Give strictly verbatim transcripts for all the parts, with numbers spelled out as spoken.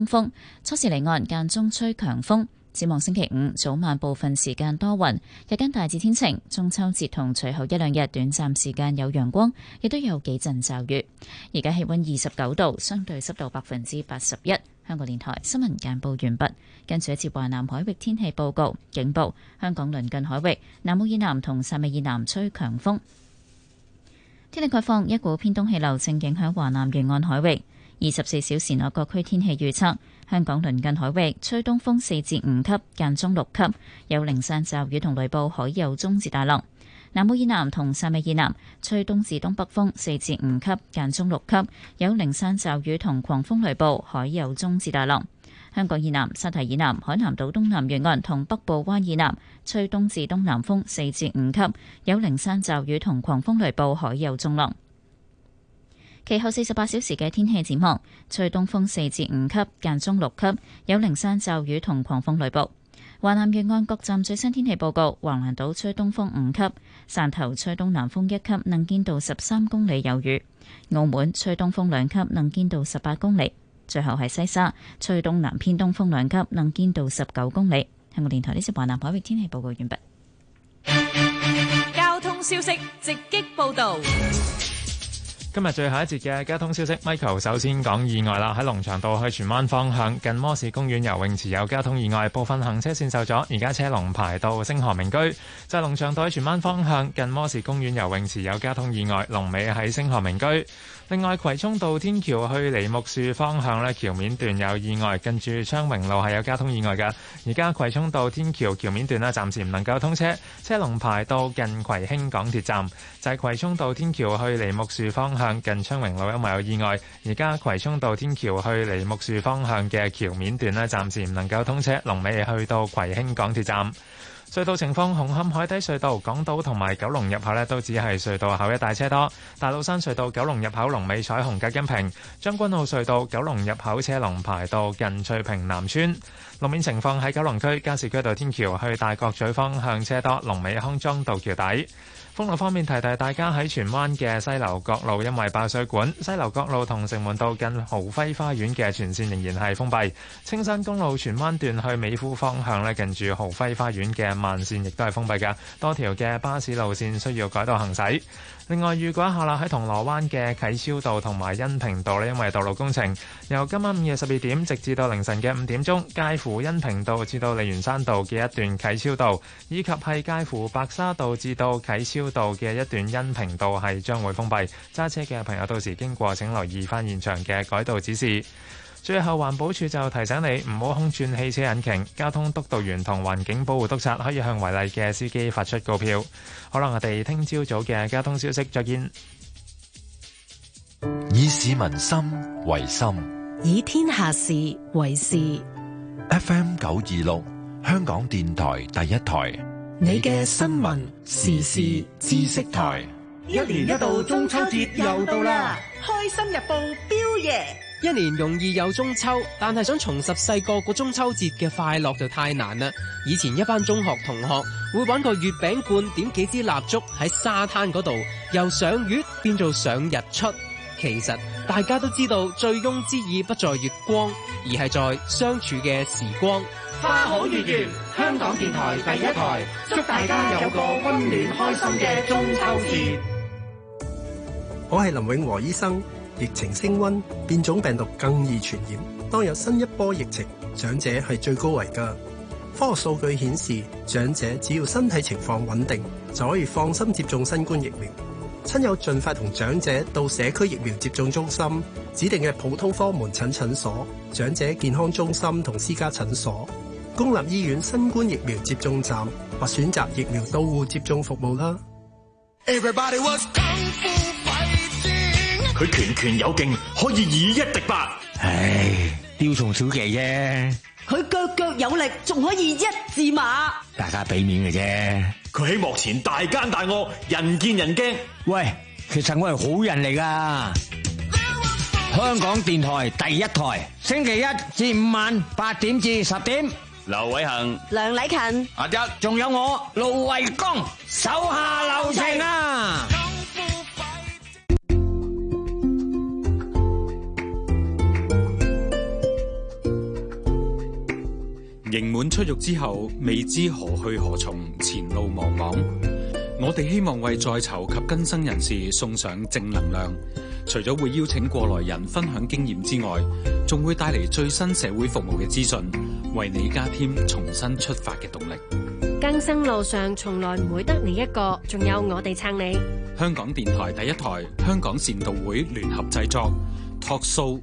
風，初時離岸間中吹強風。展望星期五早晚部分時間多雲，日間大致天晴。中秋節同隨後一兩日短暫時間有陽光，亦都有幾陣驟雨。而家氣溫二十九度，相對濕度百分之八十一。香港電台新聞簡報完畢。跟住一節華南海域天氣報告，警報：香港鄰近海域南澳以南同汕尾以南吹強風。天氣概況：一股偏東氣流正影響華南沿岸海域。二十四小時內各區天氣預測：香港鄰近海域吹東風四至五級，間中六級，有零散驟雨同雷暴，海有中至大浪。南澳以南同汕尾以南吹東至東北風四至五級，間中六級，有零散驟雨同狂風雷暴，海有中至大浪。香港以南、沙堤以南、海南島東南沿岸同北部灣以南吹東至東南風四至五級，有零散驟雨同狂風雷暴，海有中浪。其後四十八小時嘅天氣展望：吹東風四至五級，間中六級，有零散驟雨同狂風雷暴。華南沿岸各站最新天氣報告：橫瀾島吹東風五級，汕頭吹東南風一級，能見度十三公里有雨；澳門吹東風兩級，能見度十八公里。最後係西沙吹東南偏東風兩級，能見度十九公里。香港電台呢次華南海域天氣報告完畢。 交通消息直擊報道。 今日最後一節嘅交通消息 ，Michael 首先講意外啦。喺龍翔道去荃灣方向，近摩士公園游泳池有交通意外，部分行車線受阻，而家車龍排到星河名居。就係龍翔道去荃灣方向，近摩士公園游泳池有交通意外，龍尾喺星河名居。另外，葵涌道天橋去梨木樹方向呢，橋面段有意外，近住昌榮路係有交通意外嘅。而家葵涌道天橋橋面段呢，暫時唔能夠通車，車龍排到近葵興港鐵站。就係葵涌道天橋去梨木樹方向，近昌榮路因為有意外，而家葵涌道天橋去梨木樹方向嘅橋面段呢，暫時唔能夠通車，龍尾去到葵興港鐵站。隧道情況：紅磡海底隧道港島同埋九龍入口呢，都只係隧道口一帶車多；大老山隧道九龍入口龍尾彩虹隔音屏，將軍澳隧道九龍入口車龍排到近翠屏南村。路面情況喺九龍區加士居道天橋去大角咀方向車多，龍尾康莊道橋底。封路方面，提提大家喺荃灣嘅西樓角路，因為爆水管，西樓角路同城門道近豪輝花園嘅全線仍然係封閉。青山公路荃灣段去美孚方向咧，近住豪輝花園嘅慢線亦都係封閉嘅，多條嘅巴士路線需要改道行駛。另外，預告一下啦，喺銅鑼灣嘅啟超道同埋恩平道咧，因為道路工程，由今晚午夜十二點直至到凌晨嘅五點鐘，介乎恩平道至到利園山道嘅一段啟超道，以及係介乎白沙道至到啟超道嘅一段恩平道係將會封閉。揸車嘅朋友到時經過請留意翻現場嘅改道指示。最後，環保署就提醒你唔好空轉汽車引擎，交通督導員同環境保護督察可以向違例嘅司機發出告票。好啦，我哋聽朝早嘅交通消息再見。 以市民心為心， 以天下事為事。 F M 九二六，香港電台第一台， 你嘅新聞時事知識台。 一年一度中秋節又到啦， 開心日報彪爺。 一年容易有中秋，但係想重拾細個過中秋節嘅快樂就太難啦。以前一班中學同學會搵個月餅罐，點幾支蠟燭喺沙灘嗰度，由賞月變做賞日出。其實大家都知道，醉翁之意不在月光，而係在相處嘅時光。 花好月圓，香港電台第一台，祝大家有個溫暖開心嘅中秋節。 我係林永和醫生。疫情升溫，變種病毒更易傳染。當有新一波疫情，長者係最高危㗎。科學數據顯示，長者只要身體情況穩定，就可以放心接種新冠疫苗。親友盡快同長者到社區疫苗接種中心、指定嘅普通科門診診所、長者健康中心同私家診所、公立醫院新冠疫苗接種站或選擇疫苗到戶接種服務啦。 Everybody was kung fu fighting，佢拳拳有勁，可以以一敵百。 唉，雕蟲小技啫。 佢腳腳有力，仲可以一字馬。 大家俾面嘅啫。 佢喺幕前大奸大惡，人見人驚。 喂，其實我係好人嚟噶。香港電台第一台，星期一至五晚八點至十點。 劉偉恒、 梁禮勤、 阿一，仲有我盧維光，手下留情啊！ 刑滿出獄之後，未知何去何從，前路茫茫。我哋希望為在囚及更生人士送上正能量。除咗會邀請過來人分享經驗之外，仲會帶嚟最新社會服務嘅資訊，為你加添重新出發嘅動力。 更生路上從來唔會得你一個，仲有我哋撐你。 香港電台第一台，香港善導會聯合製作 Talk Show。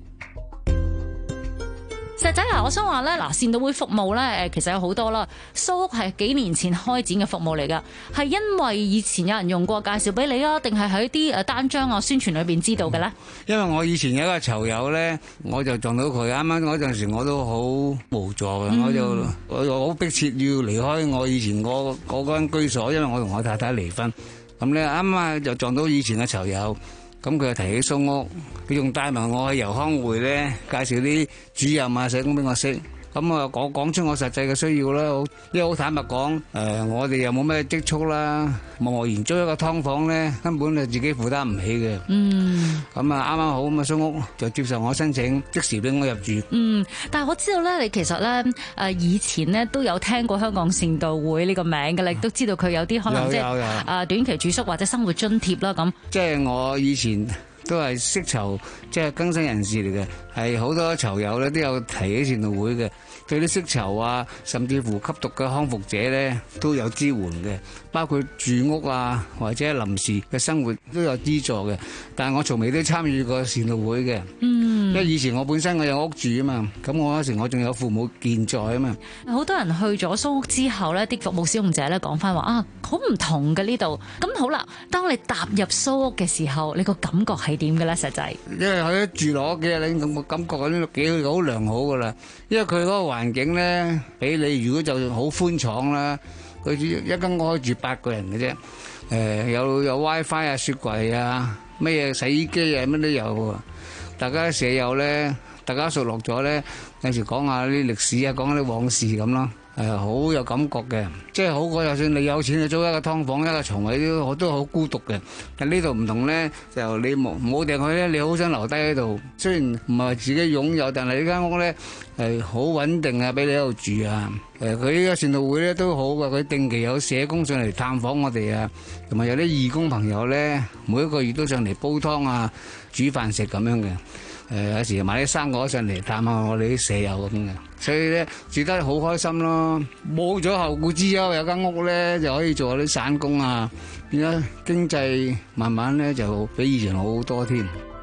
石仔啊，我想話咧，嗱，善導會服務咧，誒，其實有好多啦。蘇屋係幾年前開展嘅服務嚟㗎，係因為以前有人用過介紹俾你啊，定係喺啲誒單張啊宣傳裏邊知道嘅咧？ 因為我以前有一個囚友咧，我就撞到佢，啱啱嗰陣時我都好無助嘅、嗯，我就我就好迫切要離開我以前嗰嗰間居所，因為我同我太太離婚，咁咧啱啱就撞到以前嘅囚友。咁佢就提起蘇屋，佢仲帶埋我去油康會咧，介紹啲主任啊、社工俾我識。咁啊，講講出我實際嘅需要啦。因為好坦白講，誒、呃，我哋又冇咩積蓄啦，貿然租一個劏房咧，根本就自己負擔唔起嘅。嗯。咁啊，啱啱好咁啊，蘇屋就接受我申請，即時俾我入住。 嗯，但係我知道咧，你其實咧誒以前咧都有聽過香港善導會呢個名嘅，你都知道佢有啲可能即係誒短期住宿或者生活津貼啦咁。 即係我以前都係釋囚，即係更生人士嚟嘅，係好多囚友咧都有提起善導會嘅。對啲釋囚啊，甚至乎吸毒嘅康復者咧，都有支援嘅，包括住屋啊，或者臨時嘅生活都有資助嘅。但係我從未都參與過善導會嘅，嗯，因為以前我本身我有屋住啊嘛，咁我嗰時我仲有父母健在啊嘛。 好多人去咗蘇屋之後咧，啲服務使用者咧講翻話啊，好唔同嘅呢度。咁好啦，當你踏入蘇屋嘅時候，你個感覺係點嘅咧？實際因為佢住落幾日，你個感覺咁幾好良好噶啦，因為佢嗰個環境咧，俾你如果就好寬敞啦，佢一間屋可以住八個人嘅啫。誒、呃，有有 WiFi 啊、雪櫃啊、咩嘢洗衣機啊，乜都有。大家舍友咧，大家熟落咗咧，有時講下啲歷史啊，講下啲往事咁咯。誒，好有感覺嘅，即係好過就算你有錢去租一個劏房、一個床位都我都好孤獨嘅。但呢度唔同咧，就你冇冇訂去咧，你好想留低喺度。雖然唔係自己擁有，但係呢間屋咧係好穩定啊，俾你喺度住啊。誒，佢呢個善導會咧都好嘅，佢定期有社工上嚟探訪我哋啊，同埋有啲義工朋友咧，每一個月都上嚟煲湯啊、煮飯食咁樣嘅。誒，有時買啲生果上嚟探下我哋啲舍友咁嘅，所以咧住得好開心咯。冇咗後顧之憂，有間屋咧就可以做下啲散工啊，變咗經濟慢慢咧就比以前好好多添。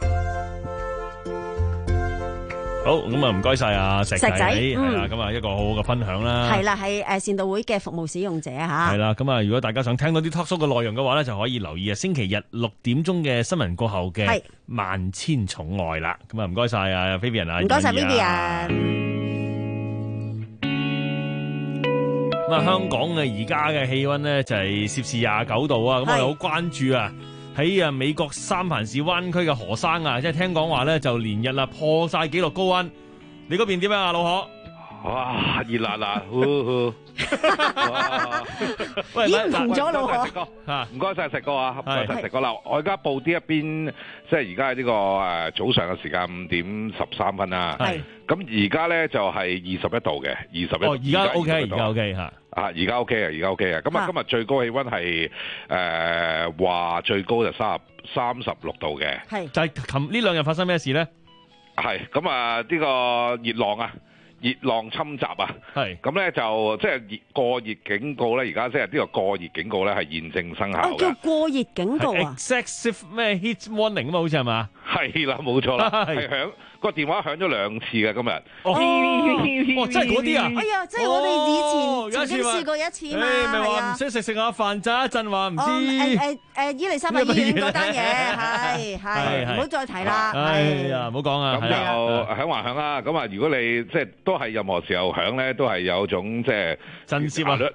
好，咁啊唔該晒啊石仔，係嗯啦，咁啊一個好好嘅分享啦。 係啦，係誒善導會嘅服務使用者吓。 係啦，咁啊如果大家想聽到啲 talk show 嘅內容嘅話咧，就可以留意啊星期日六點鐘嘅新聞過後嘅萬千寵愛啦。咁啊唔該晒啊 Vivian 啊， 唔該晒 Vivian。 咁啊香港嘅而家嘅氣溫咧就係攝氏廿九度啊，咁我哋好關注啊。喺啊美國三藩市灣區嘅何生啊，即係聽講話咧就連日啦破晒紀錄高溫，你嗰邊點樣啊老何？ 哇熱辣辣， 喂， 已經唔同咗老何。 唔該晒石哥啊，唔該晒石哥啦。我而家報啲一邊，即係而家呢個誒早上嘅時間五點十三分啦。係。咁而家咧就係二十一度嘅，二十一。哦， 而家 OK，而家 OK 吓。 啊，而家 OK 啊，而家 OK 啊。咁啊，今日最高氣溫係誒話最高就三十三十六度嘅。 係。就係琴呢兩日發生咩事咧？ 係。咁啊，呢個熱浪啊。熱浪侵襲啊，係咁咧就即係熱過熱警告咧，而家即係呢個過熱警告咧係現正生效嘅。 叫過熱警告啊 ？Excessive 咩 heat warning 啊嘛，好似係嘛？ 係啦，冇錯啦，係響個電話響咗兩次嘅今日。 哦，哦，真係嗰啲啊！ 哎呀，即係我哋以前曾經試過一次嘛， 咪話唔識食食下飯咋，一陣話唔知。 誒誒誒，伊利沙伯醫院嗰單嘢，係係，唔好再提啦。 哎呀，唔好講啊。 咁就響還響啦。咁啊，如果你即係都係任何時候響咧，都係有種即係震懾啊， 即係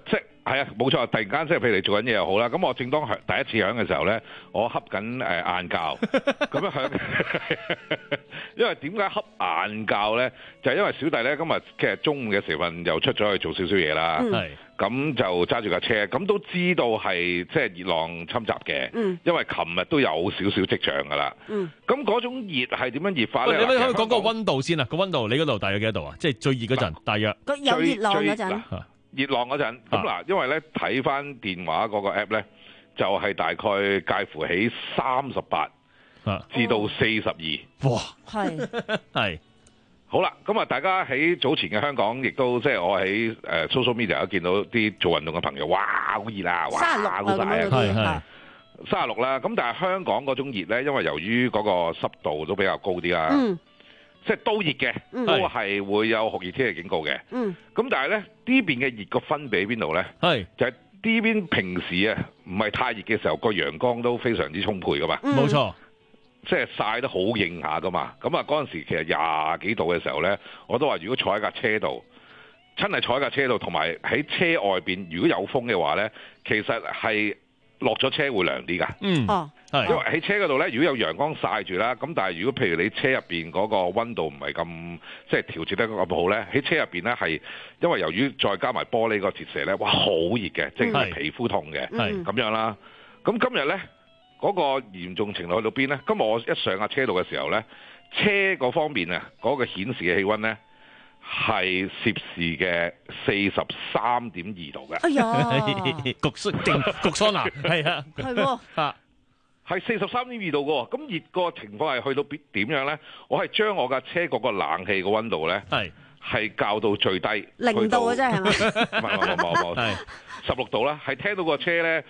係啊，冇錯。突然間即係譬如你做緊嘢又好啦，咁我正當響第一次響嘅時候咧，我恰緊誒晏覺，咁樣響。因為點解恰晏覺咧？就係、是、因為小弟咧今日其實中午嘅時分又出咗去做少少嘢啦。係、嗯。咁就揸住架車，咁都知道係即係熱浪侵襲嘅。嗯。因為琴日都有少少跡象㗎啦。嗯。咁嗰種熱係點樣熱法咧？ 你可以講個溫度先啊！個溫度你嗰度大約幾多度啊？即係最熱嗰陣，大約。 個有熱浪嗰陣。 熱浪嗰陣，咁嗱，因為咧睇翻電話嗰個 app 咧，就係、是、大概介乎喺三十八至到四十二。哇！係係。好啦，咁啊，大家喺早前嘅香港，亦都即係我喺誒 social media 都見到啲做運動嘅朋友，哇，好熱啊，哇，好晒啊，係係三十六啦。咁但係香港嗰種熱咧，因為由於嗰個濕度都比較高啲啦。嗯。即係都熱嘅，都係會有酷熱天氣警告嘅。嗯，咁但係咧呢邊嘅熱個分別喺邊度咧？係就係呢邊平時啊，唔係太熱嘅時候，個陽光都非常之充沛噶嘛。冇錯，即係曬得好硬下噶嘛。咁啊嗰陣時其實廿幾度嘅時候咧，我都話如果坐喺架車度，真係坐喺架車度，同埋喺車外邊如果有風嘅話咧，其實係落咗車會涼啲㗎。嗯，哦。因為喺車嗰度咧，如果有陽光曬住啦，咁但係如果譬如你車入邊嗰個溫度唔係咁即係調節得咁好咧，喺車入邊咧係因為由於再加埋玻璃個折射咧，哇好熱嘅，即係皮膚痛嘅，係咁樣啦。咁今日咧嗰個嚴重程度去到邊咧？今日我一上架車度嘅時候咧，車嗰方面啊嗰個顯示嘅氣溫咧係攝氏嘅四十三點二度嘅。哎呀， 焗縮正焗桑拿係啊， 係喎啊。 係四十三點二度嘅喎，咁熱個情況係去到邊點樣咧？我係將我架車嗰個冷氣嘅溫度咧，係係校到最低零度嘅啫，係咪？ 唔係唔係唔係唔係，十六度啦，係聽到個車咧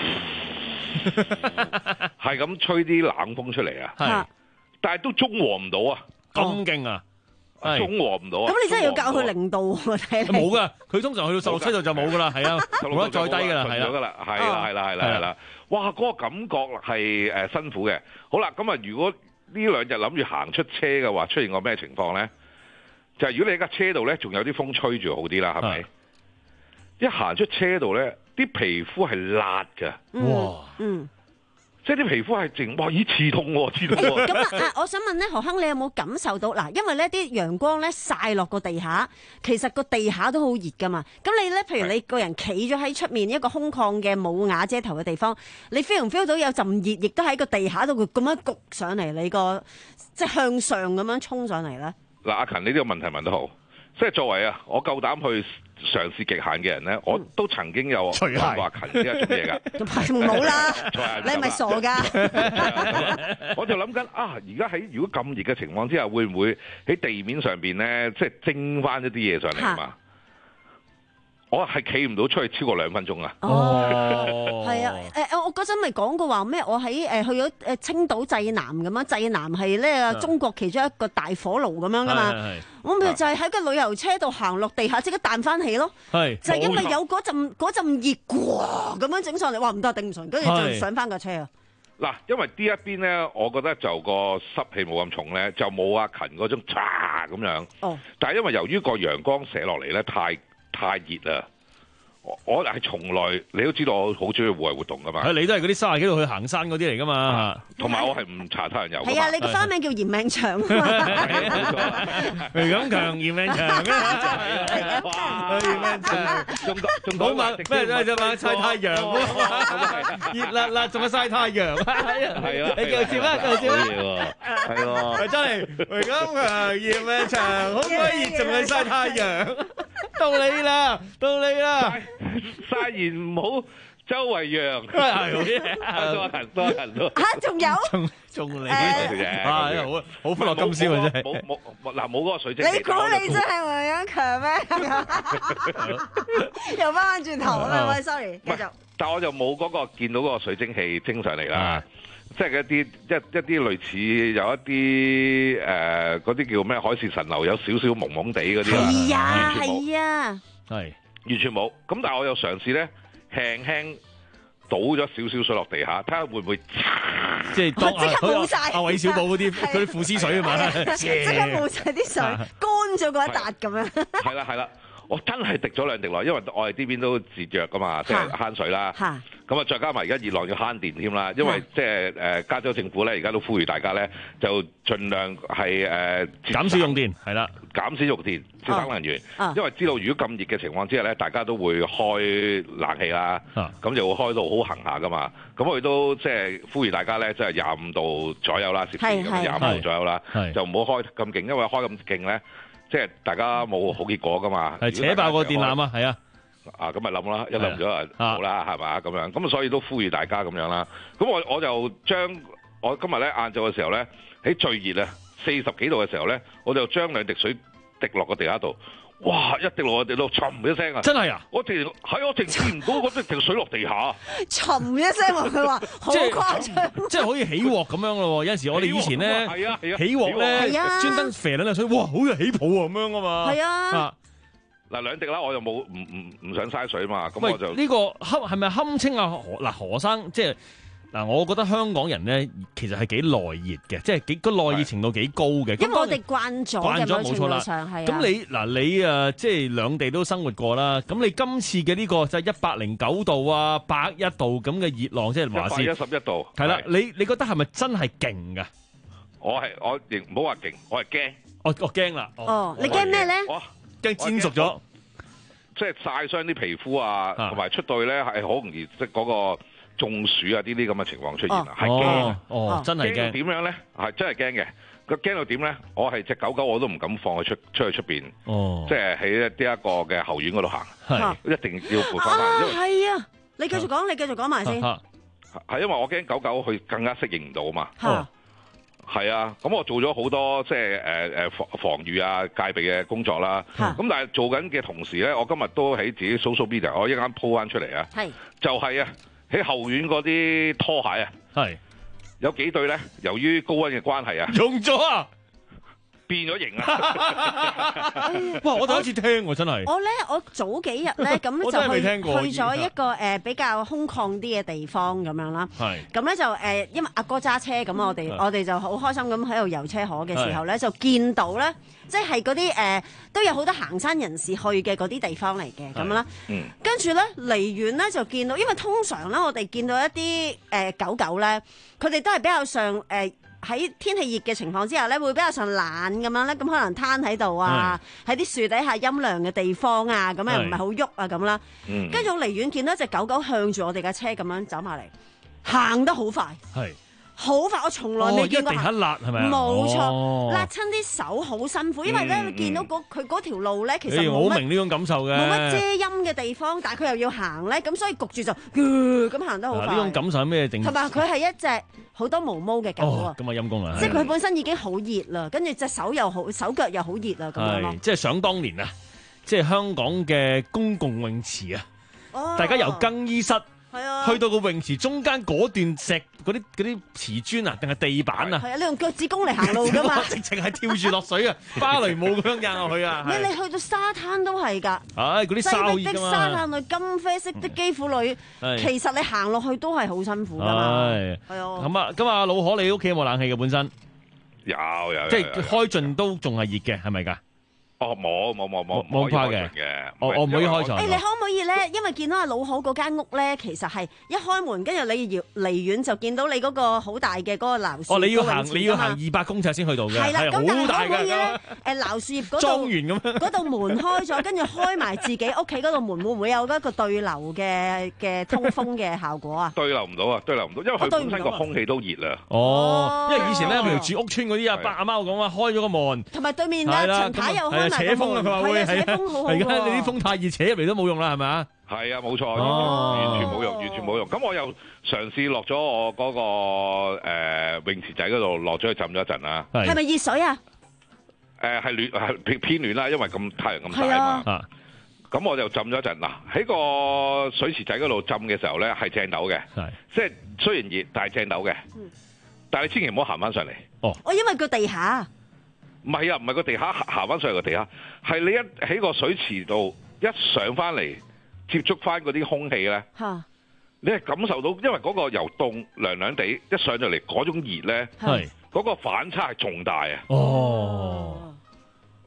係咁吹啲冷風出嚟啊！係，但係都中和唔到啊！ 咁勁啊！ 中和唔到啊！ 咁你真係要校佢零度喎，睇嚟。 冇噶，佢通常去到十六七度就冇噶啦，係啊，冇得再低噶啦，係啦， 係啦，係啦，係啦，係啦。哇！嗰、那個感覺係誒、呃、辛苦嘅。好啦，咁啊，如果呢兩日諗住行出車嘅話，出現個咩情況咧？就係、是、如果你喺架車度咧，仲有啲風吹住好啲啦，係咪？一行出車度咧，啲皮膚係辣㗎。哇！嗯。即係啲皮膚係淨哇，咦刺痛喎，刺痛喎。 咁啊、欸，我想問咧，何亨，你有冇感受到嗱？因為呢啲陽光咧曬落個地下，其實個地下都好熱噶嘛。咁你咧，譬如你個人企咗喺出面一個空曠嘅冇瓦遮頭嘅地方，你 feel 唔 feel 到有陣熱，亦都喺個地下度會咁樣焗上嚟，你個即係向上咁樣衝上嚟咧？ 嗱，阿勤，你呢個問題問得好，即係作為啊，我夠膽去嘗試極限嘅人咧，我都曾經有話勤呢一種嘢㗎。 冇啦，你係咪傻㗎？ 我就諗緊啊，而家喺如果咁熱嘅情況之下，會唔會喺地面上邊咧，即係蒸翻一啲嘢上嚟啊嘛？我係企唔到出去超過兩分鐘啊！ 哦，係啊，誒，我嗰陣咪講過話咩？我喺誒去咗誒青島濟南咁樣，濟南係咧中國其中一個大火爐咁樣噶嘛。我咪就係喺個旅遊車度行落地下，即刻彈翻起咯。係，就係因為有嗰陣嗰陣熱，嘩咁樣整上嚟，哇唔得，頂唔順，跟住就上翻架車啊！ 嗱，因為呢一邊咧，我覺得就個濕氣冇咁重咧，就冇阿勤嗰種嚓咁樣。哦，但係因為由於個陽光射落嚟咧，太太熱啦！我我係從來你都知道我好中意戶外活動噶嘛？ 你都係嗰啲三十幾度去行山嗰啲嚟噶嘛？ 同埋我係唔搽太陽油。 係啊，你個花名叫嚴命長啊嘛！ 余錦強嚴命長啊！哇！嚴命長仲仲講晚咩啫？就晚曬太陽喎，熱辣辣仲係曬太陽。係啊！你繼續接啦，繼續接啦。係喎，真係余錦強嚴命長，好鬼熱仲係曬太陽。到你啦，到你啦！ 曬完唔好周圍揚，係好嘢，多人多人多。 嚇，仲有？ 仲仲嚟嘅，啊，好好歡樂今宵啊！真係冇冇嗱冇嗰個水晶。 你估你真係黃永強咩？又翻返轉頭啦，喂 ，sorry，繼續。 但係我就冇嗰個見到嗰個水蒸氣蒸上嚟啦。即係一啲一一啲類似有一啲誒嗰啲叫咩海市蜃樓，有少少蒙蒙地嗰啲啦， 係啊係啊， 係完全冇。咁但係我又嘗試咧輕輕倒咗少少水落地下，睇下會唔會即係當即刻冇晒阿韋小寶嗰啲嗰啲腐屍水啊嘛， 即刻冇晒啲水，乾咗嗰一笪咁樣。 係啦係啦。 我真係滴咗兩滴落，因為我哋呢邊都節約噶嘛，即係慳水啦。咁啊，再加埋而家熱浪要慳電添啦，因為即係誒加州政府咧，而家都呼籲大家咧，就盡量係誒減少用電，係啦， 減少用電，節省能源。 啊、 因為知道如果咁熱嘅情況之下咧，大家都會開冷氣啦，咁、啊、就會開到好行下噶嘛。咁我哋都即係呼籲大家咧，即係廿五度左右啦，攝氏咁廿五度左右啦，就唔好開咁勁，因為開咁勁咧。即係大家冇好結果噶嘛， 係扯爆個電纜啊，係啊， 啊咁咪冧啦，一冧咗啊好啦，係嘛咁樣，咁啊所以都呼籲大家咁樣啦。咁我我就將我今日咧晏晝嘅時候咧，喺最熱啊四十幾度嘅時候咧，我就將兩滴水滴落個地下度，哇！一滴落個地度，沉一聲啊！ 真係啊！ 我直喺我直見唔到嗰滴水落地下， 沉一聲喎！佢話好誇張， 即係可以起鑊咁樣咯。有陣時我哋以前咧起鑊咧，專登肥兩粒水，哇！好似起泡咁樣啊嘛。 係啊。 嗱兩滴啦，我就冇唔唔唔想嘥水嘛，咁我就呢個堪係咪堪稱啊何嗱何生即係？嗱，我覺得香港人咧，其實係幾耐熱嘅，即係幾個耐熱程度幾高嘅。 因為我哋慣咗嘅， 慣咗冇錯啦。咁你嗱你誒，即係兩地都生活過啦。咁你今次嘅呢個就係一百零九度啊，百一度咁嘅熱浪，即係華氏一百一十一度。 係啦，你你覺得係咪真係勁㗎？ 我係我亦唔好話勁，我係驚。 我我驚啦。 哦，你驚咩咧？ 我驚煎熟咗， 即係曬傷啲皮膚啊，同埋出到去咧係好容易即係嗰個。中暑啊！呢啲咁嘅情況出現啊，係驚哦，真係驚。 點樣咧？係真係驚嘅。佢驚到點咧？我係隻狗狗我都唔敢放佢出出去出邊。哦，即係喺呢一個嘅後院嗰度行，係一定要陪翻翻。 係啊，你繼續講，你繼續講埋先。 係因為我驚狗狗佢更加適應唔到啊嘛。嚇，係啊。咁我做咗好多即係誒誒防防禦啊戒備嘅工作啦。咁但係做緊嘅同時咧，我今日都喺自己 social media，我一間鋪翻出嚟啊。係，就係啊。喺後院嗰啲拖鞋啊，係有幾對咧？由於高溫嘅關係啊， 用咗啊， 變咗形啊！ 哇！我第一次聽喎，真係。 我咧，我早幾日咧，咁就去去咗一個誒比較空曠啲嘅地方咁樣啦。係。咁咧就誒，因為阿哥揸車，咁我哋我哋就好開心咁喺度遊車河嘅時候咧，就見到咧，即係嗰啲誒都有好多行山人士去嘅嗰啲地方嚟嘅咁啦。嗯。跟住咧離遠咧就見到，因為通常咧我哋見到一啲誒狗狗咧，佢哋都係比較上誒。喺天氣熱嘅情況之下咧，會比較上懶咁樣咧，咁可能攤喺度啊，喺啲樹底下陰涼嘅地方啊，咁又唔係好喐啊咁啦。跟住我離遠見到一隻狗狗向住我哋架車咁樣走埋嚟，行得好快。係。好快！我從來未見過。 哦，一地下辣係咪？ 冇錯，辣親啲手好辛苦，因為咧你見到嗰佢嗰條路咧，其實我好明呢種感受嘅。 冇乜遮陰嘅地方，但係佢又要行咧，咁所以焗住就咁行得好快。 呢種感受係咩定？ 同埋佢係一隻好多毛毛嘅狗啊！ 咁啊陰公啦！ 即係佢本身已經好熱啦，跟住隻手又好，手腳又好熱啊咁樣咯。 即係想當年啊，即係香港嘅公共泳池啊，大家由更衣室。係啊，去到個泳池中間嗰段石嗰啲嗰啲瓷磚啊，定係地板啊？ 係啊，你用腳趾公嚟行路噶嘛？ 直情係跳住落水啊，芭蕾舞咁樣行落去啊！ 你你去到沙灘都係㗎。 唉，嗰啲沙灘㗎嘛。 沙灘女、金啡色的肌膚女，其實你行落去都係好辛苦㗎嘛。係。係啊。咁啊，咁啊，老可你屋企有冇冷氣嘅本身？ 有有。 即係開盡都仲係熱嘅，係咪㗎？ 哦，冇冇冇冇冇怕嘅，我我唔可以開場。 誒，你可唔可以咧？因為見到阿老好嗰間屋咧，其實係一開門，跟住你遙離遠就見到你嗰個好大嘅嗰個鬧樹。 哦，你要行你要行二百公尺先去到嘅，係好大嘅。 誒，鬧樹葉嗰度， 莊園咁樣， 嗰度門開咗，跟住開埋自己屋企嗰度門，會唔會有一個對流嘅嘅通風嘅效果啊？ 對流唔到啊，對流唔到，因為佢本身個空氣都熱啦。 哦，因為以前咧，譬如住屋村嗰啲阿伯阿媽講話，開咗個門， 同埋對面啊陳太又開。 扯風啊！佢話會係啊，而家你啲風太熱，扯入嚟都冇用啦，係咪啊？ 係啊，冇錯，完全冇用，完全冇用。咁我又嘗試落咗我嗰個誒泳池仔嗰度，落咗去浸咗一陣啦。 係咪熱水啊？ 誒係暖係偏暖啦，因為咁太陽咁大啊嘛。咁我就浸咗一陣。嗱，喺個水池仔嗰度浸嘅時候咧，係正斗嘅，即係雖然熱，但係正斗嘅。但係你千祈唔好行翻上嚟。 哦，我因為個地下。 唔係啊，唔係個地下行翻上嚟個地下，係你一喺個水池度一上翻嚟接觸翻嗰啲空氣咧，哈你係感受到，因為嗰個由凍涼涼地一上咗嚟嗰種熱咧，係嗰個反差係重大啊！哦，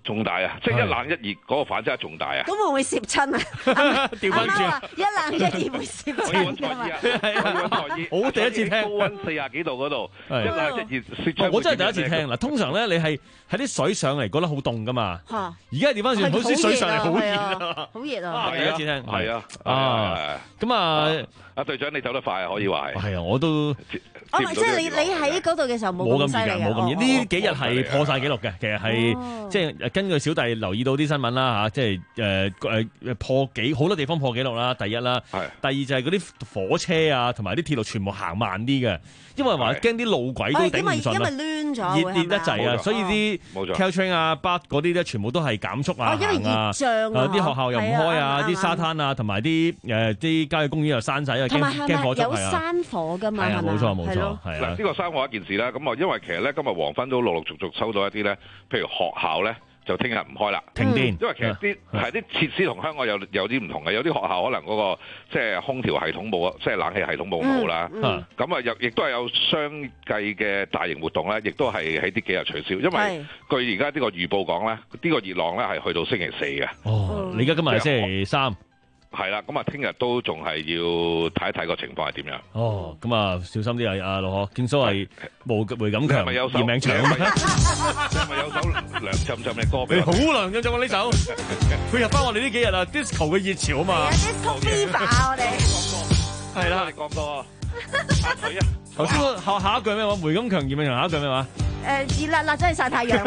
仲大啊！即係一冷一熱嗰個反差仲大啊！ 咁會唔會攝親啊？ 調翻轉， 一冷一熱會攝親㗎嘛？ 我第一次聽高溫四十幾度嗰度，一冷一熱攝親。 我真係第一次聽嗱。通常咧，你係喺啲水上嚟覺得好凍㗎嘛。而家調翻轉，好似水上嚟好熱啊！ 好熱啊！ 第一次聽， 係啊啊咁啊！ 阿隊長你走得快啊，可以話係。 係啊，我都。 哦，即係你你喺嗰度嘅時候冇咁犀利嘅， 冇咁熱。呢幾日係破晒紀錄嘅，其實係即係根據小弟留意到啲新聞啦嚇，即係誒誒破幾好多地方破紀錄啦。第一啦，第二就係嗰啲火車啊，同埋啲鐵路全部行慢啲嘅，因為話驚啲路軌都頂唔順啦。 因為亂咗， 熱熱得滯啊，所以啲 Caltrain 啊、巴嗰啲咧，全部都係減速啊、 因為熱脹啊， 啲學校又唔開啊，啲沙灘啊，同埋啲誒啲郊野公園又閂晒，因為驚驚火燭係啊。 有山火㗎嘛？ 係啊，冇錯冇錯。 嗱，呢個山火一件事啦，咁啊，因為其實咧，今日黃昏都陸陸續續收到一啲咧，譬如學校咧就聽日唔開啦， 停電。 因為其實啲係啲設施同香港有有啲唔同嘅，有啲學校可能嗰個即係空調系統冇，即係冷氣系統冇咁好啦。咁啊，又亦都係有相繼嘅大型活動咧，亦都係喺呢幾日取消，因為據而家呢個預報講咧，呢個熱浪咧係去到星期四嘅。 哦，你而家今日係星期三。 係啦，咁啊，聽日都仲係要睇一睇個情況係點樣。 哦，咁啊，小心啲啊，阿老何，見所謂無回感強，嫌命長啊嘛。 係咪有首涼浸浸嘅歌俾？ 你好涼浸浸啊！呢首配合翻我哋呢幾日啊 disco 嘅熱潮啊嘛。 disco fever 我哋。 係啦，你講過下水啊！ 頭先下下一句咩話？回感強嫌命長，下一句咩話？ 誒熱辣辣真係曬太陽。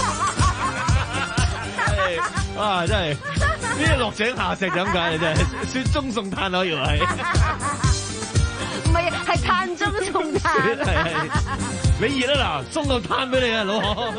啊！真係呢啲落井下石咁解啊！真係雪中送炭可以話係， 唔係係炭中送炭。 你熱啊嗱，送到炭俾你啊，老何。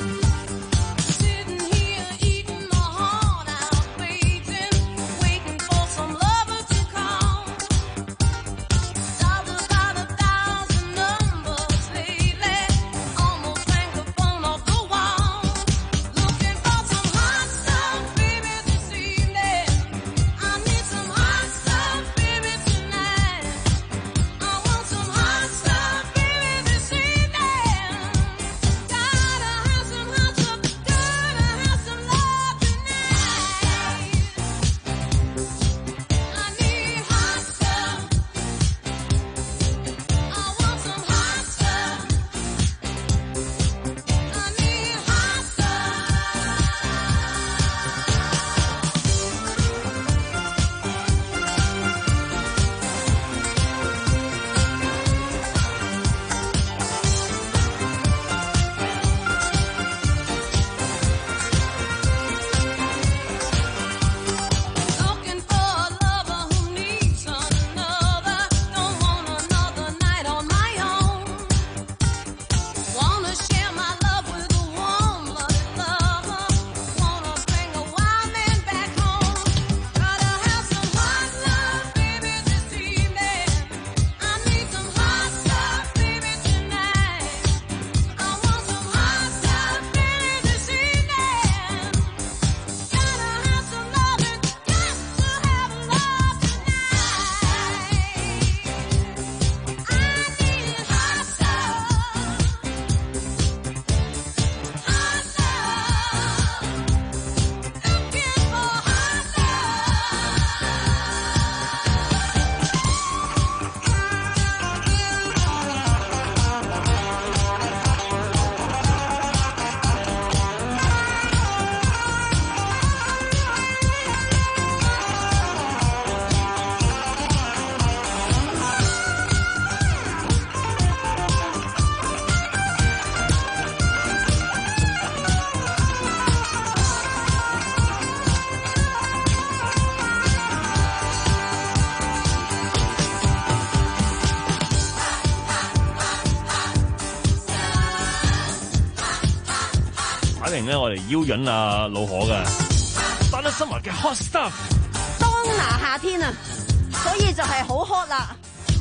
咧，我哋邀引阿老可嘅 Donna Summer 嘅 Hot Stuff， 當拿夏天啊，所以就係好 hot 啦。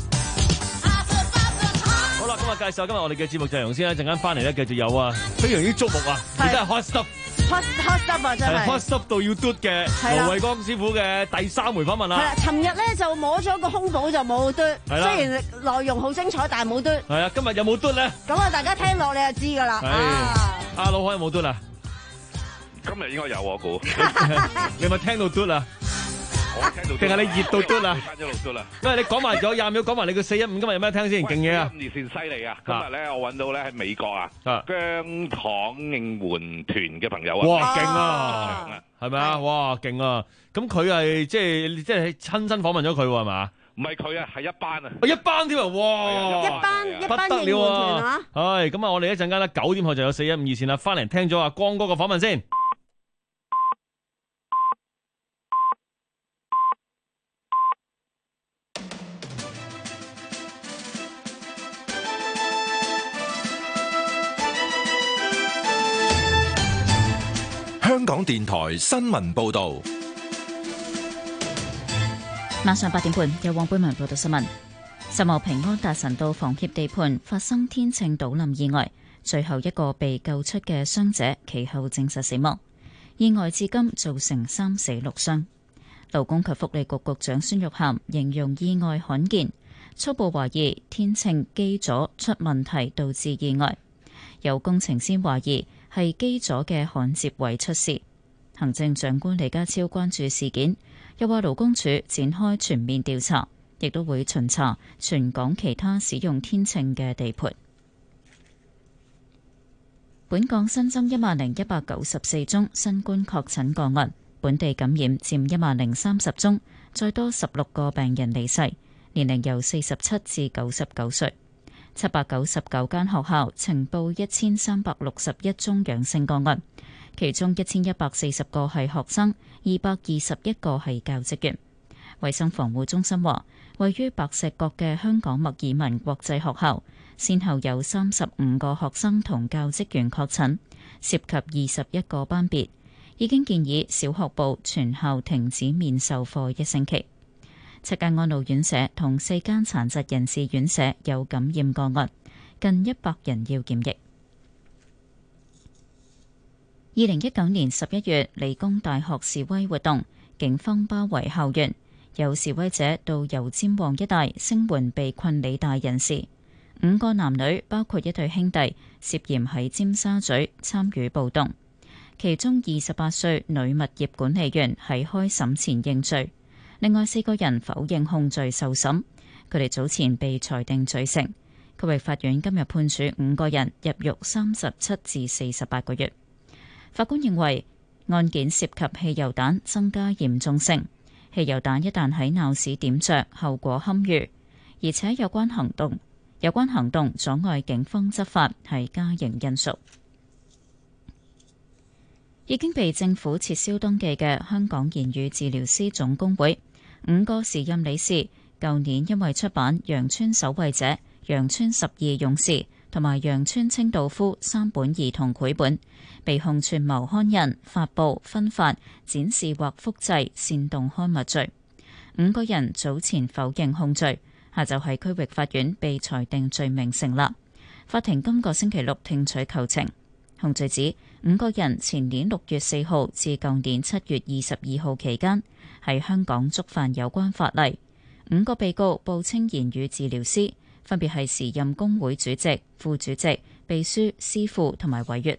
好啦，今日介紹今日我哋嘅節目陣容先啦，陣間翻嚟咧繼續有啊，非常之矚目啊，而家係 Hot Stuff。Hot Hot Stuff 啊，真係 Hot Stuff 到要嘟嘅盧偉光師傅嘅第三回訪問啦。係啦，尋日咧就摸咗個胸部就冇嘟，雖然內容好精彩，但係冇嘟。係啊，今日有冇嘟咧？咁啊，大家聽落你就知噶啦。啊，阿老可有冇嘟啊？ 今日應該有我估。 你有冇聽到嘟啊？ 我聽到。 定係你熱到嘟啊？ 翻咗路嘟啦。 喂，你講埋咗廿秒，講埋你個四一五今日有咩聽先？勁嘢啊！ 熱線犀利啊！今日咧我揾到咧喺美國啊，姜糖應援團嘅朋友啊。 哇，勁啊！係咪啊？哇，勁啊！咁佢係即係即係親身訪問咗佢係嘛？ 唔係佢啊，係一班啊！ 一班添啊！哇！ 一班一班應援團啊！係咁啊！我哋一陣間咧九點後就有四一五二線啦，翻嚟聽咗阿光哥個訪問先。 香港電台新聞報道。 晚上八點半，有黃貝文報道新聞。秀茂坪安達臣道房協地盤發生天秤倒冧意外，最後一個被救出嘅傷者其後證實死亡。意外至今造成三死六傷。勞工及福利局局長孫玉菡形容意外罕見，初步懷疑天秤基座出問題導致意外。有工程師懷疑係基座嘅焊接位出事。行政長官李家超關注事件，又話勞工處展開全面調查，亦都會巡查全港其他使用天秤嘅地盤。本港新增一萬零一百九十四宗新冠確診個案，本地感染佔一萬零三十宗，再多十六個病人離世，年齡由四十七至九十九歲。七百九十九間學校呈報一千三百六十一宗陽性個案，其中一千一百四十個係學生，二百二十一個係教職員。衛生防護中心話，位於白石角嘅香港墨爾文國際學校，先後有三十五個學生同教職員確診，涉及二十一個班別，已經建議小學部全校停止面授課一星期。七間安老院舍同四間殘疾人士院舍有感染個案，近一百人要檢疫。二零一九年十一月，理工大學示威活動，警方包圍校園，有示威者到油尖旺一帶聲援被困理大人士。五個男女，包括一對兄弟，涉嫌喺尖沙咀參與暴動。其中二十八歲女物業管理員喺開審前認罪。另外四個人否認控罪受審，佢哋早前被裁定罪成。區域法院今日判處五個人入獄三十七至四十八個月。法官認為案件涉及汽油彈，增加嚴重性。汽油彈一旦喺鬧市點着，後果堪虞，而且有關行動有關行動阻礙警方執法，係加刑因素。已經被政府撤銷登記嘅香港言語治療師總工會五個時任理事，舊年因為出版《羊村守衛者》、《羊村十二勇士》同埋《羊村清道夫》三本兒童繪本，被控串謀刊印、發布、分發、展示或複製煽動刊物罪。五個人早前否認控罪，下晝喺區域法院被裁定罪名成立。法庭今個星期六聽取求情。控罪指五個人前年六月四號至舊年七月二十二號期間喺香港觸犯有關法例。五個被告報稱言語治療師，分別係時任工會主席、副主席、秘書、師傅同埋委員。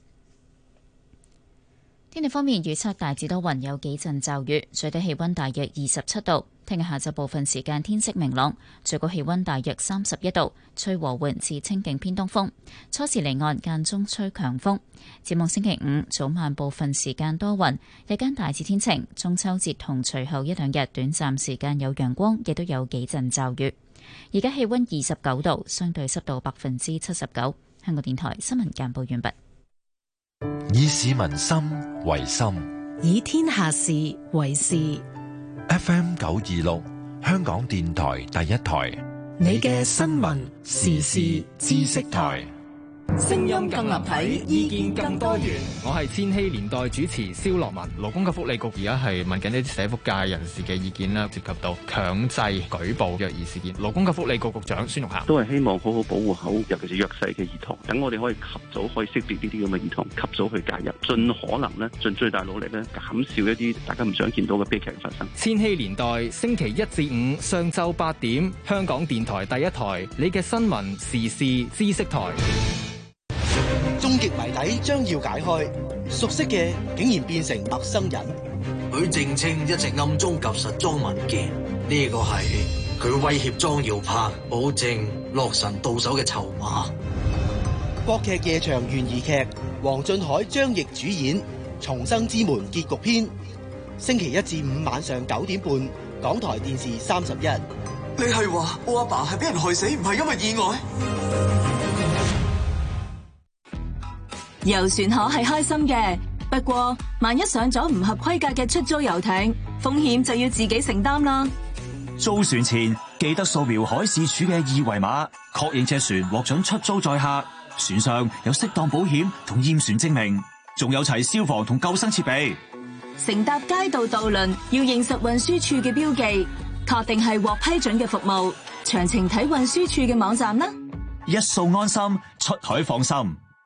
天氣方面預測大致多雲，有幾陣驟雨，最低氣溫大約二十七度。聽日下晝部分時間天色明朗，最高氣溫大約三十一度，吹和緩至清勁偏東風。初時離岸間中吹強風。展望星期五早晚部分時間多雲，日間大致天晴。中秋節同隨後一兩日短暫時間有陽光，亦都有幾陣驟雨。而家氣溫二十九度，相對濕度百分之七十九。香港電台新聞簡報完畢。 以市民心為心， 以天下事為事。 F M 九二六，香港電台第一台， 你嘅新聞時事知識台。 聲音更立體，意見更多元。 我係千禧年代主持蕭樂文。勞工及福利局而家係問緊一啲社福界人士嘅意見啦，涉及到強制舉報虐兒事件。勞工及福利局局長孫玉菡都係希望好好保護好，尤其是弱勢嘅兒童，等我哋可以及早可以識別呢啲咁嘅兒童，及早去介入，盡可能咧，盡最大努力咧，減少一啲大家唔想見到嘅悲劇發生。 千禧年代星期一至五上晝八點，香港電台第一台，你嘅新聞時事知識台。 終極謎底將要解開，熟悉嘅竟然變成陌生人。 許正清一直暗中及實莊文傑，呢個係佢威脅莊耀柏，保證洛神到手嘅籌碼。 國劇夜場懸疑劇，黃俊凱、張譯主演《重生之門》結局篇，星期一至五晚上九點半，港台電視三十一。 你係話我阿爸係俾人害死，唔係因為意外？ 遊船河係開心嘅，不過萬一上咗唔合規格嘅出租遊艇，風險就要自己承擔啦。 租船前記得掃描海事處嘅二維碼，確認隻船獲准出租載客，船上有適當保險同驗船證明，仲有齊消防同救生設備。 乘搭街道渡輪要認實運輸處嘅標記，確定係獲批准嘅服務，詳情睇運輸處嘅網站啦。 一掃安心，出海放心。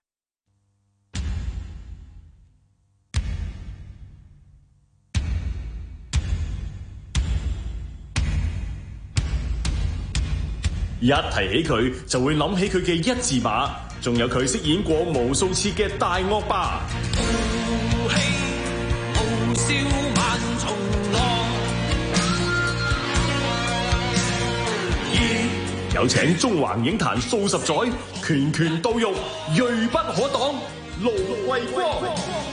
一提起佢，就會諗起佢嘅一字馬，仲有佢飾演過無數次嘅大惡霸。 豪氣傲笑萬重浪， 有請中環影壇數十載，拳拳到肉，銳不可擋，盧衛光。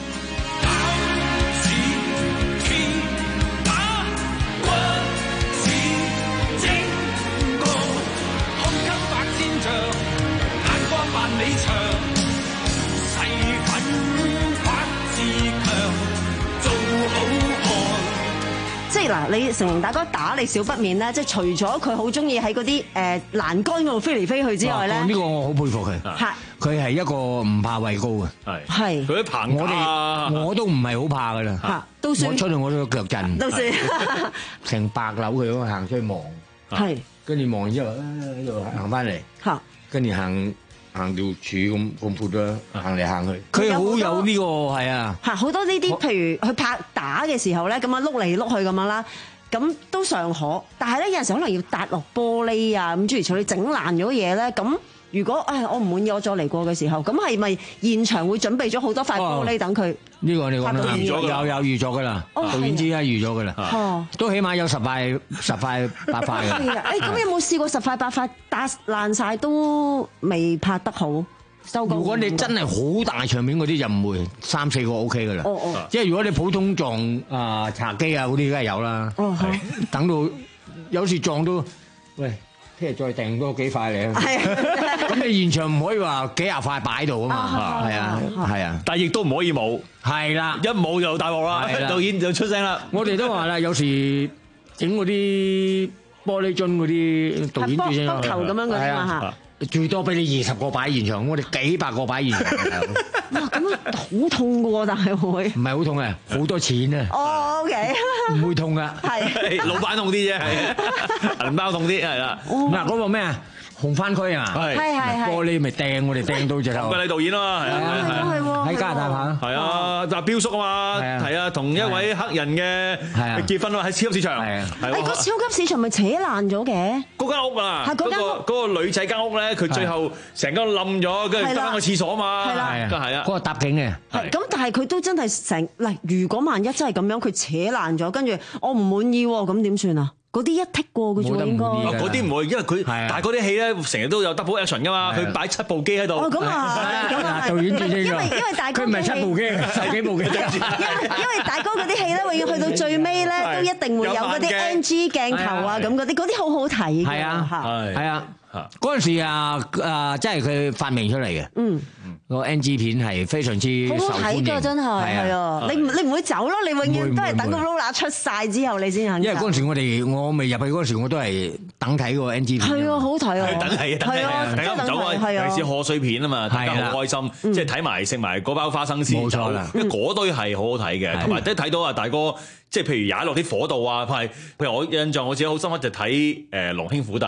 即係嗱，你成龍大哥打你少不免啦，即係除咗佢好中意喺嗰啲誒欄杆嗰度飛嚟飛去之外咧， 呢個我好佩服佢。係佢係一個唔怕畏高嘅。係係佢啲棚我哋我都唔係好怕噶啦。嚇， 都算。 我出去我都腳震。 都算。 成百樓佢咁行出去望。 係。跟住望之後喺度行翻嚟。嚇。跟住行。行條柱咁咁闊啦，行嚟行去，佢好有呢個係啊， 嚇好多呢啲，譬如佢拍打嘅時候咧，咁樣碌嚟碌去咁樣啦，咁都尚可。但係咧有陣時可能要搭落玻璃啊，咁諸如此類整爛咗嘢咧，咁如果誒我唔滿意，我再嚟過嘅時候，咁係咪現場會準備咗好多塊玻璃等佢？ 呢個你講啦，有有預咗噶啦，導演之家預咗噶啦，都起碼有十塊十塊八塊嘅。 誒咁有冇試過十塊八塊打爛晒都未拍得好？收工。 如果你真係好大場面嗰啲就唔會，三四個 O K 噶啦。 哦哦。 即係如果你普通撞啊茶几啊嗰啲，梗係有啦。 哦係。 等到有時撞到，喂。聽日再訂多幾塊嚟啊！咁你現場唔可以話幾廿塊擺喺度啊嘛，係啊係啊， 但係亦都唔可以冇， 係啦， 一冇就大鑊啦，導演就出聲啦。 我哋都話啦，有時整嗰啲玻璃樽嗰啲導演最聲啦， 球咁樣嘅嘛嚇。 最多俾你二十個擺現場，我哋幾百個擺現場。 哇！咁好痛㗎喎，但係會唔係好痛嘅，好多錢啊！ 哦 ，OK， 唔會痛㗎， 係老闆痛啲啫，係銀包痛啲係啦。 嗱嗰個咩啊？紅番區啊， 係係係玻璃咪掟我哋掟到隻頭。 咁你導演啊嘛，係啊係喎， 喺加拿大拍。 係啊，就標叔啊嘛，係啊，同一位黑人嘅結婚啊，喺超級市場。係啊， 誒個超級市場咪扯爛咗嘅？ 嗰間屋啊， 係嗰間屋， 嗰個女仔間屋咧，佢最後成間冧咗，跟住得翻個廁所啊嘛。 係啦， 係啊， 嗰個搭景嘅。 係咁，但係佢都真係成嗱，如果萬一真係咁樣，佢扯爛咗，跟住我唔滿意喎，咁點算啊？嗰啲一剔過嘅啫，應該。 嗰啲唔會，因為佢但係嗰啲戲咧，成日都有 double action 噶嘛，佢擺七部機喺度。 哦，咁啊，咁啊， 導演最精㗎。 因為因為大哥佢唔係七部機，十幾部機。 因為因為大哥嗰啲戲咧，永遠去到最尾咧，都一定會有嗰啲 N G 鏡頭啊，咁嗰啲嗰啲好好睇嘅。 係啊，係啊。嗰陣時啊啊，即係佢發明出嚟嘅。嗯，個 N G 片係非常之受歡迎。 好睇㗎，真係係啊！你唔你唔會走咯，你永遠都係等個 roller 出晒之後，你先肯。 因為嗰陣時我哋我未入去嗰陣時，我都係等睇個 N G 片。 係啊，好睇啊！ 等係等係，大家唔走啊！尤其是賀歲片啊嘛，大家好開心，即係睇埋食埋嗰包花生先。冇錯啦，因為嗰堆係好好睇嘅，同埋都睇到啊大哥，即係譬如踩落啲火度啊，係譬如我印象我自己好深刻就睇誒龍兄虎弟。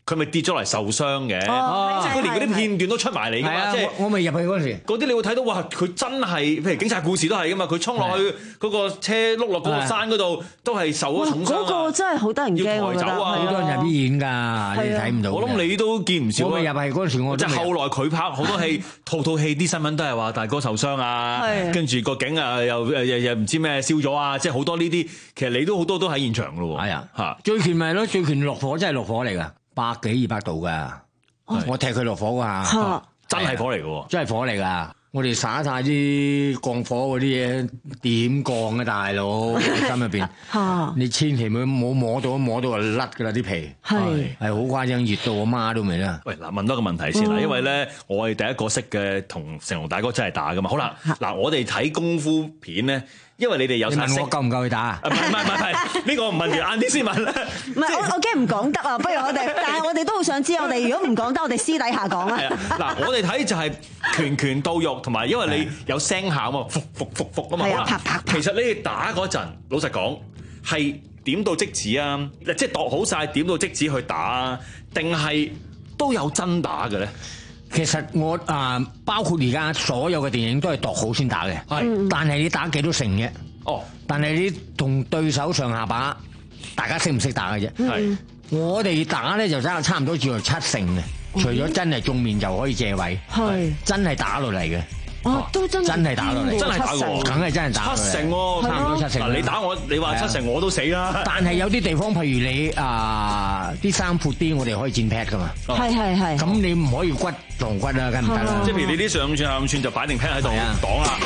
佢咪跌咗嚟受傷嘅， 哦、 即係佢連嗰啲片段都出埋嚟㗎嘛，即係我未入去嗰時， 嗰啲你會睇到哇，佢真係譬如警察故事都係㗎嘛，佢衝落去嗰個車碌落嗰個山嗰度，都係受咗重傷。 嗰、嗰個真係好得人驚，我覺得好多人入醫院㗎，你睇唔到。 我諗你都見唔少。 我未入去嗰時，我即係後來佢拍好多戲，套套戲啲新聞都係話大哥受傷啊，跟住個景啊又又又唔知咩燒咗啊，即係好多呢啲，其實你都好多都喺現場㗎喎。 係啊，嚇醉拳咪咯，醉拳落火真係落火嚟㗎，百幾二百度㗎，我踢佢落火㗎嚇， 真係火嚟㗎喎， 真係火嚟㗎。我哋灑晒啲降火嗰啲嘢，點降啊大佬？心入邊，你千祈唔好摸到，摸到就甩㗎啦啲皮，係係好誇張，熱到我媽都未啦。 喂，嗱問多個問題先啦，因為咧我哋第一個識嘅同成龍大哥真係打㗎嘛。好啦，嗱我哋睇功夫片咧。因為你哋有晒識， 你問我夠唔夠去打？ 唔係唔係唔係，呢個唔問完，晏啲先問啦。 唔係我我驚唔講得啊，不如我哋，但係我哋都好想知，我哋如果唔講得，我哋私底下講啦。 嗱，我哋睇就係拳拳到肉，同埋因為你有聲效啊嘛，復復復復啊嘛。係啊，啪啪。其實你哋打嗰陣，老實講係點到即止啊，即係度好晒點到即止去打啊，定係都有真打嘅咧？ 其實我啊，包括而家所有嘅電影都係度好先打嘅，係。但係你打幾多成嘅？哦。但係你同對手上下把，大家識唔識打嘅啫？係。我哋打咧就差差唔多叫做七成嘅，除咗真係中面就可以借位，係。真係打落嚟嘅。 哦，都真真係打落嚟， 真係打過， 梗係真係打。 七成喎， 差唔多七成。 你打我，你話七成我都死啦。 但係有啲地方，譬如你啊啲衫闊啲，我哋可以墊 pad 噶嘛。 係係係。 咁你唔可以骨撞骨啦，梗唔得啦。 即係譬如你啲上五寸下五寸就擺定 pad 喺度擋啦。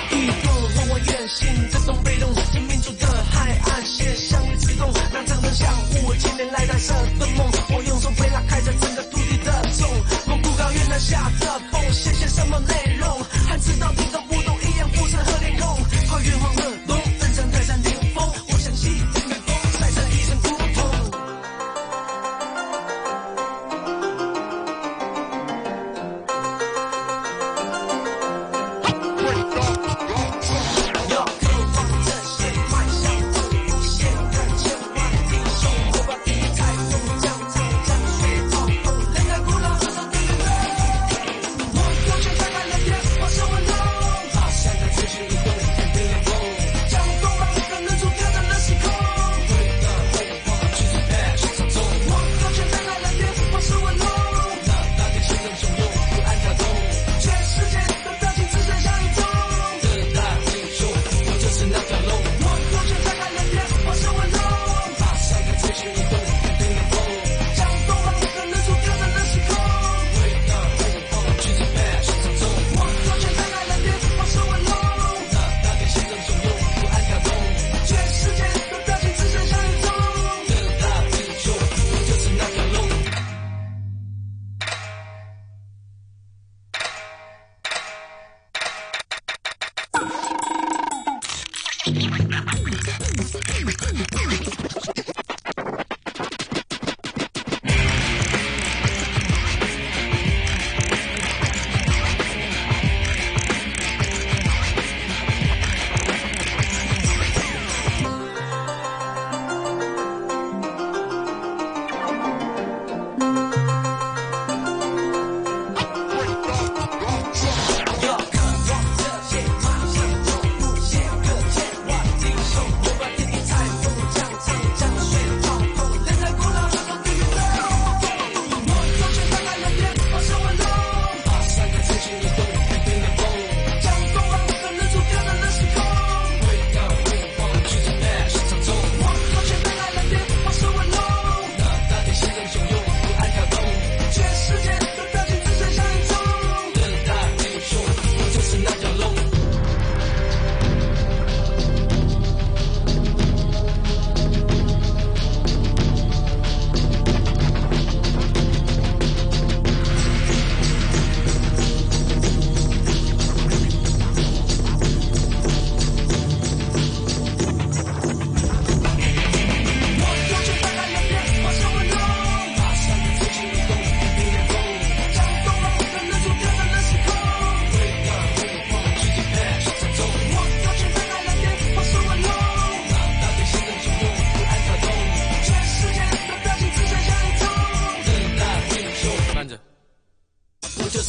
汉字到底都不懂，一样不是和脸孔。跨越黄鹤楼，登上泰山顶峰，我相信音乐风赛成一身苦痛。要克服这些外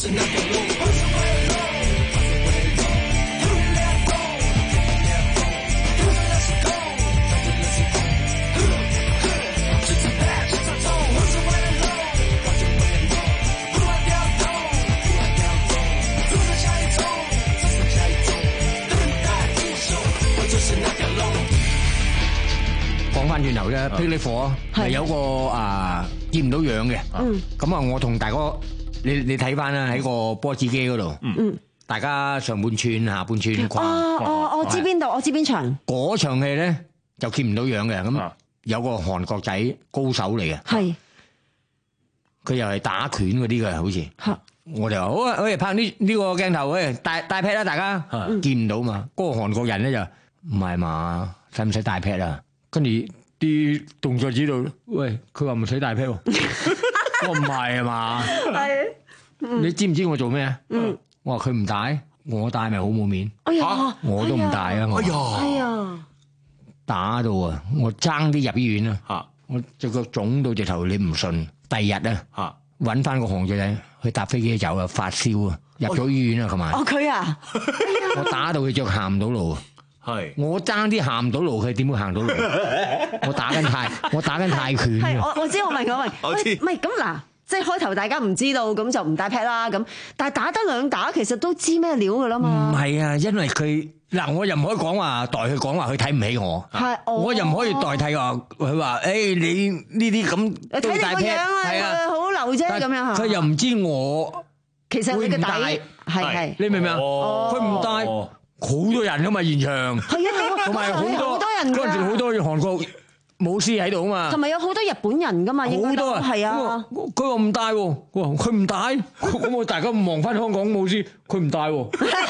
就是那條路。 講翻轉頭啫，霹靂火係有個啊見唔到樣嘅，咁啊我同大哥，你你睇翻啦喺個波子機嗰度，大家上半寸下半寸框， 哦哦，我知邊度，我知邊場。 嗰場戲咧就見唔到樣嘅，咁有個韓國仔高手嚟嘅， 係佢又係打拳嗰啲嘅，好似。我哋話好啊，我哋拍呢呢個鏡頭，喂大大 pat 啦，大家見唔到嘛？嗰個韓國人咧就唔係嘛，使唔使大 pat 啊？跟住啲動作指導，喂，佢話唔使大 pat 喎，我唔係啊嘛。係，你知唔知我做咩啊？我話佢唔戴，我戴咪好冇面。 哎呀， 我都唔戴啊！我哎呀，哎呀， 打到啊！我爭啲入醫院啊！我隻腳腫到直頭，你唔信。第二日啊，揾翻個韓國仔去搭飛機走啊，發燒啊，入咗醫院啊，琴晚。 哦，佢啊， 我打到佢腳行唔到路。係，我爭啲行唔到路，佢點會行到路？我打緊泰，我打緊泰拳。 係，我我知，我明，我明。我知。唔係咁嗱，即係開頭大家唔知道，咁就唔帶 pad 啦。咁，但係打得兩打，其實都知咩料噶啦嘛。 唔係啊，因為佢嗱，我又唔可以講話代佢講話，佢睇唔起我。係，我又唔可以代替話佢話，誒你呢啲咁都帶 pad，係啊， 好流啫咁樣。 佢又唔知我其實你嘅底係係， 你明唔明啊？佢唔帶。好多人噶嘛現場，係啊，同埋好多嗰陣時好多韓國武師喺度啊嘛， 同埋有好多日本人噶嘛，好多啊，係啊， 佢話唔帶喎，佢唔帶，咁我大家望翻香港武師，佢唔帶喎，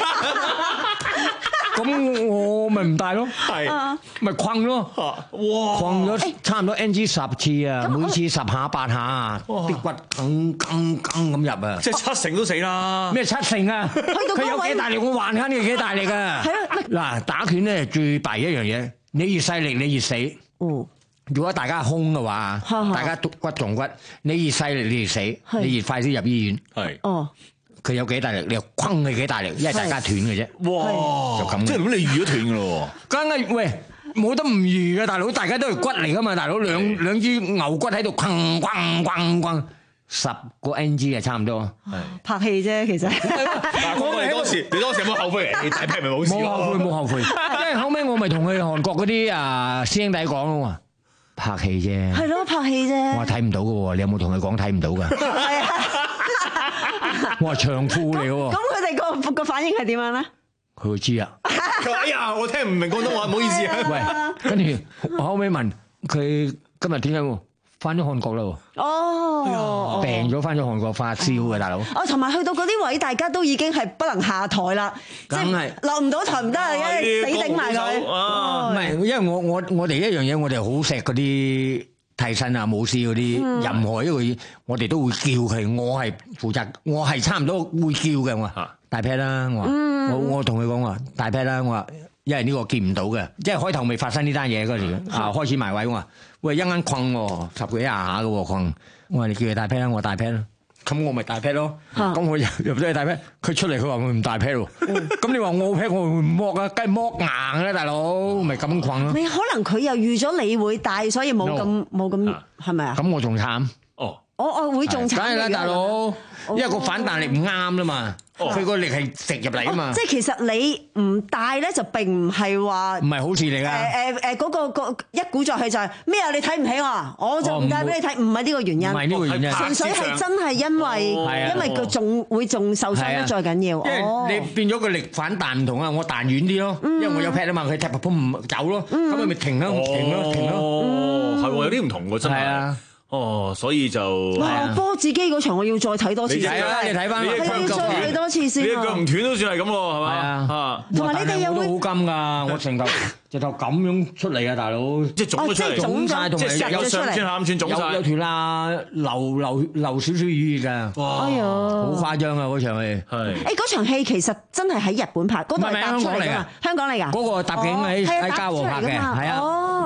咁我咪唔帶咯，係，咪困咯，哇，困咗差唔多 N G 十次啊，每次十下八下，啲骨梗梗梗咁入啊， 即係七成都死啦， 咩七成啊？佢有幾大力，我還緊你幾大力啊！嗱，打拳咧最弊一樣嘢，你越細力你越死。哦，如果大家空嘅話，大家骨撞骨，你越細力你越死，你越快啲入醫院。係。哦。佢有幾大力，你又轟佢幾大力，因為大家斷嘅啫。哇！就咁。即係咁，你預咗斷嘅咯喎。梗係喂，冇得唔預嘅，大佬，大家都係骨嚟噶嘛，大佬兩兩支牛骨喺度轟轟轟轟。十個 N G 啊，差唔多。係拍戲啫，其實。 嗱，我哋當時，你當時有冇後悔？你大劈咪冇事。 冇後悔，冇後悔。因為後尾我咪同佢韓國嗰啲啊師兄弟講咯喎，拍戲啫。係咯，拍戲啫。我話睇唔到嘅喎，你有冇同佢講睇唔到㗎？係啊。我話長褲嚟嘅喎。咁佢哋個個反應係點樣咧？ 佢會知啊。 佢話：哎呀，我聽唔明廣東話，唔好意思啊。 喂，跟住我後尾問佢今日點解喎？翻咗韓國啦喎！哦，病咗翻咗韓國發燒嘅大佬。 哦，同埋去到嗰啲位，大家都已經係不能下台啦，即係落唔到台唔得啊！死頂埋佢。 唔係，因為我我我哋一樣嘢，我哋好錫嗰啲替身啊、武師嗰啲，任何一個我哋都會叫佢。我係負責，我係差唔多會叫嘅。我話大 pat 啦，我話我我同佢講話大 pat 啦，我話因為呢個見唔到嘅，即係開頭未發生呢單嘢嗰時啊，開始埋位我話。喂，一間困喎，十幾廿下嘅喎困。我話你叫佢大 pat 啦，我大 pat 啦。咁我咪大 pat 咯。咁我入入咗去大 pat，佢出嚟佢話佢唔大 pat 喎。咁你話我 pat 我會唔剝啊？梗係剝硬嘅啦，大佬，咪咁困咯。 你可能佢又預咗你會大，所以冇咁冇咁係咪啊？ 咁我仲慘。哦。 我我會仲慘。 梗係啦，大佬，因為個反彈力唔啱啦嘛。佢個力係食入嚟啊嘛。即係其實你唔帶咧，就並唔係話唔係好事嚟㗎。 誒誒誒，嗰個個一鼓作氣就係咩啊？你睇唔起我，我就唔帶俾你睇，唔係呢個原因。唔係呢個原因，純粹係真係因為因為佢仲會仲受傷得再緊要。 因為你變咗個力反彈唔同啊！我彈遠啲咯，因為我有 pad 啊嘛，佢踢啪唔走咯，咁佢咪停咯，停咯，停咯。 哦，係喎，有啲唔同喎，真係。哦，所以就哇波子機嗰場我要再睇多次。 你睇啦，你睇翻， 你再睇多次先。 你腳唔斷都算係咁喎，係嘛？啊， 同埋你哋有冇好金㗎？我成頭直頭咁樣出嚟啊，大佬！ 即係腫咗出嚟， 腫曬，同埋有上穿下咁穿腫曬， 有條罅流流流少少血㗎。哇！哎呀，好誇張啊！嗰場戲係。 誒嗰場戲其實真係喺日本拍，嗰度係搭出嚟㗎嘛？香港嚟㗎。 嗰個搭景喺喺嘉禾拍嘅，係啊。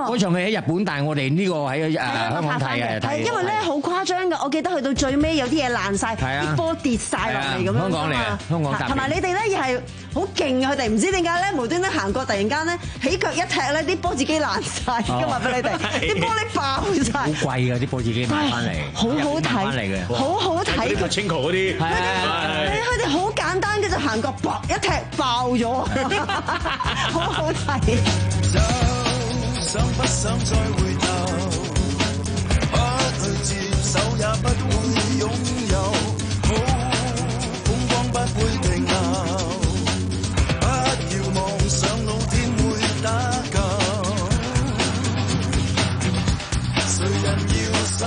嗰場戲喺日本，但係我哋呢個喺誒香港睇嘅。 係因為咧好誇張㗎，我記得去到最尾有啲嘢爛曬，啲波跌曬落嚟咁樣。 香港嚟啊，香港。 同埋你哋咧又係好勁啊！佢哋唔知點解咧無端端行過，突然間咧起腳一踢咧，啲波子機爛曬㗎嘛俾你哋，啲玻璃爆曬。好貴㗎啲波子機買翻嚟，好好睇，好好睇。 啲清嗰啲，係佢哋好簡單嘅就行過，搏一踢爆咗，好好睇。 想不想再回頭？不去接手也不會擁有，好風光不會停留。不要妄想老天會打救，誰人要走？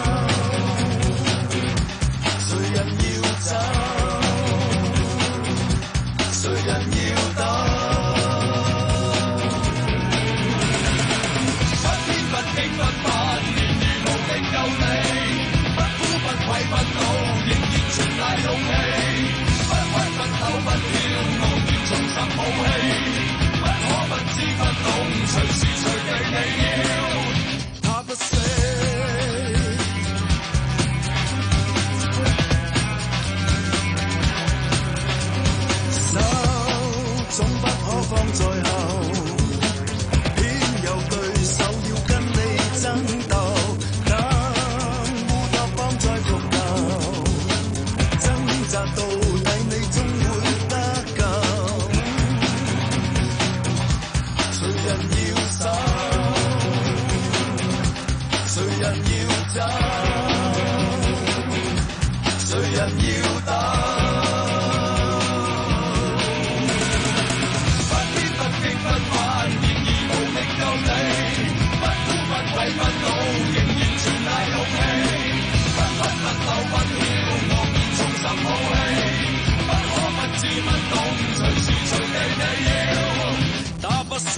誰人要走？誰人要等？不怕，然而無力救你，不哭不愧不惱，仍然全賴勇氣，不屈不抖不跳，傲然重拾武器，不可不知不懂，隨時隨地你要他不死，手總不可放在後，偏有對手要跟爭鬥，等烏托邦再復舊，掙扎到底你終會得救。誰人要走？誰人要走？誰人要等？不偏不敬不反，然而無力救你。不畏不惱，仍然全賴勇氣，不屈不抖不跳，昂然重拾武器，不可不知不懂，隨時隨地你要打不死。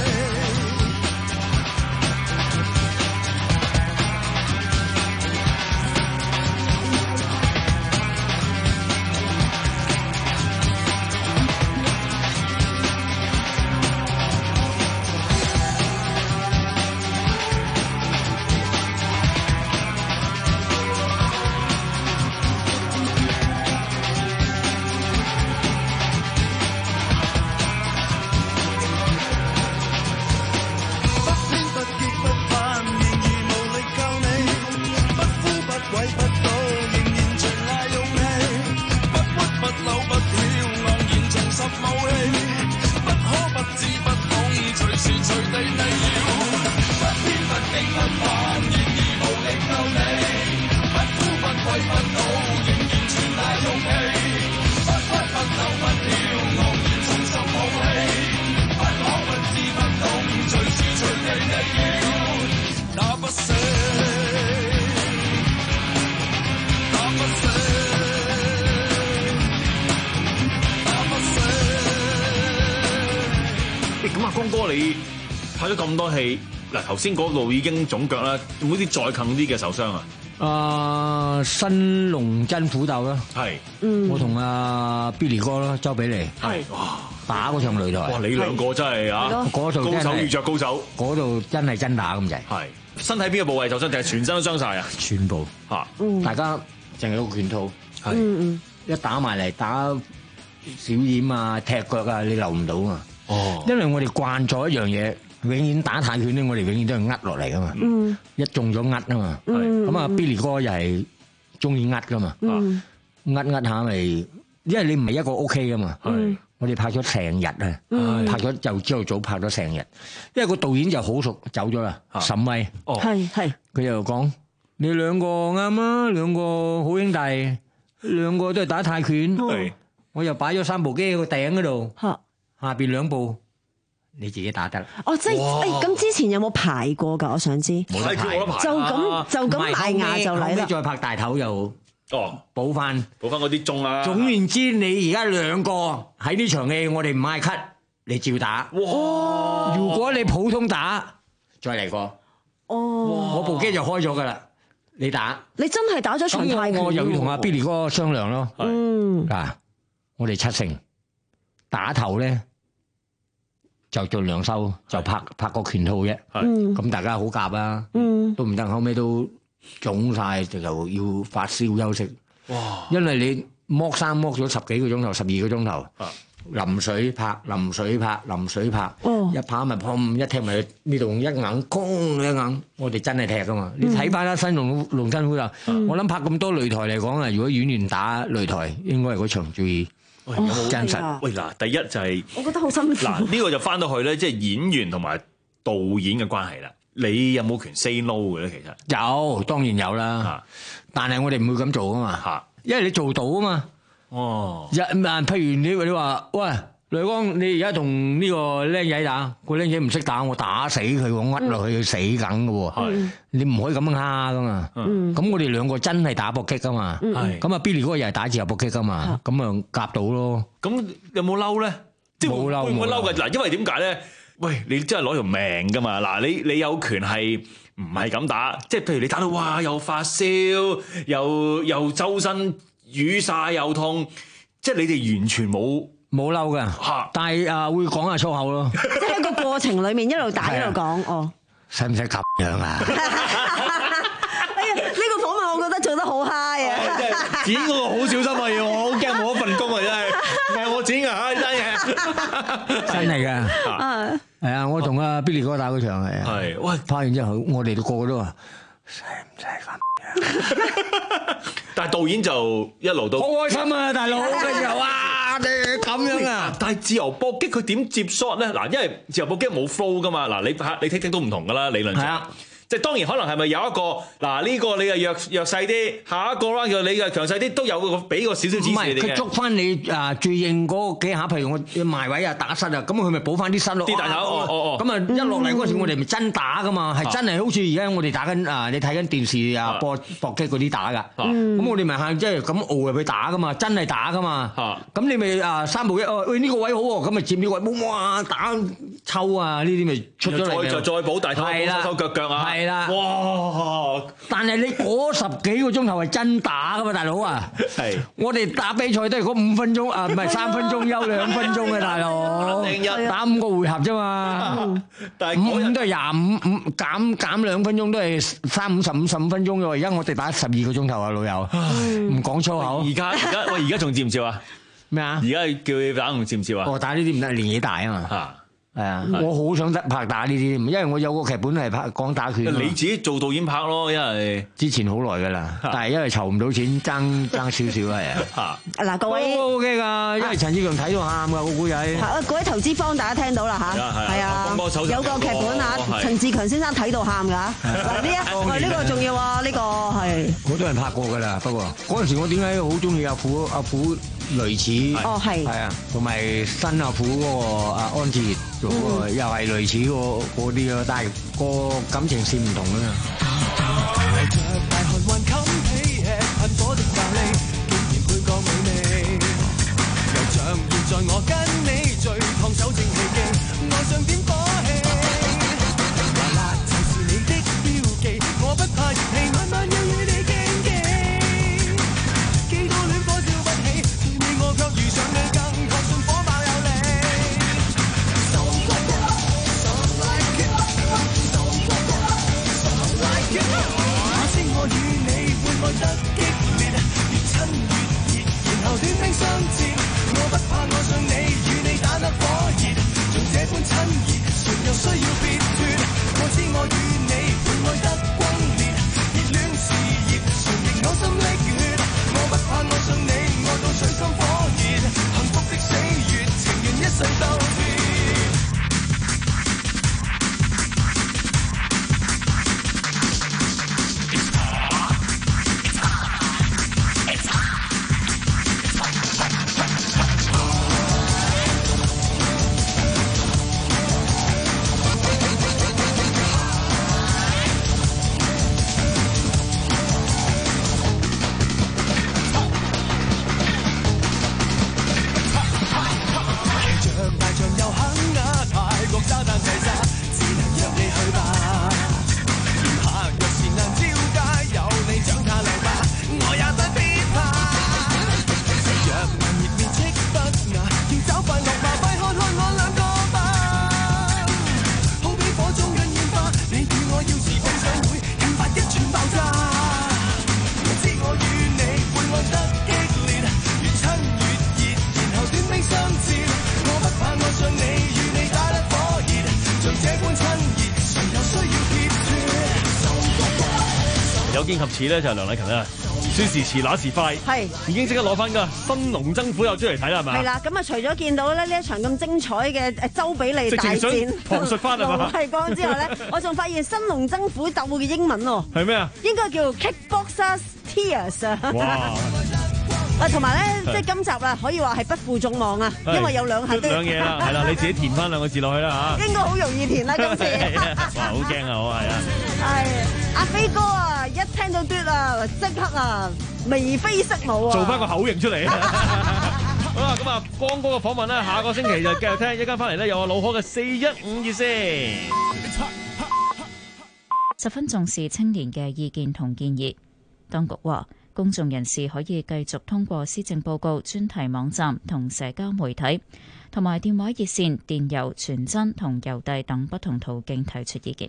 咁啊，江哥你拍咗咁多戲，嗱頭先嗰度已經腫腳啦，有冇啲再近啲嘅受傷啊？ 啊，新龍真虎鬥啦， 係， 我同阿 Billy 哥咯，周比利， 係，哇， 打嗰場擂台， 哇，你兩個真係啊， 嗰度高手遇着高手， 嗰度真係真打咁滯， 係，身體邊個部位受傷定係全身都傷晒啊？ 全部， 嚇， 大家淨係個拳套， 係， 一打埋嚟打小掩啊、踢腳啊，你留唔到啊！哦，因為我哋慣咗一樣嘢，永遠打泰拳咧，我哋永遠都係呃落嚟噶嘛。嗯，一中咗呃啊嘛。係咁啊，Billy 哥又係中意呃噶嘛。嗯，呃呃下咪，因為你唔係一個 OK 噶嘛。係，我哋拍咗成日啊，拍咗就朝頭早拍咗成日。因為個導演就好熟，走咗啦。沈威， 哦，係係， 佢又講：你兩個啱啊，兩個好兄弟，兩個都係打泰拳。係，我又擺咗三部機喺個頂嗰度。嚇！下邊兩部你自己打得。 哦，即係誒，咁之前有冇排過㗎？我想知。 冇得排， 就咁就咁埋牙就嚟啦。 再拍大頭又哦補翻補翻嗰啲鐘啊。 總言之，你而家兩個喺呢場戲，我哋唔嗌cut，你照打。哇！如果你普通打，再嚟過。哦。我部機就開咗㗎啦，你打。 你真係打咗場泰拳。 我又要同阿 Billy 哥商量咯。嗯。嗱，我哋七成打頭咧。 就做兩收，就拍拍個拳套啫。咁大家好夾啊，都唔得，後尾都腫晒，就要發燒休息。哇！因為你剝衫剝咗十幾個鐘頭，十二個鐘頭。淋水拍，淋水拍，淋水拍，一拍咪砰，一踢咪呢度一硬，空一硬，我哋真係踢噶嘛！你睇翻啦，新龍龍辛苦啦，我諗拍咁多擂台嚟講啊，如果演員打擂台，應該係嗰場最真實。 喂嗱，第一就係我覺得好辛苦。 嗱呢個就翻到去咧，即係演員同埋導演嘅關係啦。你有冇權 say no 嘅咧？其實有，當然有啦。但係我哋唔會咁做噶嘛，因為你做到啊嘛。哦，一嗱，譬如你你話，喂，雷光，你而家同呢個僆仔打，個僆仔唔識打，我打死佢，我屈落去，佢死梗噶喎。係，你唔可以咁樣蝦噶嘛。嗯，咁我哋兩個真係打搏擊噶嘛。係，咁啊 Billy 嗰個又係打自由搏擊噶嘛。咁啊夾到咯。咁有冇嬲咧？即係冇嬲，會唔會嬲㗎？嗱，因為點解咧？喂，你真係攞條命噶嘛？嗱，你你有權係唔係咁打？即係譬如你打到哇，又發燒，又又周身瘀晒又痛，即係你哋完全冇冇嬲㗎，但係啊會講下粗口咯。 即係喺個過程裡面一路打一路講，哦。 使唔使咁樣啊？ 哎呀，呢個訪問我覺得做得好 high 啊！ 剪嗰個好小心啊，要我好驚冇一份工啊，真係唔係我剪啊，真係真係㗎。係啊，我同阿 Billy 哥打嗰場係啊。係，喂，拍完之後，我哋個個都話使唔使咁？ 但係導演就一路都好開心啊，大佬嘅時候啊，你咁樣啊！ 但係自由搏擊佢點接 shot 咧？嗱，因為自由搏擊冇 flow 噶嘛，嗱，你拍你剔剔都唔同噶啦，理論上。係啊。即係當然可能係咪有一個嗱呢個你係弱弱勢啲，下一個 round 你係強勢啲，都有個俾個少少指示你嘅。唔係，佢捉翻你啊最應嗰幾下，譬如我埋位啊打失啊，咁佢咪補翻啲失咯。 啲大頭，哦哦哦。 咁啊一落嚟嗰時我哋咪真打噶嘛，係真係好似而家我哋打緊啊，你睇緊電視啊播搏擊嗰啲打㗎。咁我哋咪係即係咁熬入去打㗎嘛，真係打㗎嘛。咁你咪啊三步一哦，喂呢個位好喎，咁咪佔呢個位，哇打抽啊呢啲咪出咗嚟。 再就再補大頭，手手腳腳啊。 係啦，哇！但係你嗰十幾個鐘頭係真打噶嘛，大佬啊！係，我哋打比賽都係嗰五分鐘啊，唔係三分鐘休兩分鐘嘅大佬，打五個回合啫嘛。但係五五都係廿五五減減兩分鐘都係三五十五十五分鐘嘅喎。而家我哋打十二個鐘頭啊，老友，唔講粗口。 而家而家喂，而家仲接唔接啊？ 咩啊？ 而家叫你打仲接唔接啊？ 我打呢啲唔得，年紀大啊嘛。係啊，我好想得拍打呢啲，因為我有個劇本係拍講打拳。 你自己做導演拍咯，因為之前好耐噶啦，但係因為籌唔到錢，爭爭少少係啊。嗱，各位 O K 噶，因為陳志強睇到喊噶個古仔。 係，各位投資方大家聽到啦吓，係啊，有個劇本啊，陳志強先生睇到喊噶。嗱呢一，喂呢個重要啊，呢個係。 好多人拍過噶啦，不過嗰陣時我點解好中意阿虎阿虎類似？ 哦係。係啊，同埋新阿虎嗰個阿安志烈。做個又係類似嗰嗰啲咯，但係個感情線唔同啊嘛。大汗還冚起吃噴火的咖喱，竟然配覺美味。又像現在我跟你聚，燙手正氣機，愛上點火氣。麻辣就是你的標記，我不怕熱氣，晚晚要與你競技。幾多戀火燒不起，對你我卻遇上你更確信火爆有力。那星我與你會愛得激烈，越親越熱，然後短兵相接。我不怕愛上你，與你打得火熱，像這般親熱。 有見及此咧，就係梁禮勤啦。說時遲那時快， 係已經即刻攞翻個新龍爭虎又出嚟睇啦，係咪？ 係啦，咁啊，除咗見到咧呢一場咁精彩嘅誒周比利大戰， 旁述翻係嘛？ 係講之後咧，我仲發現新龍爭虎鬥嘅英文喎， 係咩啊？ 應該叫 Kickboxers Tears 啊！ 哇！ 啊，同埋咧，即係今集啊，可以話係不負眾望啊，因為有兩下都兩嘢啦，係啦，你自己填翻兩個字落去啦嚇。 應該好容易填啦，今次。 哇，好驚啊，我係啊！ 係阿飛哥啊，一聽到嘟啊，即刻啊，眉飛色舞啊！ 做翻個口型出嚟啊！好啦，咁啊，光哥嘅訪問咧，下個星期就繼續聽，一間翻嚟咧有我老可嘅四一五熱線。 十分重視青年嘅意見同建議，當局話，公眾人士可以繼續通過施政報告專題網站同社交媒體，同埋電話熱線、電郵、傳真同郵遞等不同途徑提出意見。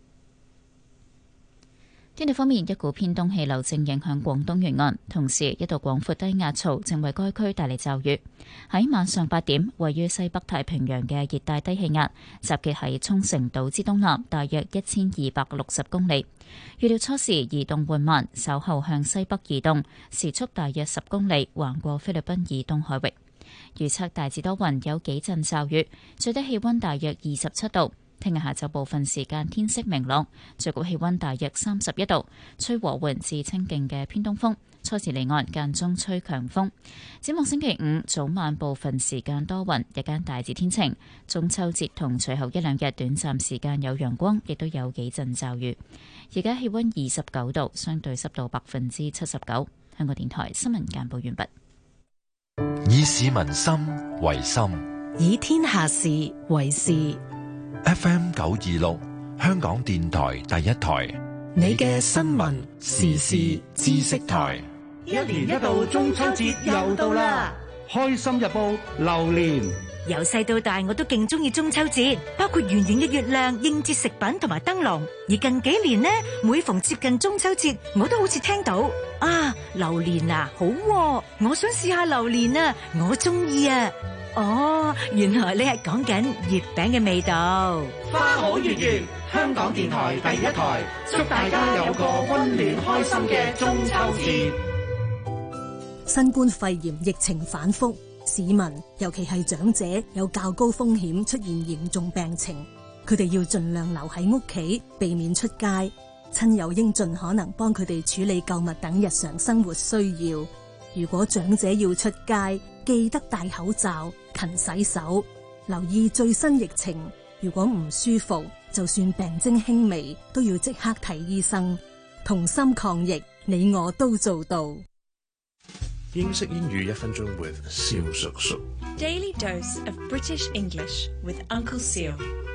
天氣方面，一股偏東氣流正影響廣東沿岸，同時一道廣闊低壓槽正為該區帶嚟驟雨。喺晚上八點，位於西北太平洋嘅熱帶低氣壓集結喺沖繩島之東南，大約一千二百六十公里。預料初時移動緩慢，稍後向西北移動，時速大約十公里，橫過菲律賓以東海域。預測大致多雲，有幾陣驟雨，最低氣溫大約二十七度。聽日下晝部分時間天色明朗，最高氣溫大約三十一度，吹和緩至清勁嘅偏東風，初時離岸間中吹強風。展望星期五早晚部分時間多雲，日間大致天晴。中秋節同隨後一兩日短暫時間有陽光，亦都有幾陣驟雨。而家氣溫二十九度，相對濕度百分之七十九。香港電台新聞簡報完畢。 以市民心為心， 以天下事為事。 F M 九二六，香港電台第一台， 你嘅新聞時事知識台。 一年一度中秋節又到啦，開心日報榴蓮。 由細到大我都勁中意中秋節，包括圓圓嘅月亮、應節食品同埋燈籠。而近幾年呢，每逢接近中秋節，我都好似聽到啊榴蓮啊好喎，我想試下榴蓮啊，我中意啊。哦，原來你係講緊月餅嘅味道。 花好月圓，香港電台第一台，祝大家有個溫暖開心嘅中秋節。 新冠肺炎疫情反覆，市民尤其係長者有較高風險出現嚴重病情，佢哋要盡量留喺屋企，避免出街。親友應盡可能幫佢哋處理購物等日常生活需要。如果長者要出街，記得戴口罩、勤洗手，留意最新疫情。如果唔舒服，就算病徵輕微，都要即刻睇醫生。同心抗疫，你我都做到。 英式英語一分鐘 with 蕭叔叔。 Daily dose of British English with Uncle Seal。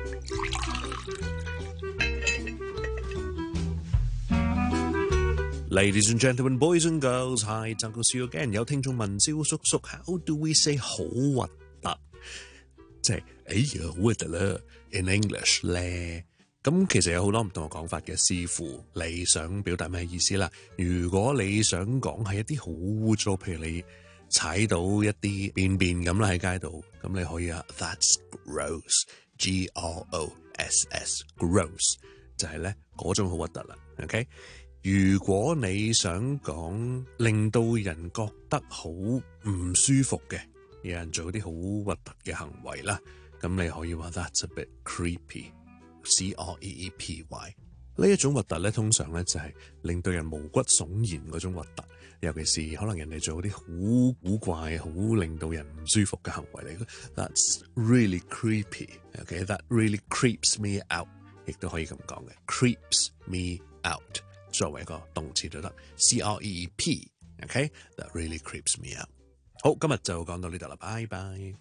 Ladies and gentlemen, boys and girls, hi, it's Uncle Seal again。有聽眾問蕭叔叔 ，How do we say 好核突？即係哎呀好核突啦 ，in English 咧。咁其實有好多唔同嘅講法嘅，視乎你想表達咩意思啦。如果你想講係一啲好污糟，譬如你踩到一啲便便咁啦喺街度，咁你可以啊 ，That's gross，G R O S S，gross 就係咧嗰種好核突啦。OK。如果你想講令到人覺得好唔舒服嘅，有人做啲好核突嘅行為啦，咁你可以話 That's a bit creepy，C R E E P Y。呢一種核突咧，通常咧就係令到人毛骨悚然嗰種核突，尤其是可能人哋做啲好古怪、好令到人唔舒服嘅行為嚟。That's really creepy。OK，that really creeps me out， 亦都可以咁講嘅 ，creeps me out。作為一個動詞都得 ，C R E E P，OK，that really creeps me out。好，今日就講到呢度啦，拜拜。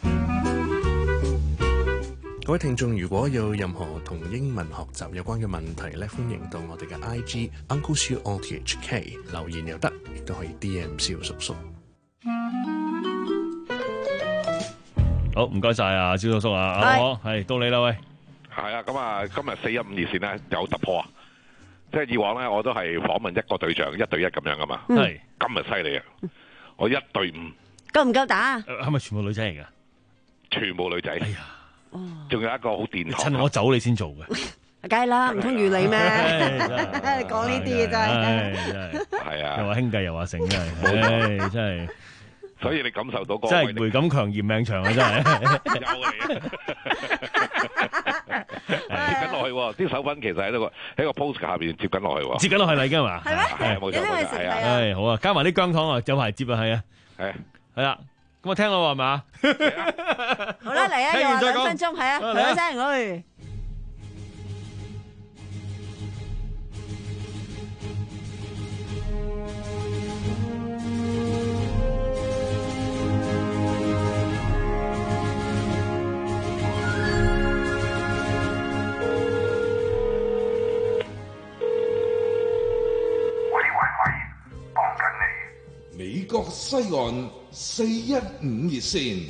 各位聽眾，如果有任何同英文學習有關嘅問題咧，歡迎到我哋嘅 I G Uncle Siu O T H K 留言又得，亦都可以 D M 蕭叔叔。 好，唔該晒啊，蕭叔叔啊，阿羅，係到你啦，喂。 係啊，咁啊，今日四一五熱線咧有突破啊！即係以往咧，我都係訪問一個對象一對一咁樣噶嘛。係、嗯、今日犀利啊！我一對五， 夠唔夠打？ 係咪全部女仔嚟噶？ 全部女仔。哎呀，仲有一個好殿堂。 趁我走你先做嘅。 梗係啦，唔通預你咩？講呢啲嘢真係， 係啊， 又話兄弟又話成真係，唉真係。 所以你感受到嗰個真係回感強嫌命長啊！真係有嚟啊！接緊落去喎，啲手粉其實喺個喺個 post 下邊接緊落去喎， 接緊落去啦已經係嘛？ 係咩？ 係冇錯冇錯，係啊！ 唉好啊，加埋啲薑糖啊，有排接啊，係啊， 係係啦，咁我聽咯係嘛？ 好啦，嚟啊，又話兩分鐘，係啊，嚟一聲去。 美國西岸四一五熱線。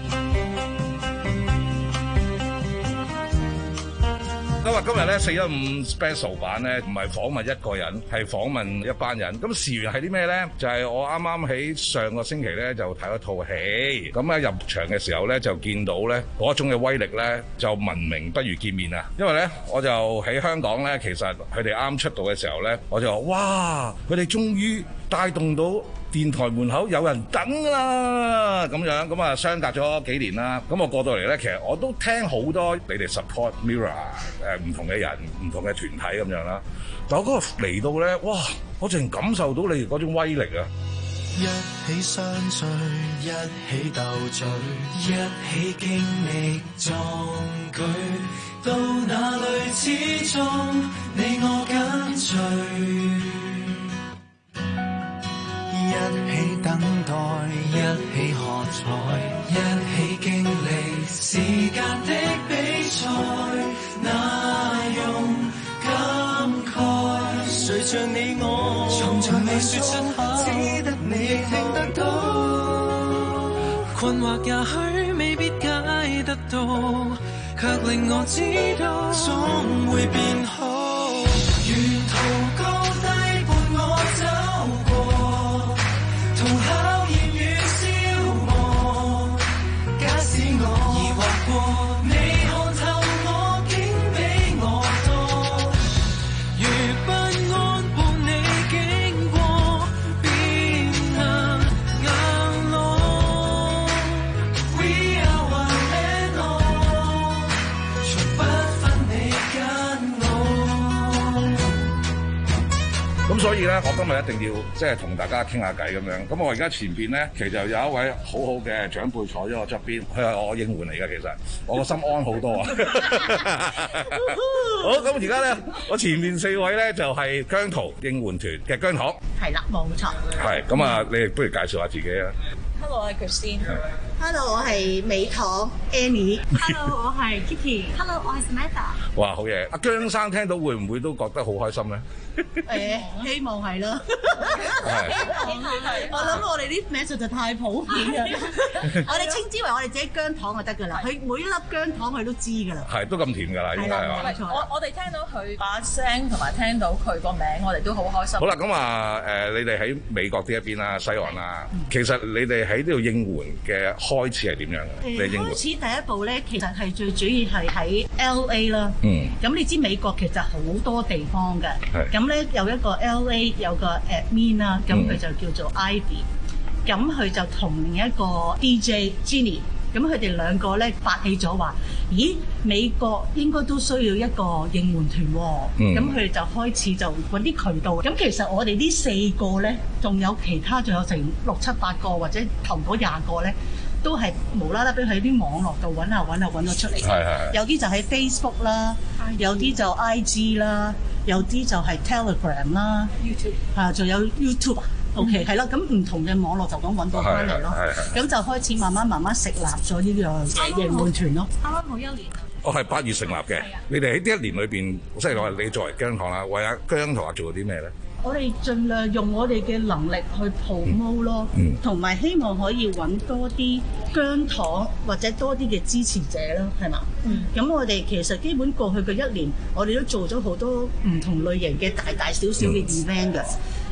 咁啊，今日咧四一五 special 版咧，唔係訪問一個人，係訪問一班人。咁事緣係啲咩咧？就係、是、我啱啱喺上個星期咧就睇咗套戲，咁咧入場嘅時候咧就見到咧嗰種嘅威力咧，就聞名不如見面啊！因為咧我就喺香港咧，其實佢哋啱出道嘅時候咧，我就話哇，佢哋終於帶動到電台門口有人等啦，咁樣咁啊，相隔咗幾年啦，咁我過到嚟咧，其實我都聽好多你哋 support Mirror 誒唔同嘅人、唔同嘅團體咁樣啦。但我嗰個嚟到咧，哇！我淨感受到你哋嗰種威力啊！ 一起相聚，一起鬥嘴，一起經歷壯舉，到哪裏始終你我緊隨。一起等待，一起喝彩，一起經歷時間的比賽，那用感慨。誰像你我，從來未說出口，只得你聽得到。困惑也許未必解得到，卻令我知道總會變好。沿途高低伴我走過，同考驗與消磨。假使我疑惑過，你看透我，竟比我多。如不安伴你經過變硬硬路 ，We are one and all， 從不分你跟我。 咁所以咧，我今日一定要即係同大家傾下偈咁樣。咁我而家前邊咧，其實有一位好好嘅長輩坐咗我側邊，佢係我應援嚟嘅。其實我個心安好多啊！好，咁而家咧，我前面四位咧就係姜濤應援團嘅姜糖。 係啦，冇錯。 係咁啊，你哋不如介紹下自己啊。 Hello，我係 Christine。 Hello，我係美糖 Annie。 Hello，我係 Kitty。Hello，我係 Samantha。 哇，好嘢！阿姜生聽到會唔會都覺得好開心咧？ 誒，希望係咯。 係。 我諗我哋啲名實在太普遍㗎，我哋稱之為我哋自己姜糖就得㗎啦。佢每一粒姜糖佢都知㗎啦。 係，都咁甜㗎啦，應該係嘛？ 冇錯。我我哋聽到佢把聲同埋聽到佢個名，我哋都好開心。 好啦，咁啊誒，你哋喺美國呢一邊啦，西岸啦，其實你哋喺呢度應援嘅開始係點樣嘅？你應援開始第一步咧，其實係最主要係喺 L A 啦。 嗯。 咁你知美國其實好多地方嘅。係。咁咧有一個 L A 有個 admin 啦，咁佢就叫做 Ivy，咁佢就同另一個 D J Jenny，咁佢哋兩個咧發起咗話，咦，美國應該都需要一個應援團喎，咁佢哋就開始就揾啲渠道。咁其實我哋呢四個咧，仲有其他仲有成六七八個或者頭嗰廿個咧，都係無啦啦俾佢喺啲網絡度揾下揾下揾咗出嚟。係係。有啲就喺 Facebook 啦，有啲就 I G 啦，有啲就係 Telegram 啦 ，YouTube 啊，仲有 YouTube。OK， 係咯，咁唔同嘅網絡就咁揾到翻嚟咯。咁就開始慢慢慢慢成立咗呢個應援團咯。 啱啱好一年。 我係八月成立嘅。你哋喺呢一年裏邊，即係話你作為姜糖啦，為阿姜糖做咗啲咩咧？ 我哋盡量用我哋嘅能力去 promote 咯，同埋希望可以揾多啲姜糖或者多啲嘅支持者啦，係嘛？咁、嗯、我哋其實基本過去嘅一年，我哋都做咗好多唔同類型嘅大大小小嘅 event 嘅。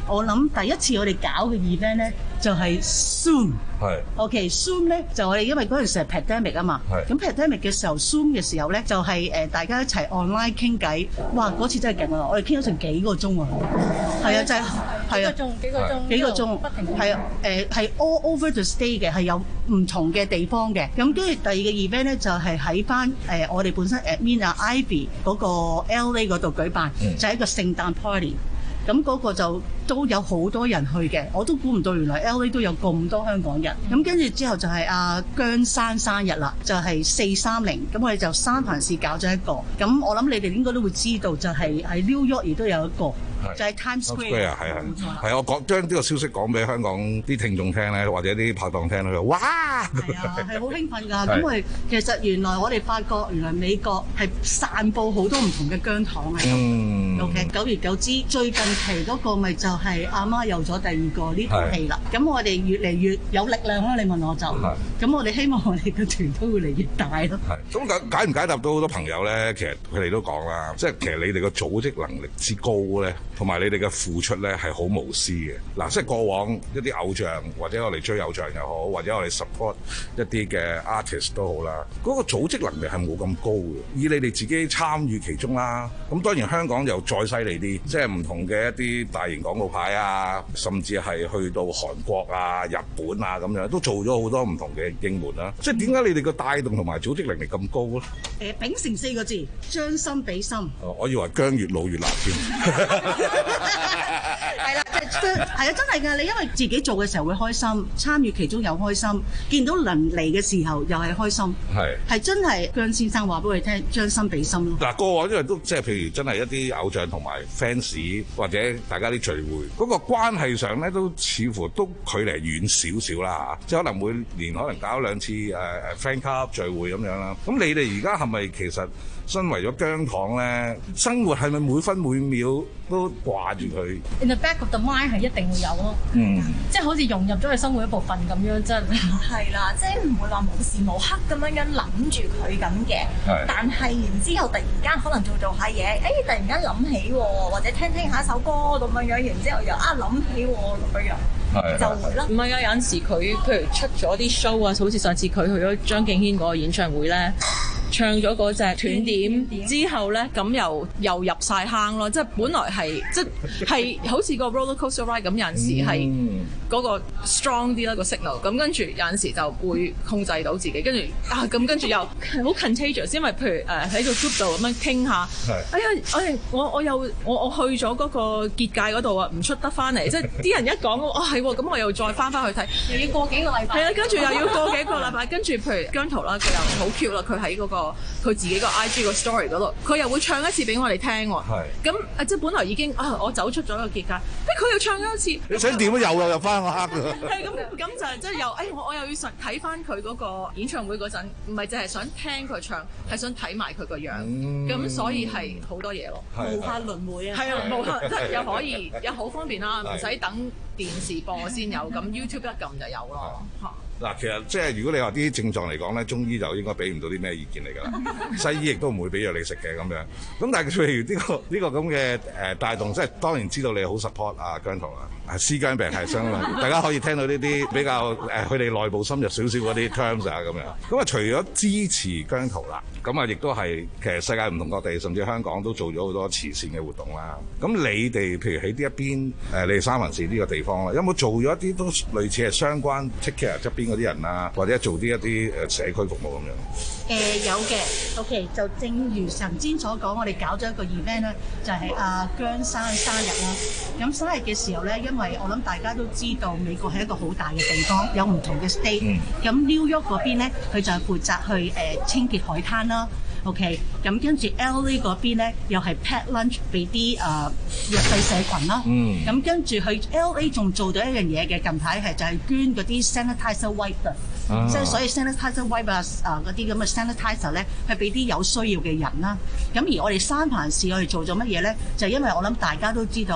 我諗第一次我哋搞嘅 event 咧就係 Zoom。 係。 OK，Zoom 咧就我哋因為嗰陣時係 pandemic 啊嘛。係。咁 pandemic 嘅時候 Zoom 嘅時候咧就係誒大家一齊 online 傾偈。哇！嗰次真係勁啊！我哋傾咗成幾個鐘啊。係啊，就係係啊。幾個鐘？幾個鐘？幾個鐘？不停。係啊，誒係 all over the state 嘅，係有唔同嘅地方嘅。咁跟住第二個 event 咧就係喺翻誒我哋本身 admin 啊 Ivy 嗰個 L A 嗰度舉辦，嗯、就係一個聖誕 party。咁嗰個就都有好多人去嘅，我都估唔到原來 L A 都有咁多香港人。咁跟住之後就係阿姜珊生日啦，就係四三零。咁我哋就三藩市搞咗一個。咁我諗你哋應該都會知道，就係喺 New York 亦都有一個。就係 Times Square 啊，係係係，我講將呢個消息講俾香港啲聽眾聽咧，或者啲拍檔聽咧，哇！ 係啊，係好興奮㗎。咁我哋其實原來我哋發覺原來美國係散佈好多唔同嘅姜糖喺度。嗯。OK， 久而久之，最近期嗰個咪就係阿媽有咗第二個呢套戲啦。咁我哋越嚟越有力量啦。你問我就。係。咁我哋希望我哋嘅團都會越嚟越大咯。 係。咁解解唔解答到好多朋友咧？其實佢哋都講啦，即係其實你哋個組織能力之高咧。同埋你哋嘅付出咧係好無私嘅。嗱，即係過往一啲偶像或者我哋追偶像又好，或者我哋 support 一啲嘅 artist 都好啦，嗰個組織能力係冇咁高嘅。以你哋自己參與其中啦，咁當然香港又再犀利啲，即係唔同嘅一啲大型廣告牌啊，甚至係去到韓國啊、日本啊咁樣，都做咗好多唔同嘅應援啦。即係點解你哋個帶動同埋組織能力咁高咧？ 誒，秉承四個字，將心比心。 哦，我以為姜越老越辣添。 係啦，即係係啊，真係㗎！你因為自己做嘅時候會開心，參與其中又開心，見到能嚟嘅時候又係開心，係係真係姜先生話俾我哋聽，將心比心咯。 嗱，過往因為都即係譬如真係一啲偶像同埋 fans 或者大家啲聚會，嗰個關係上咧都似乎都距離遠少少啦嚇，即係可能每年可能搞兩次誒誒 fan club 聚會咁樣啦。咁你哋而家係咪其實身為咗姜糖咧，生活係咪每分每秒都掛住佢 ？In the back of the mind 係一定會有咯，嗯，即係好似融入咗佢生活一部分咁樣，真係係啦，即係唔會話無時無刻咁樣樣諗住佢咁嘅，但係然之後突然間可能做做下嘢，誒、哎、突然間諗起喎，或者聽聽下一首歌咁樣樣，然之後又啊諗起喎咁樣樣，就會啦。 唔係啊，有陣時佢譬如出咗啲 show 啊，好似上次佢去咗張敬軒嗰個演唱會咧。唱咗嗰隻斷點之後咧，咁又又入晒坑咯，即係本來係即係好似個 roller coaster ride 咁，有陣時係嗰個 strong 啲啦個 signal，咁跟住有陣時就會控制到自己，跟住啊咁跟住又好 contagious，因為譬如誒喺、呃、個 group 度咁樣傾下，哎呀，哎我我又我我去咗嗰個結界嗰度啊，唔出得翻嚟，即係啲人一講哦係喎，咁我又再翻翻去睇， 又要過幾個禮拜， 係啊，跟住又要過幾個禮拜，跟住譬如姜濤啦，佢又好 cute 啦，佢喺嗰個。佢自己個 I G 個 story 嗰度，佢又會唱一次俾我哋聽喎。係。咁誒，即係本來已經啊，我走出咗個結界，誒佢又唱咗一次。 你想點都有又入翻個黑㗎。 係咁，咁就即係又誒，我我又要實睇翻佢嗰個演唱會嗰陣，唔係淨係想聽佢唱，係想睇埋佢個樣。咁、嗯、所以係好多嘢咯。 無限輪迴啊！ 係啊，無限即係又可以，又好方便啦，唔使等電視播先有，咁 YouTube 一撳就有咯。嚇！ 嗱，其實即係如果你話啲症狀嚟講咧，中醫就應該俾唔到啲咩意見嚟㗎啦，西醫亦都唔會俾藥你食嘅咁樣。咁但係譬如呢、呢個呢、呢個咁嘅誒帶動，即係當然知道你好 support 啊姜濤啊，係絲姜病係相關，大家可以聽到呢啲比較誒佢哋內部深入少少嗰啲 terms 啊咁樣。咁啊，除咗支持姜濤啦，咁啊亦都係其實世界唔同各地，甚至香港都做咗好多慈善嘅活動啦。咁你哋譬如喺呢一邊誒，你哋三藩市呢個地方啦，有冇做咗一啲都類似係相關 take care 側邊嗰啲人啊，或者做啲一啲誒社區服務咁樣？ 誒、呃、有嘅 ，OK， 就正如神仙所講，我哋搞咗一個 event 咧，就係、是、阿、啊、姜生生日啦。咁生日嘅時候咧，因為我諗大家都知道美國係一個好大嘅地方，有唔同嘅 state、嗯。咁 New York 嗰邊咧，佢就係負責去誒、呃、清潔海灘啦。OK，咁跟住 L A 嗰邊咧，又係 pack lunch 俾啲誒弱勢社群啦。嗯。咁跟住去 L A 仲做到一樣嘢嘅，近排係就係捐嗰啲 sanitizer wipe 啊，即係所以 sanitizer wipe 啊嗰啲咁嘅 sanitizer 咧，係俾啲有需要嘅人啦。咁而我哋三藩市我哋做咗乜嘢咧？就係因為我諗大家都知道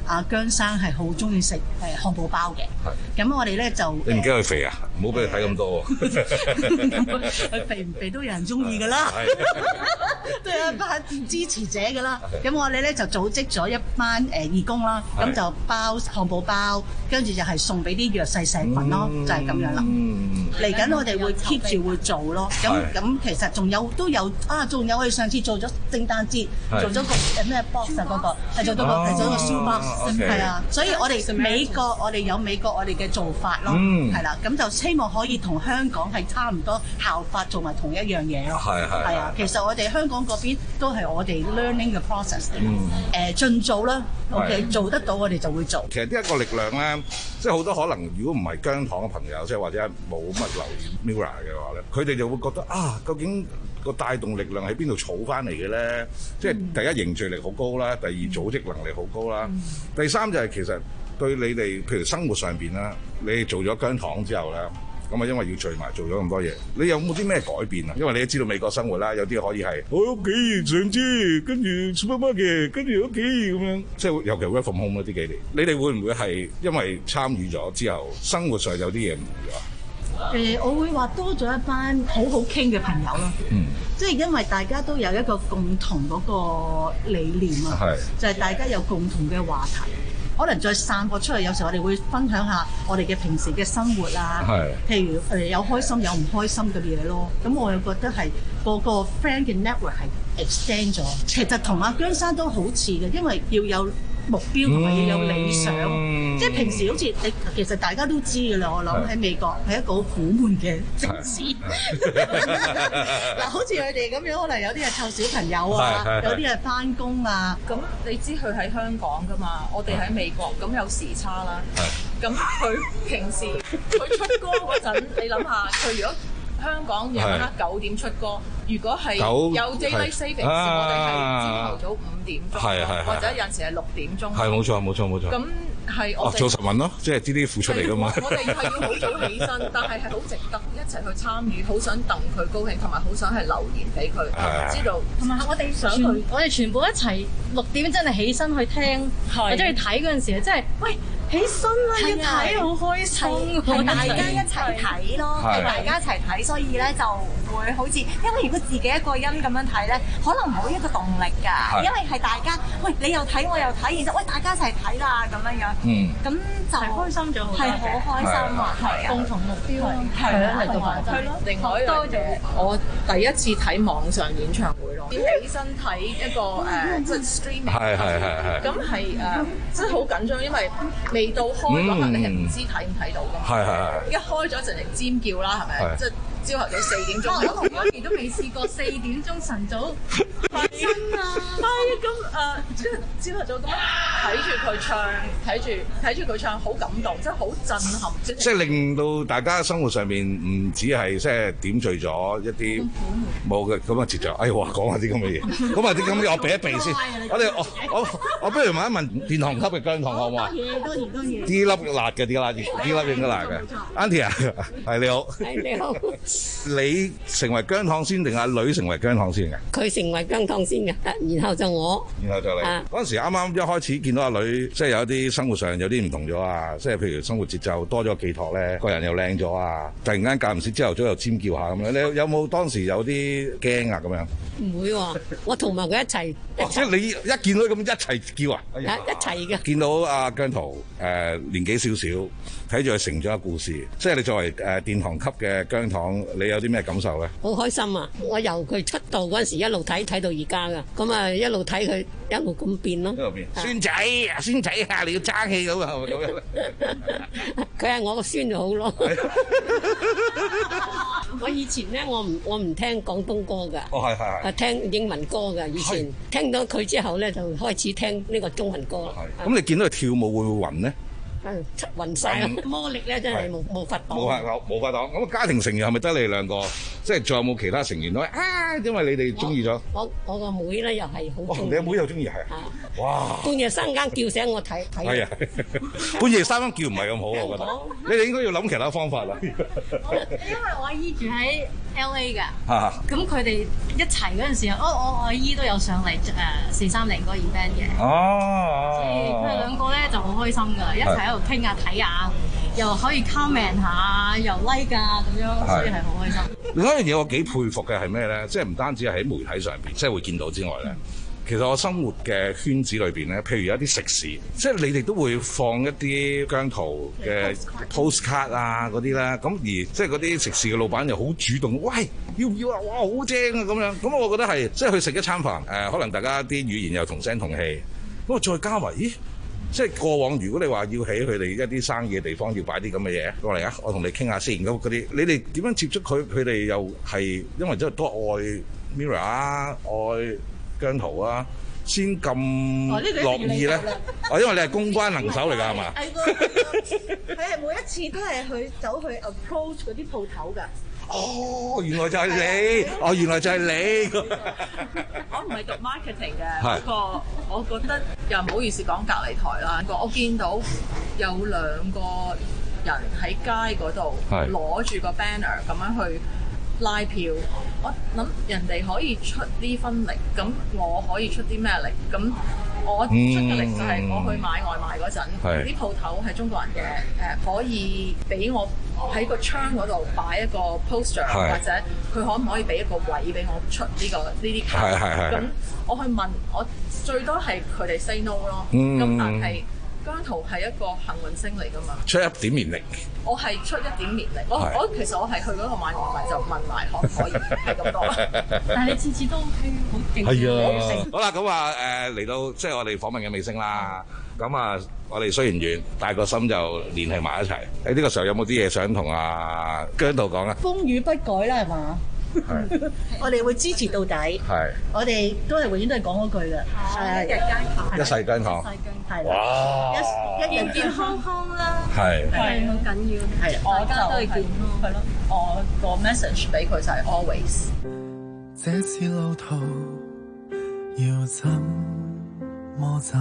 阿姜生係好中意食誒漢堡包嘅。咁我哋咧就你唔驚佢肥啊？唔好俾佢睇咁多喎。 佢肥唔肥都有人中意㗎啦，都有一班支持者㗎啦。咁我哋咧就組織咗一班誒義工啦，咁就包漢堡包，跟住就係送俾啲弱勢社群咯，就係咁樣啦。嚟緊我哋會 keep 住會做咯。咁咁其實仲有都有啊，仲有我哋上次做咗聖誕節做咗個誒咩 box 啊，嗰個係做咗個係做咗個 shoe box， 係啊。所以我哋美國我哋有美國我哋嘅做法咯，係啦。咁就希望可以同香港係差唔多效法做埋同一樣嘢咯。係係係啊。其實我哋香港嗰邊都係我哋 learning 嘅 process 嚟，誒盡做啦。OK， 做得到我哋就會做。 其實呢一個力量咧，即係好多可能，如果唔係姜糖嘅朋友，即係或者冇乜留意 Mirror 嘅話咧，佢哋就會覺得啊，究竟個帶動力量喺邊度儲翻嚟嘅咧？即係第一凝聚力好高啦，第二組織能力好高啦，嗯、第三就係其實對你哋譬如生活上邊啦，你哋做咗姜糖之後咧。咁啊，因為要聚埋做咗咁多嘢，你有冇啲咩改變啊？因為你都知道美國生活啦，有啲可以係我屋企上車，跟住 supermarket，跟住屋企咁樣，即係尤其 work from home 嗰啲幾年，你哋會唔會係因為參與咗之後，生活上有啲嘢唔同咗？ 誒、呃，我會話多咗一班好好傾嘅朋友咯。嗯，即係因為大家都有一個共同嗰個理念啊，就係大家有共同嘅話題。可能再散播出去，有時候我哋會分享下我哋嘅平時嘅生活啊，譬如誒有開心有唔開心嘅嘢咯。咁我又覺得係個個 friend 嘅 network 係 extend 咗。其實同阿姜生都好似嘅，因為要有目標同埋要有理想。嗯、即係平時好似你其實大家都知㗎啦。我諗喺美國係一個好苦悶嘅城市。嗱，好似佢哋咁樣，可能有啲係湊小朋友啊，有啲係翻工啊。 咁你知佢喺香港㗎嘛？我哋喺美國，咁有時差啦。咁佢平時佢出歌嗰陣，你諗下，佢如果香港夜晚黑九點出歌，如果係有 daylight savings，我哋係朝頭早五點鐘，或者有陣時係六點鐘。係冇錯冇錯冇錯。咁係我哋做實運咯，即係啲啲付出嚟㗎嘛。我哋係要好早起身，但係係好值得一齊去參與，好想戥佢高興，同埋好想係留言俾佢，知道。同埋我哋想去， 我哋全部一齊六點真係起身去聽，或者去睇嗰陣時，真係喂。起身啦！要睇好開心， 係大家一齊睇咯，係大家一齊睇，所以咧就會好似，因為如果自己一個人咁樣睇咧，可能冇一個動力㗎，因為係大家，喂你又睇我又睇，然之後喂大家一齊睇啦咁樣樣，嗯，咁就開心咗好多，係好開心啊，係啊，共同目標咯，係啊，係同埋係咯，另外一樣嘢，我第一次睇網上演唱會咯，點起身睇一個誒即係 streaming，係係係係，咁係誒真係好緊張，因為未到開嗰刻，你係唔知睇唔睇到㗎嘛？係係係。一開咗就嚟尖叫啦，係咪？即係朝頭早四點鐘。我同媽咪都未試過四點鐘晨早發真啊！係咁誒，即係朝頭早咁樣睇住佢唱，睇住睇住佢唱，好感動，真係好震撼。即係令到大家生活上面唔止係即係點綴咗一啲冇嘅咁嘅節奏。哎呀，講下啲咁嘅嘢，咁啊啲咁嘅我避一避先。我哋我我我不如問一問殿堂級嘅姜糖好唔好啊？多謝多謝。啲粒辣嘅，啲辣啲，啲粒應該辣嘅。Auntie 啊，係你好。係你好。你成為姜糖先定阿女成為姜糖先嘅？佢成為姜糖先嘅，然後就我。然後就你。嗰陣時啱啱一開始見到阿女，即係有一啲生活上有啲唔同咗啊！即係譬如生活節奏多咗寄託咧，個人又靚咗啊！突然間間唔時朝頭早又尖叫下咁樣，你有冇當時有啲驚啊咁樣？唔會喎，我同埋佢一齊。即係你一見到咁一齊叫啊？啊，一齊嘅。見到阿姜濤誒年紀少少，睇住佢成長嘅故事，即係你作為誒殿堂級嘅姜糖，你有啲咩感受咧？好開心啊！我由佢出道嗰陣時一路睇睇到而家噶，咁啊一路睇佢一路咁變咯。一路變。孫仔啊，孫仔啊，你要爭氣咁啊，係咪咁樣？佢係我個孫就好咯。我以前咧，我唔我唔聽廣東歌噶，哦係係係，聽英文歌噶。以前聽到佢之後咧，就開始聽呢個中文歌。係。咁你見到佢跳舞會唔會暈咧？係暈曬，魔力咧真係冇冇法擋。冇法擋，冇法擋。咁家庭成員係咪得你兩個？即係仲有冇其他成員都啊？因為你哋中意咗。我我個妹咧又係好中意。你阿妹又中意係？哇！半夜三更叫醒我睇睇。係啊，半夜三更叫唔係咁好，我覺得。你哋應該要諗其他方法啦。因為我阿姨住喺 L A 㗎，咁佢哋一齊嗰陣時候，我我阿姨都有上嚟誒四三零嗰個 event 嘅。哦。即係佢哋兩個咧好開心㗎，一齊喺度傾下睇下，又可以 comment 下，又 like 啊咁樣，所以係好開心。 另一樣嘢我幾佩服嘅係咩咧？即係唔單止係喺媒體上邊，即係會見到之外咧。其實我生活嘅圈子裏邊咧，譬如有一啲食肆，即係你哋都會放一啲姜濤嘅 postcard 啊嗰啲啦，咁而即係嗰啲食肆嘅老闆又好主動，喂，要唔要啊？哇，好正啊咁樣，咁我覺得係即係去食一餐飯，誒、呃，可能大家啲語言又同聲同氣，咁啊再加埋，咦，即係過往如果你話要喺佢哋一啲生意嘅地方要擺啲咁嘅嘢過嚟啊，我同你傾下先，咁嗰啲，你哋點樣接觸佢？佢哋又係因為真係都愛 Mirror 啊，愛姜濤啊，先咁樂意咧？哦，因為你係公關能手嚟㗎，係嘛？ 係個，佢係每一次都係去走去 approach 嗰啲鋪頭㗎。 哦，原來就係你，哦，原來就係你。 我唔係讀 marketing 嘅，不過我覺得又唔好意思講隔離台啦。我見到有兩個人喺街嗰度攞住個 banner 咁樣去拉票，我諗人哋可以出呢分力，咁我可以出啲咩力？咁我出嘅力就係我去買外賣嗰陣，啲鋪頭係中國人嘅，誒可以俾我喺個窗嗰度擺一個 poster， 或者佢可唔可以俾一個位俾我出呢個呢啲卡？咁我去問，我最多係佢哋 say no 咯。咁但係姜濤係一個幸運星嚟㗎嘛， 出一點綿力。我係出一點綿力，我我其實我係去嗰度買外賣就問埋可唔可以係咁多。 但係你次次都 OK， 好勁。 係啊，好啦，咁啊誒嚟到即係我哋訪問嘅尾聲啦。咁啊，我哋雖然遠，但係個心就連繫埋一齊。喺呢個時候有冇啲嘢想同阿姜濤講啊？ 風雨不改啦，係嘛？我哋會支持到底。係。我哋都係永遠都係講嗰句嘅。係。一日間堂。一世間堂。一世間係啦。哇！一一健健康康啦。係。係好緊要。係。大家都係健康。係咯。 我個 message 俾佢就係 always。 這次路途要怎麼走？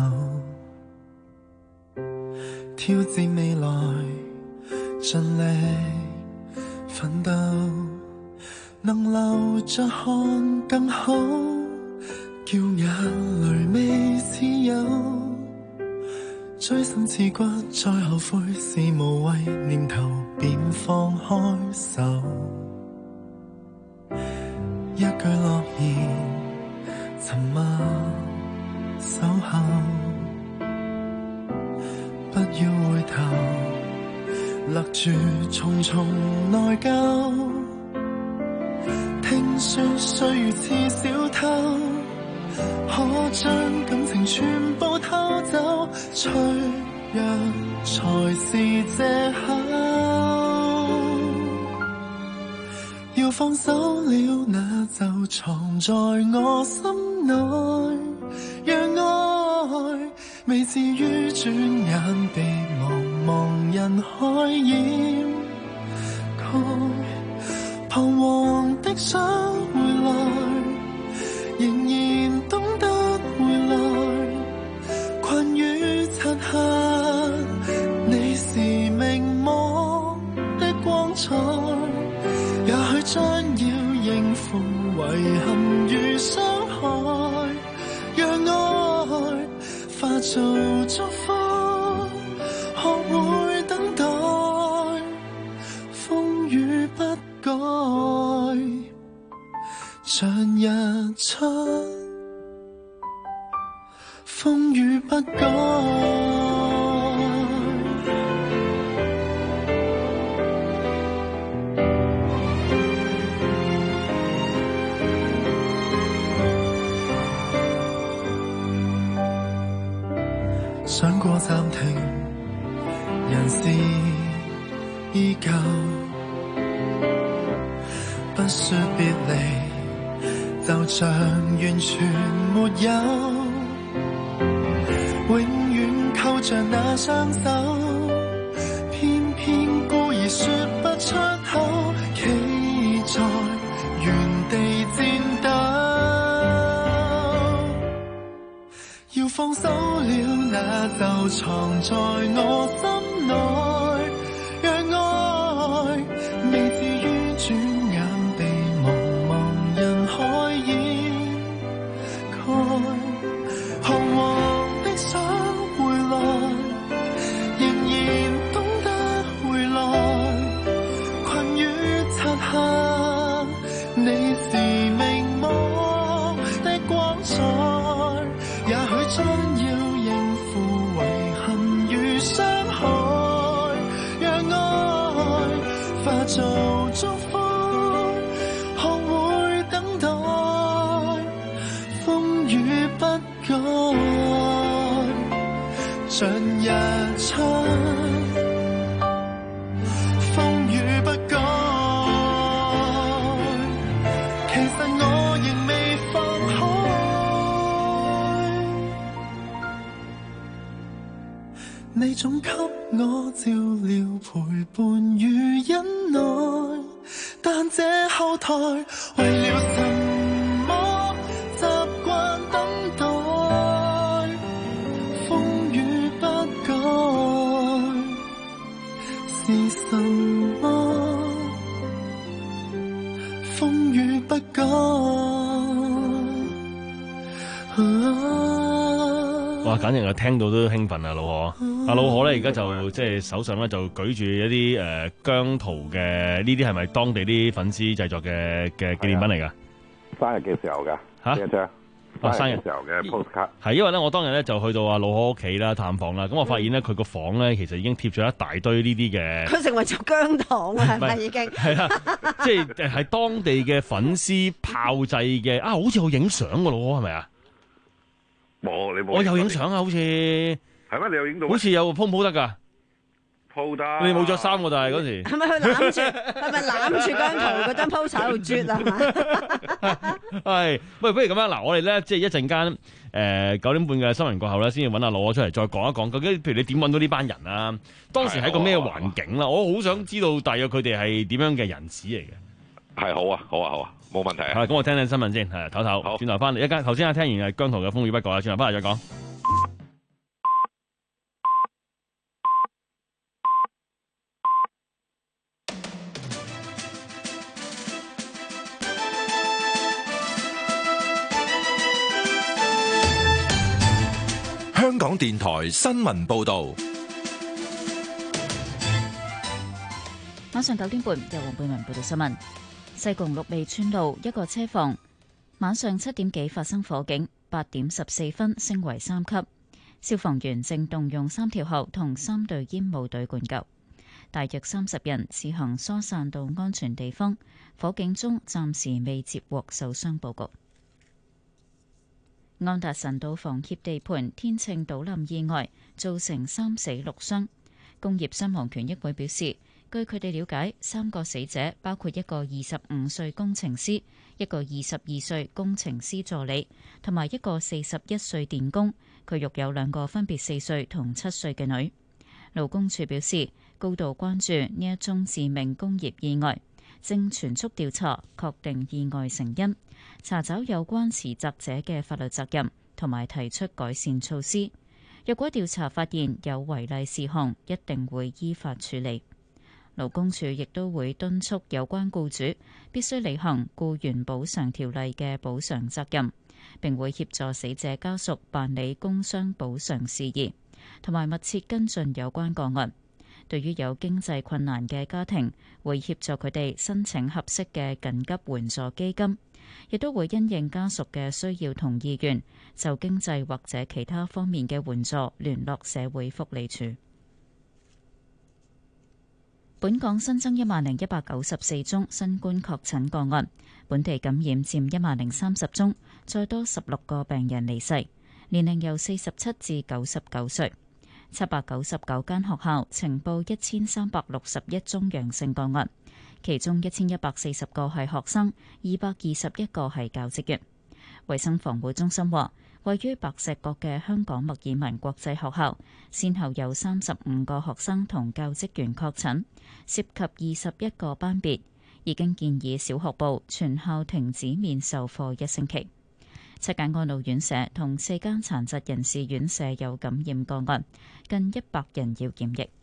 挑戰未來，盡力奮鬥。能留着看更好，叫眼淚未似有，錐心刺骨再後悔是無謂念頭，便放開手。一句諾言，沉默守候，不要回頭，勒住重重內疚。聽說歲月似小偷，可將感情全部偷走，脆弱才是藉口。要放手了，那就藏在我心內，讓愛未至於轉眼被茫茫人海掩蓋。彷徨的想回來，仍然懂得回來。困於漆黑，你是明漠的光彩。也許將要應付遺憾與傷害，讓愛化做祝福，學會等待，風雨不改，像日出，風雨不改。想過暫停，人事依舊。不說別離，就像完全沒有，永遠扣着那雙手，偏偏故意說不出口，企在原地戰鬥。要放手了，那就藏在我心內，讓愛未至於轉彷徨的想回來， 像日出，風雨不改。其實我仍未放開，你總給我照料陪伴與忍耐，但這後台為了什麼習慣等待，風雨不改是什麼？風雨不改。 哇！簡直係聽到都興奮啊，老何。阿老何咧，而家就即係手上咧就舉住一啲誒姜濤嘅呢啲係咪當地啲粉絲製作嘅嘅紀念品嚟㗎？ 生日嘅時候㗎嚇， 嘅啫。 哦，生日時候嘅 postcard 係因為咧，我當日咧就去到阿老何屋企啦，探訪啦。咁我發現咧，佢個房咧其實已經貼咗一大堆呢啲嘅。 佢成為咗姜糖啊，係咪已經？ 係啦，即係係當地嘅粉絲炮製嘅啊，好似有影相㗎咯，係咪啊？ 冇，你冇。 我有影相啊，好似係咩？你有影到？ 好似有鋪唔鋪得㗎？ 鋪得。 你冇着衫喎，但係嗰時。 係咪佢攬住？係咪攬住姜濤嗰張 poster 喺度啜啊？係嘛？ 係，喂，不如咁樣嗱，我哋咧即係一陣間誒九點半嘅新聞過後咧，先至揾阿老何出嚟再講一講，究竟譬如你點揾到呢班人啊？當時喺個咩環境啦？我好想知道大約佢哋係點樣嘅人士嚟嘅。 係好啊，好啊，好啊，冇問題啊。 係，咁我聽聽新聞先，係唞唞，好，轉頭翻嚟一間頭先啊，聽完係姜濤嘅風雨不改啦，轉頭翻嚟再講。 香港電台新聞報道， 晚上九點半由黃貝文報道新聞。西貢綠尾村路一個車房晚上七點幾發生火警，八點十四分升為三級，消防員正動用三條喉同三隊煙霧隊灌救，大約三十人自行疏散到安全地方。火警中暫時未接獲受傷報告。安達臣道房協地盤天秤倒冧意外，造成三死六傷。工業傷亡權益會表示，據佢哋了解，三個死者包括一個二十五歲工程師、一個二十二歲工程師助理，同埋一個四十一歲電工。佢育有兩個分別四歲同七歲嘅女。勞工處表示，高度關注呢一宗致命工業意外，正全速調查，確定意外成因，查找有關持責者嘅法律責任，同埋提出改善措施。若果調查發現有違例事項，一定會依法處理。勞工處亦都會敦促有關僱主必須履行僱員補償條例嘅補償責任，並會協助死者家屬辦理工傷補償事宜，同埋密切跟進有關個案。對於有經濟困難嘅家庭，會協助佢哋申請合適嘅緊急援助基金，亦都會因應家屬嘅需要同意願，就經濟或者其他方面嘅援助聯絡社會福利署。本港新增一萬零一百九十四宗新冠確診個案，本地感染佔一萬零三十宗，再多十六個病人離世，年齡由四十七至九十九歲。七百九十九間學校呈報一千三百六十一宗陽性個案，其中一千一百四十個係學生，二百二十一個係教職員。衛生防護中心話，位於白石角嘅香港麥爾文國際學校，先後有三十五個學生同教職員確診，涉及二十一個班別，已經建議小學部全校停止面授課一星期。七間安老院舍同四間殘疾人士院舍有感染個案，近一百人要檢疫。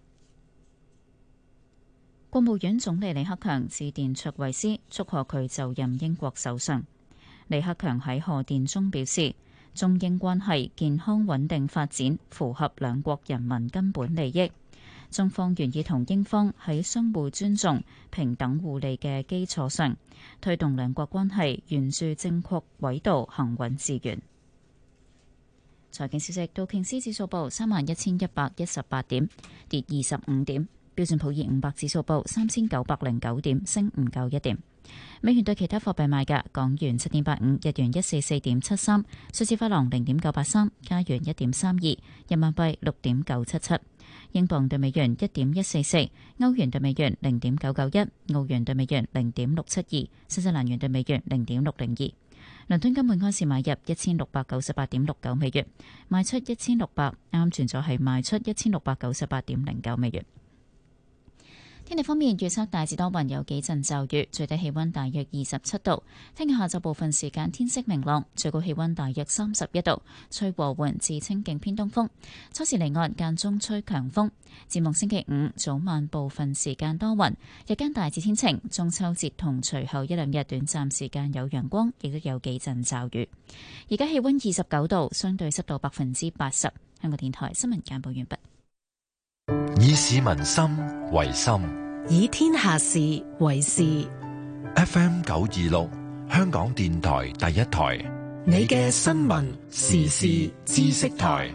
國務院總理李克強致電卓慧思，祝賀佢就任英國首相。李克強喺賀電中表示，中英關係健康穩定發展，符合兩國人民根本利益。中方願意同英方喺相互尊重、平等互利嘅基礎上，推動兩國關係沿住正確軌道行穩致遠。財經消息：道瓊斯指數報三萬一千一百一十八點，跌二十五點；標準普爾五百指數報三千九百零九點，升唔夠一點。 美元對其他貨幣賣價：港元七點八五，日元一四四點七三，瑞士法郎零點九八三，加元一點三二，人民幣六點九七七，英鎊對美元一點一四四，歐元對美元零點九九一，澳元對美元零點六七二，新西蘭元對美元零點六零二。倫敦金每安士買入一千六百九十八點六九美元，賣出一千六百，啱轉咗係賣出一千六百九十八點零九美元。天氣方面，預測大致多雲，有幾陣驟雨，最低氣溫大約二十七度。聽日下晝部分時間天色明朗，最高氣溫大約三十一度，吹和緩至清勁偏東風。初時離岸間中吹強風。展望星期五早晚部分時間多雲，日間大致天晴。中秋節同隨後一兩日短暫時間有陽光，亦都有幾陣驟雨。而家氣溫二十九度，相對濕度百分之八十。香港電台新聞簡報完畢。 以市民心為心， 以天下事為事。 F M 九二六，香港電台第一台， 你嘅新聞時事知識台。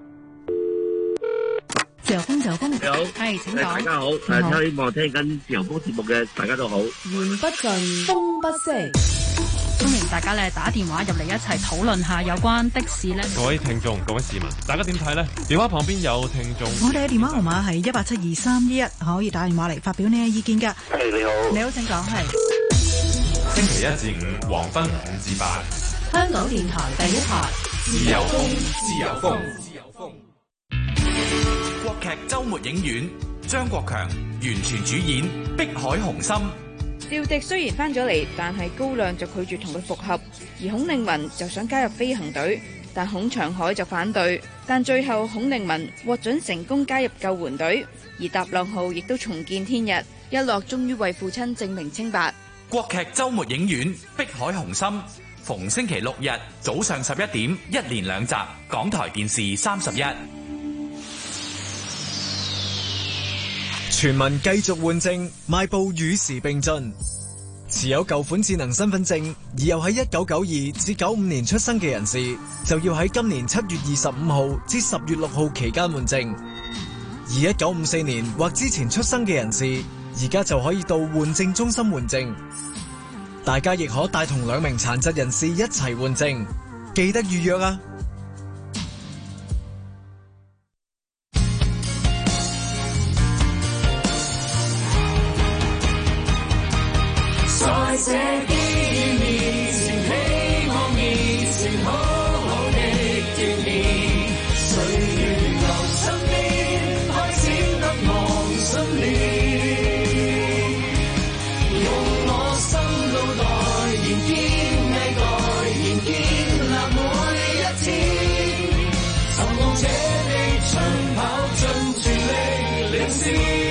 自由風，自由風， 你好， 係請講。 大家好，誒，希望聽緊自由風節目嘅大家都好。 言不盡，風不息。 歡迎大家咧打電話入嚟一齊討論下有關的士咧。 各位聽眾、各位市民，大家點睇呢？電話旁邊有聽眾。 我哋嘅電話號碼係一八七二三一一，可以打電話嚟發表你嘅意見㗎。 係你好， 你好，請講。係星期一至五黃昏五至八， 香港電台第一台， 自由風，自由風，自由風。 國劇週末影院，張國強完全主演《碧海雄心》。 趙迪雖然翻咗嚟，但係高亮就拒絕同佢復合，而孔令文就想加入飛行隊，但孔長海就反對。但最後孔令文獲准成功加入救援隊，而踏浪號亦都重見天日，一樂終於為父親證明清白。 國劇週末影院《碧海雄心》，逢星期六日早上十一點，一連兩集，港台電視三十一。 全民繼續換證，邁步與時並進。持有舊款智能身份證而又喺一九九二至九五年出生嘅人士，就要喺今年七月二十五號至十月六號期間換證。而一九五四年或之前出生嘅人士，而家就可以到換證中心換證。大家亦可帶同兩名殘疾人士一齊換證，記得預約啊！ 在這幾年前，希望面前好好的鍛鍊，歲月留身邊，開始不忘信念，用我心腦袋，仍堅毅蓋，仍建立每一天，尋夢這地長跑盡全力領先。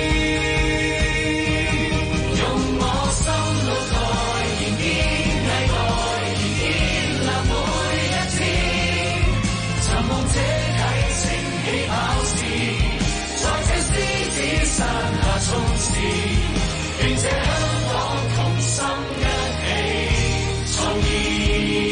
願這香港同心一起創意。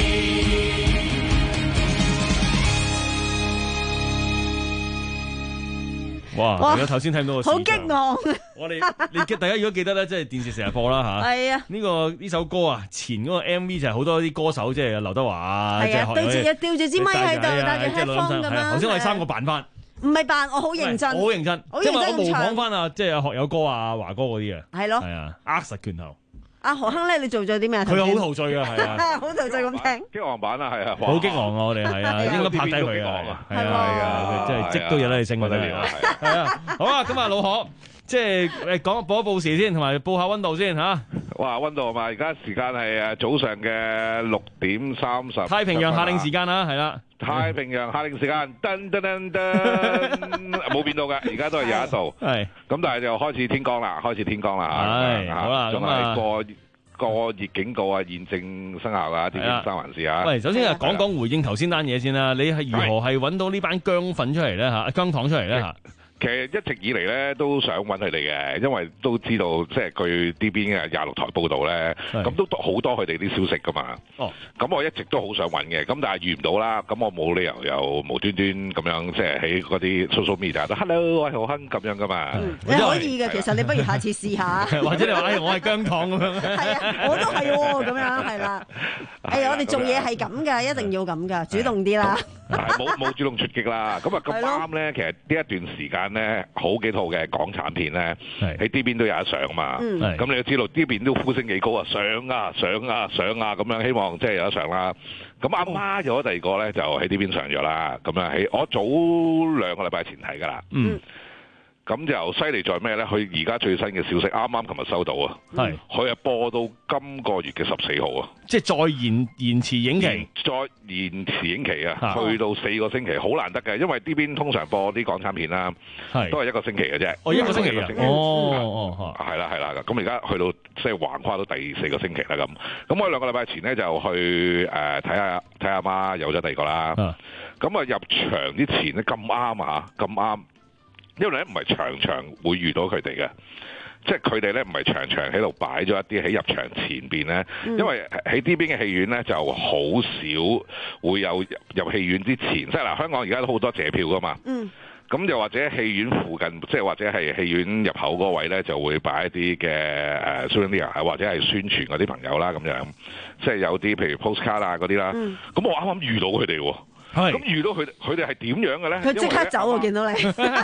哇！大家頭先聽到個好激昂。 我哋你大家如果記得咧，即係電視成日播啦嚇。 係啊。 呢個呢首歌啊，前嗰個 M V 就係好多啲歌手，即係劉德華啊，即係對住吊住支咪喺度，戴住 headphone 咁樣。 頭先我哋三個扮翻。 唔係扮，我好認真， 我好認真，因為我模仿翻啊，即係學友哥啊、華哥嗰啲嘅， 係咯， 係啊，握實拳頭。 阿何亨咧，你做咗啲咩？ 佢好陶醉啊，係啊， 好陶醉咁聽。 激昂版啊，係啊， 好激昂啊！我哋係啊，應該拍低佢啊，係啊，係啊，即係積都有得你升，不得了啊！係啊，好啊，咁啊，老何，即係誒講報一報時先，同埋報下溫度先嚇。 哇，溫度啊嘛，而家時間係誒早上嘅六點三十。 太平洋夏令時間啦，係啦。 太平洋夏令時間，噔噔噔噔，冇變到嘅，而家都係廿一度。係。咁但係就開始天光啦，開始天光啦。係。好啦，咁啊，過過熱警告啊，現正生效㗎，點點三環市啊。 喂，首先啊，講講回應頭先單嘢先啦。你係如何係揾到呢班薑粉出嚟咧嚇？薑糖出嚟咧嚇？ 其實一直以嚟咧都想揾佢哋嘅，因為都知道即係據呢邊嘅廿六台報道咧，咁都好多佢哋啲消息噶嘛。 哦， 咁我一直都好想揾嘅，咁但係遇唔到啦。咁我冇理由又無端端咁樣即係喺嗰啲 social media 度 hello 我係浩亨咁樣噶嘛。 嗯、你可以嘅，其實你不如下次試下。 或者你話哎我係姜糖咁樣。 係啊，我都係喎，咁樣係啦。誒，我哋做嘢係咁㗎，一定要咁㗎，主動啲啦。 係冇冇主動出擊啦。咁啊咁啱咧，其實呢一段時間咧，好幾套嘅港產片咧，喺呢邊都有得上嘛。咁、嗯、你都知道呢邊都呼聲幾高啊，上啊上啊上啊咁樣，希望即係有得上啦。咁阿媽有咗第二個咧，就喺呢邊上咗啦。咁樣喺我早兩個禮拜前睇㗎啦。嗯。咁就犀利在咩咧？佢而家最新嘅消息，啱啱琴日收到啊！係佢係播到今個月嘅十四號啊！ 即係再延延遲影期， 再延遲影期啊！去到四個星期，好難得嘅，因為呢邊通常播啲港產片啦，都係一個星期嘅啫。 哦，一個星期啊！ 哦哦，係啦係啦，咁而家去到即係橫跨到第四個星期啦咁。咁我兩個禮拜前咧就去誒睇下睇下媽有咗第二個啦。咁啊入場之前咧咁啱啊咁啱。因為咧唔係場場會遇到佢哋嘅，即係佢哋咧唔係場場喺度擺咗一啲喺入場前邊咧，嗯、因為喺呢邊嘅戲院咧就好少會有入戲院之前，即係嗱香港而家都好多謝票噶嘛，咁、嗯、又或者戲院附近，即係或者係戲院入口嗰位咧就會擺一啲嘅誒 souvenir 或者係宣傳嗰啲朋友啦咁樣，即係有啲譬如 postcard 啊嗰啲啦，咁、嗯、我啱啱遇到佢哋喎。咁遇到佢佢哋係點樣嘅咧？ 佢即刻走，我見到你。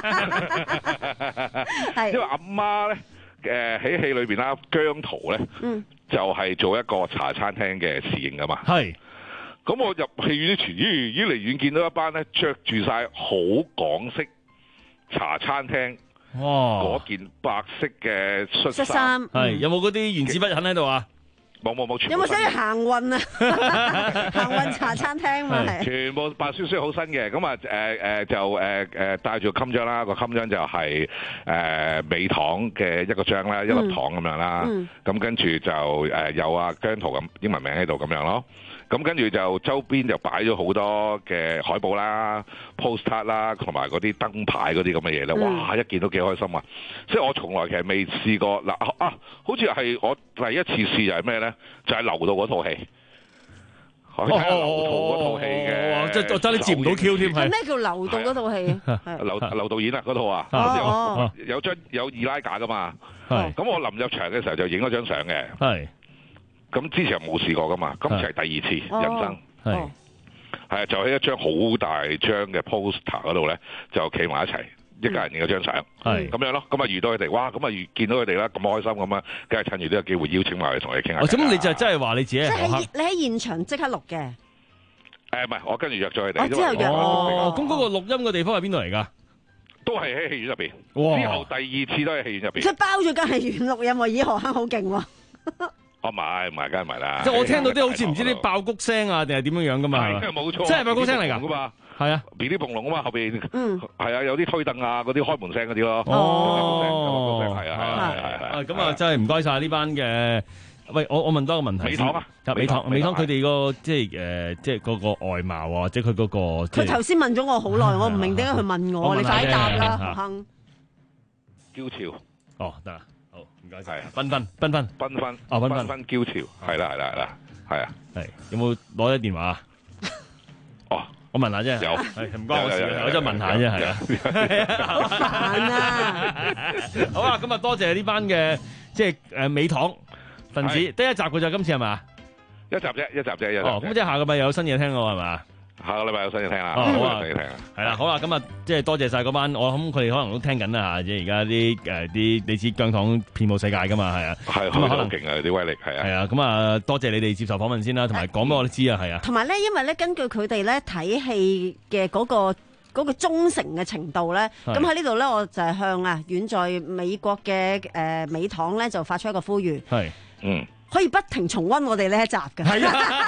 因為阿媽咧，誒喺戲裏邊啦，姜濤咧，嗯、就係做一個茶餐廳嘅侍應噶嘛。係。咁我入戲院之前，咦咦離遠見到一班咧着住晒好港式茶餐廳嗰件白色嘅恤衫。 係、嗯、有冇嗰啲原子筆痕喺度啊？ 冇冇冇， 有冇想要行運啊？行運茶餐廳嘛係。 全部白雪雪好新嘅，咁啊誒誒就誒誒帶住個襟章啦，個襟章就係誒美糖嘅一個章啦，一粒糖咁樣啦。咁、嗯、跟住就誒有啊姜濤咁英文名喺度咁樣咯。咁跟住就周邊就擺咗好多嘅海報啦、postcard 啦，同埋嗰啲燈牌嗰啲咁嘅嘢咧。哇！一見都幾開心啊！即係我從來其實未試過嗱啊，啊，好似係我第一次試就係咩咧？就係、是、流到嗰套戲。哦哦哦嗰套戲嘅， 即係我真係接唔到 Q 添。 係咩叫流到嗰套戲？ 劉劉導演啊，嗰套啊， 哦、 有有張有二拉架噶嘛。係。咁我臨入場嘅時候就影咗張相嘅。係。咁之前冇試過噶嘛，今次係第二次、哦、人生，係係就喺一張好大張嘅 poster 嗰度咧，就企埋一齊，一家人影咗張相，係咁樣咯。咁啊遇到佢哋，哇！咁啊見到佢哋啦，咁開心咁啊，梗係趁住呢個機會邀請埋佢同你傾下。 咁、哦、你就真係話你自己係即係你喺現場即刻錄嘅？誒唔係，我跟住約咗佢哋。 我之後約哦，咁嗰個錄音嘅地方係邊度嚟㗎？ 都係喺戲院入邊。之後第二次都喺戲院入邊。 即係包咗間戲院錄音喎，咦何坑好勁喎！ 哦，唔係唔係，梗係唔係啦！ 即係我聽到啲好似唔知啲爆谷聲啊，定係點樣樣噶嘛？ 係冇錯， 真係爆谷聲嚟㗎嘛？ 係啊， 嗶哩蓬隆啊嘛，後邊嗯係啊，有啲推凳啊，嗰啲開門聲嗰啲咯。 哦， 係啊係啊係啊！ 咁啊，真係唔該晒呢班嘅。喂，我我問多個問題。 美堂啊， 美堂美堂佢哋個即係誒，即係嗰個外貌啊，或者佢嗰個。 佢頭先問咗我好耐，我唔明點解佢問我，你快答啦，何坑。 嬌俏。 哦，得啦。唔該晒，繽紛繽紛繽紛哦，繽紛繽紛嬌俏，係啦係啦係啦，係啊， 係有冇攞咗電話啊？ 哦， 我問下啫，有係唔關我事，我真係問下啫，係啊， 好煩啊！ 好啊，咁啊多謝呢班嘅即係誒美堂分子，得一集嘅咋，今次係嘛？ 一集啫，一集啫，一集。 哦，咁即係下個禮拜有新嘢聽咯，係嘛？ 下個禮拜有新嘢聽啦， 好啊， 新嘢聽啊， 係啦，好啦，咁啊，即係多謝晒嗰班，我諗佢哋可能都聽緊啦嚇，即係而家啲誒啲你知姜糖遍佈世界噶嘛，係啊， 係咁啊，可能勁啊啲威力係啊， 係啊，咁啊，多謝你哋接受訪問先啦，同埋講俾我哋知啊，係啊， 同埋咧，因為咧根據佢哋咧睇戲嘅嗰個嗰個忠誠嘅程度咧，咁喺呢度咧，我就係向啊遠在美國嘅誒美堂咧就發出一個呼籲， 係嗯。 可以不停重溫我哋呢一集嘅。係啊，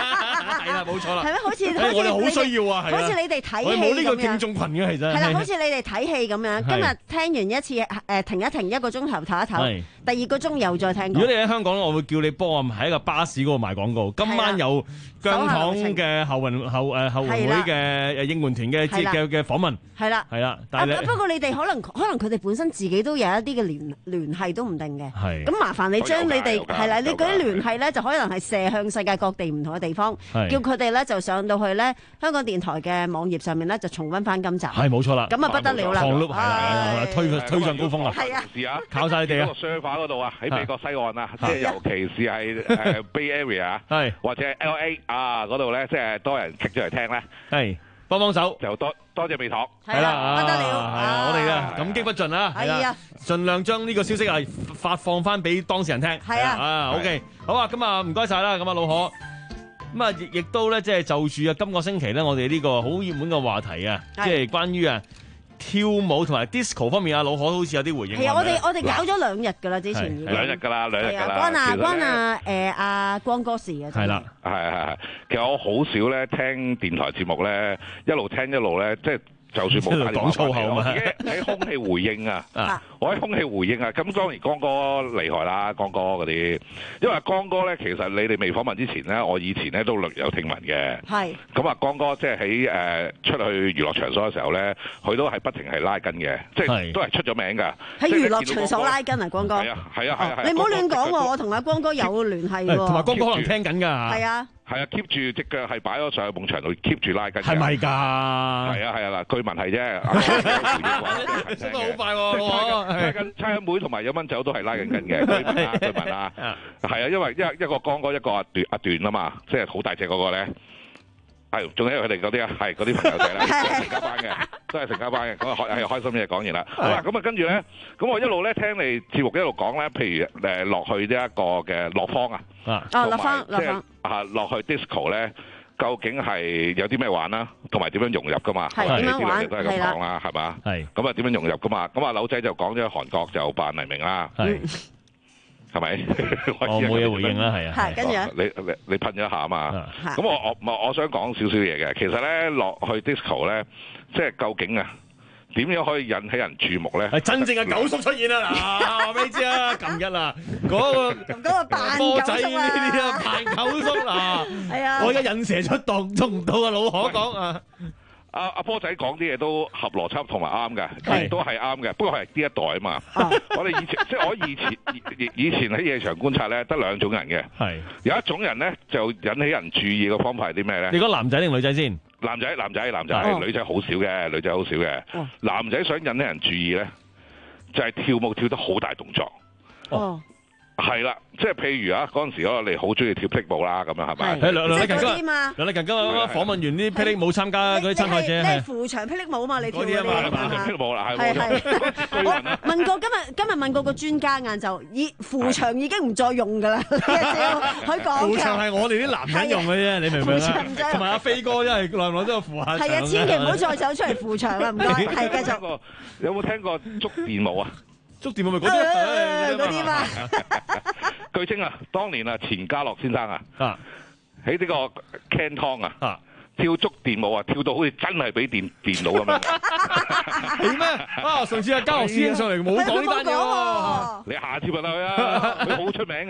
打底啦，冇錯啦。 係咩？好似好似我哋好需要啊，係啊。 好似你哋睇戲咁樣。 我哋冇呢個聽眾群嘅其實。 係啦，好似你哋睇戲咁樣，今日聽完一次誒停一停一個鐘頭唞一唞，第二個鐘又再聽。 如果你喺香港，我會叫你幫我喺一個巴士嗰度賣廣告。今晚有姜糖嘅後運後誒後運會嘅應援團嘅嘅嘅訪問。係啦，係啦。但係不過你哋可能可能佢哋本身自己都有一啲嘅聯聯繫都唔定嘅。係。咁麻煩你將你哋係啦，你嗰啲聯繫咧就可能係射向世界各地唔同嘅地方，叫佢哋咧就上到去咧香港電台嘅網頁上面咧就重溫翻今集。 係冇錯啦。 咁啊不得了啦。 係啦，推推上高峰啊！ 係啊， 試下靠晒你哋啊！ 個 server 嗰度啊，喺美國西岸啊，即係尤其是係誒 Bay Area 係或者 L A 啊嗰度咧，即係多人 click 咗嚟聽咧， 係幫幫手就多多謝美堂， 係啦， 不得了， 係啊，我哋嘅感激不盡啦，係啊，盡量將呢個消息係發放翻俾當事人聽， 係啊， 啊 OK，好啊，咁啊唔該晒啦，咁啊老可，咁啊亦亦都咧即係就住啊今個星期咧，我哋呢個好熱門嘅話題啊，即係關於啊。跳舞同埋 disco 方面啊，老可好似有啲回應。 係啊，我哋我哋搞咗兩日㗎啦，之前已經兩日㗎啦，兩日㗎啦。 關啊關啊誒阿光哥事嘅。係啦， 係係係。其實我好少咧聽電台節目咧，一路聽一路咧，即係就算冇打電話過嚟，我自己喺空氣回應啊。我喺空氣回應啊。咁當然江哥厲害啦，江哥嗰啲，因為江哥咧，其實你哋未訪問之前咧，我以前咧都略有聽聞嘅。係。咁啊，江哥即係喺誒出去娛樂場所嘅時候咧，佢都係不停係拉筋嘅，即係都係出咗名㗎。 喺娛樂場所拉筋啊，光哥。 係啊係啊係啊！ 你唔好亂講喎，我同阿光哥有聯繫喎。 同埋光哥可能聽緊㗎。係啊。 係啊 ，keep 住隻腳係擺咗上去埲牆度 keep 住拉筋。係咪㗎？係啊係啊嗱，據聞係啫。 升得好快喎！ 拉緊差一妹同埋有蚊酒都係拉緊筋嘅，據聞啊據聞啊。係啊，因為一一個光哥一個阿段阿段啊嘛，即係好大隻嗰個咧。係，仲有佢哋嗰啲啊，係嗰啲朋友仔啦，成家班嘅，都係成家班嘅。咁啊開係開心嘅講完啦。好啦，咁啊跟住咧，咁我一路咧聽你節目一路講咧，譬如誒落去呢一個嘅樂坊啊， 啊落坊落坊啊落去 disco 咧，究竟係有啲咩玩啦，同埋點樣融入噶嘛？ 係點樣玩？ 都係咁講啦，係嘛？係。咁啊點樣融入噶嘛？咁啊柳仔就講咗韓國就扮黎明啦。係。係咪？ 我冇嘢回應啦，係啊。 係，跟住你你你噴咗一下啊嘛。咁我我我想講少少嘢嘅，其實咧落去 disco 咧，即係究竟啊點樣可以引起人注目咧？ 係真正嘅九叔出現啦！嗱，話俾你知啊，近日啊，嗰個嗰個扮波仔呢啲啊，扮九叔啊，係啊，我而家引蛇出洞，捉唔到啊，老可講啊。 阿阿波仔講啲嘢都合邏輯同埋啱嘅，亦都係啱嘅。不過係呢一代啊嘛。我哋以前即係我以前以以前喺夜場觀察咧，得兩種人嘅。係有一種人咧，就引起人注意嘅方法係啲咩咧？ 你講男仔定女仔先？ 男仔，男仔，男仔，女仔好少嘅，女仔好少嘅。男仔想引起人注意咧，就係跳舞跳得好大動作。哦。係啦，即係譬如啊，嗰陣時我哋好中意跳霹靂舞啦，咁樣係咪？ 係梁梁麗勤今日，梁麗勤今日訪問完啲霹靂舞參加嗰啲參賽者， 你係扶牆霹靂舞嘛？你跳嗰啲啊嘛？霹靂舞啦，係係係。我問過今日今日問過個專家晏晝，已扶牆已經唔再用㗎啦，呢一招佢講。 扶牆係我哋啲男人用嘅啫，你明唔明啊？同埋阿飛哥真係耐耐都有扶下牆。 係啊，千祈唔好再走出嚟扶牆啦，唔該。係繼續。 有冇聽過觸電舞啊？ 觸電舞咪嗰啲嗰啲嘛？ 據稱啊，當年啊，錢嘉樂先生啊，喺呢個 Canton 啊，跳觸電舞啊，跳到好似真係俾電電腦咁樣。 係咩？啊，上次阿嘉樂師兄上嚟冇講呢單嘢喎。 你下次問下佢啊，佢好出名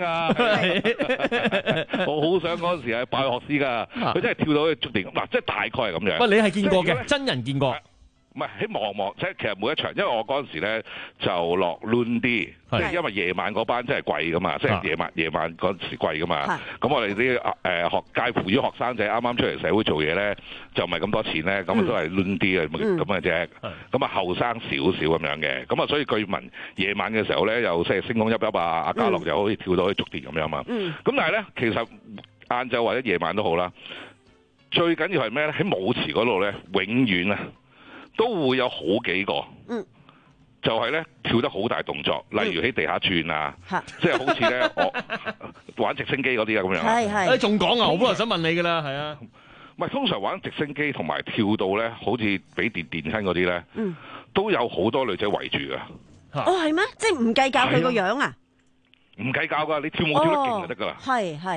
㗎。我好想嗰陣時係拜學師㗎，佢真係跳到去觸電，嗱，即係大概係咁樣。 喂，你係見過嘅，真人見過。 唔係喺望望，即係其實每一場，因為我嗰陣時咧就落 Loon 啲，即係因為夜晚嗰班真係貴噶嘛，即係夜晚夜晚嗰陣時貴噶嘛。咁我哋啲誒學介乎於學生仔啱啱出嚟社會做嘢咧，就唔係咁多錢咧，咁都係 Loon 啲嘅咁嘅啫。咁啊後生少少咁樣嘅，咁啊所以據聞夜晚嘅時候咧，又即係星光熠熠啊，阿嘉樂就可以跳到去觸電咁樣嘛。咁但係咧，其實晏晝或者夜晚都好啦，最緊要係咩咧？喺舞池嗰度咧，永遠啊〜都會有好幾個，嗯、就係咧跳得好大動作，例如喺地下轉啊，嗯、即係好似咧我玩直升機嗰啲啊咁樣。 係係。 誒仲講啊，我本來想問你㗎啦，係啊。 唔係通常玩直升機同埋跳到咧，好似俾電電親嗰啲咧，嗯、都有好多女仔圍住㗎。 哦，係咩？即係唔計較佢個樣啊？ 唔計較㗎，你跳舞跳得勁就得㗎啦。 係係。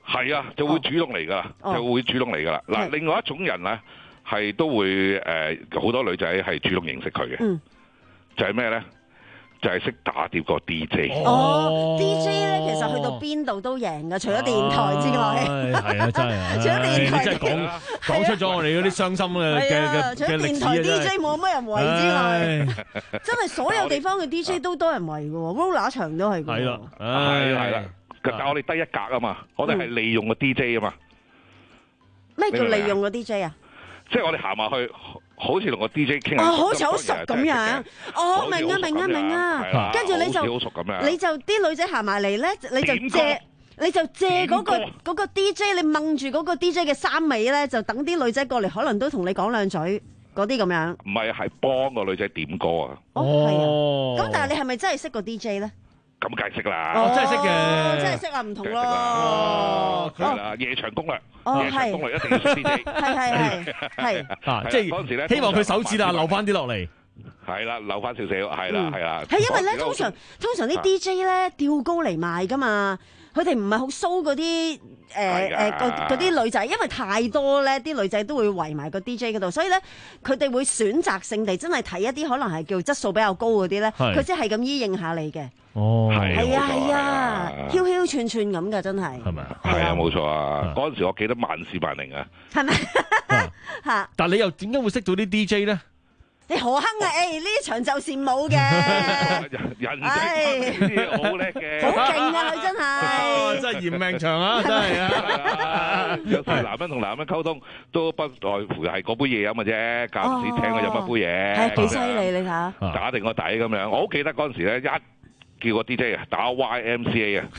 係啊，就會主動嚟噶啦， 哦、 就會主動嚟噶啦。嗱，另外一種人咧，係都會誒好、呃、多女仔係主動認識佢嘅， 嗯、 就係咩咧？就係識打碟個 D J。 哦 ，D J 咧其實去到邊度都贏噶，除咗電台之外。 係啊，真係。 除咗電台， 真係講講出咗我哋嗰啲傷心嘅嘅嘅除咗電台 D J 冇乜人圍之外，真係所有地方嘅 D J 都多人圍嘅，roller 場都係。係啦，係係啦。但係我哋低一格啊嘛，我哋係利用個 D J 啊嘛。 咩叫利用個 D J 啊？ 即係我哋行埋去。好似同個 D J 傾下， 哦，好似好熟咁樣，哦，明啊，明啊，明啊，跟住你就，你就啲女仔行埋嚟咧，你就借，你就借嗰個嗰個 D J，你掹住嗰個 D J 嘅衫尾咧，就等啲女仔過嚟，可能都同你講兩嘴嗰啲咁樣。唔係，係幫個女仔點歌啊！ 哦，係啊，咁但係你係咪真係識個 D J 咧？ 咁梗係識啦， 哦， 真係識嘅， 真係識啊，唔同咯。 哦，係啦，夜場攻略，夜場攻略一定要識 D J， 係係係係。 啊，即係嗰陣時咧，希望佢手指啊留翻啲落嚟。 係啦，留翻少少，係啦係啦。 係因為咧，通常通常啲 D J 咧吊高嚟賣噶嘛，佢哋唔係好騷嗰啲誒誒嗰嗰啲女仔，因為太多咧，啲女仔都會圍埋個 D J 嗰度，所以咧佢哋會選擇性地真係睇一啲可能係叫質素比較高嗰啲咧，佢即係咁依應下你嘅。 哦， 係啊係啊，翹翹串串咁噶，真係。 係咪啊？ 係啊，冇錯啊！嗰陣時我記得萬事萬靈啊。 係咪？嚇！ 但係你又點解會識到啲 D J 咧？ 你何亨啊？誒，呢場就羨慕嘅。 人哋好叻嘅， 好勁啊！佢真係。 真係嫌命長啊！真係啊！ 有時男人同男人溝通都不外乎係嗰杯嘢飲嘅啫，間唔時請佢飲一杯嘢。 係幾犀利你睇下。 打定個底咁樣，我好記得嗰陣時咧一。叫個 D J 啊，打 Y M C A 啊！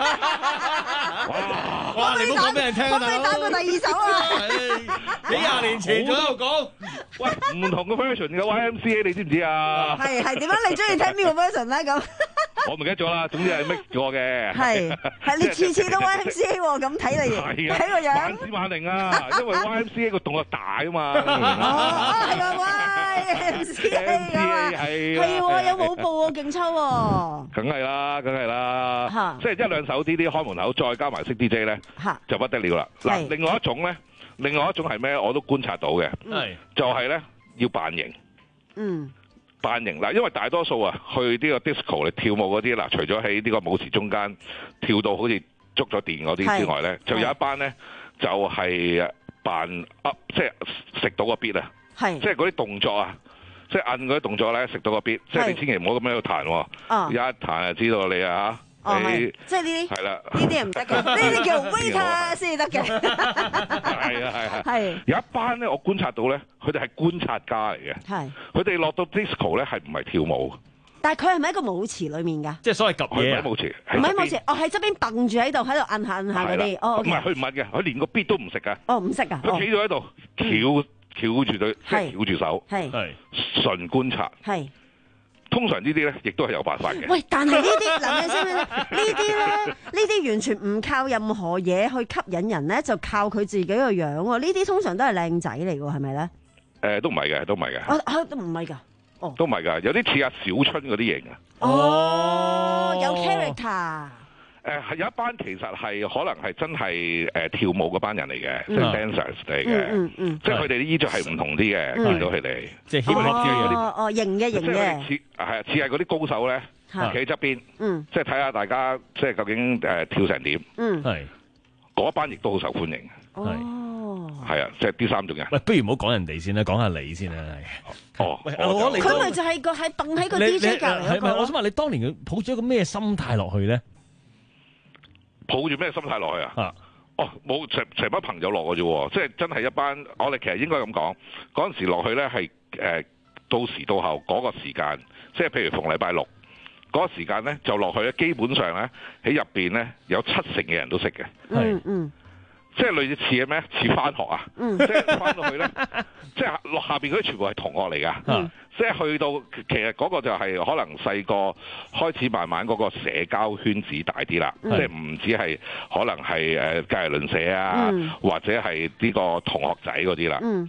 哇！哇！你唔好講俾人聽啊！ 可唔可以打過第二首啊？ 幾廿年前仲喺度講， 喂，唔同嘅 version 嘅 Y M C A 你知唔知啊？ 係係點樣？你中意聽邊個 version 咧？咁我唔記得咗啦，總之係 mix 過嘅。 係係你次次都 Y M C A 喎，咁睇你睇個樣。 萬事萬靈啊！因為 Y M C A 個動作大啊嘛。 哦，係啊 Y M C A 啊，係係喎，有舞步喎，勁抽喎。 梗係啦，梗係啦，即係一兩首 D J 開門口，再加埋識 D J 咧，就不得了啦。嗱，另外一種咧，另外一種係咩？我都觀察到嘅，就係咧要扮型。嗯，扮型嗱，因為大多數啊去呢個 disco 嚟跳舞嗰啲嗱，除咗喺呢個舞池中間跳到好似觸咗電嗰啲之外咧，就有一班咧就係扮 up，即係食到個 beat 啊，即係嗰啲動作啊。即係按嗰啲動作咧，食到個 beat，即係你千祈唔好咁樣喺度彈喎，一彈就知道你啊嚇，你即係呢啲係啦， 呢啲唔得嘅，呢啲叫 waiter 先得嘅。 係啊係啊， 係有一班咧，我觀察到咧，佢哋係觀察家嚟嘅， 係佢哋落到 disco 咧係唔係跳舞？ 但係佢係咪喺個舞池裡面㗎？ 即係所謂及嘢喺舞池， 唔喺舞池，哦喺側邊蹦住喺度，喺度摁下摁下嗰啲，哦唔係佢唔係嘅，佢連個 beat 都唔食㗎， 哦唔識㗎， 佢企咗喺度翹。翹住對，即係翹住手， 係純觀察， 係通常呢啲咧，亦都係有辦法嘅。 喂，但係呢啲嗱，你知唔知咧？呢啲咧，呢啲完全唔靠任何嘢去吸引人咧，就靠佢自己個樣喎。呢啲通常都係靚仔嚟㗎，係咪咧？ 誒，都唔係嘅，都唔係嘅。 啊啊，都唔係㗎，哦， 都唔係㗎，有啲似阿小春嗰啲型啊。 哦，有 character。 誒係、呃、有一班其實係可能係真係誒、呃、跳舞嗰班人嚟嘅，嗯、即係 dancers 嚟嘅，嗯嗯嗯、即係佢哋啲衣着係唔同啲嘅，嗯、見到佢哋即係 hip hop 嗰啲， 哦哦型嘅型嘅， 似係啊似係嗰啲高手咧，企喺側邊， 嗯、 即係睇下大家即係究竟誒、呃、跳成點，係嗰、嗯、班亦都好受歡迎， 哦， 係啊，即係啲三種人。 喂，不如唔好講人哋先啦，講下你先啦，係。哦，喂，我你佢咪就係個喺蹦喺個 D J 隔離嗰個。 我想問你當年佢抱住一個咩心態落去咧？ 抱住咩心態落去啊？啊哦，冇成成班朋友落嘅啫，即係真係一班。我哋其實應該咁講，嗰陣時落去咧係誒到時到後嗰個時間，即係譬如逢禮拜六嗰個時間咧，就落去咧，基本上咧喺入邊咧有七成嘅人都識嘅。 嗯嗯。 即係類似嘅咩？似翻學啊！嗯、即係翻到去咧，即係落下邊嗰啲全部係同學嚟㗎。嗯、即係去到其實嗰個就係可能細個開始慢慢嗰個社交圈子大啲啦。嗯、即係唔止係可能係誒隔離鄰舍啊，嗯、或者係呢個同學仔嗰啲啦。嗯、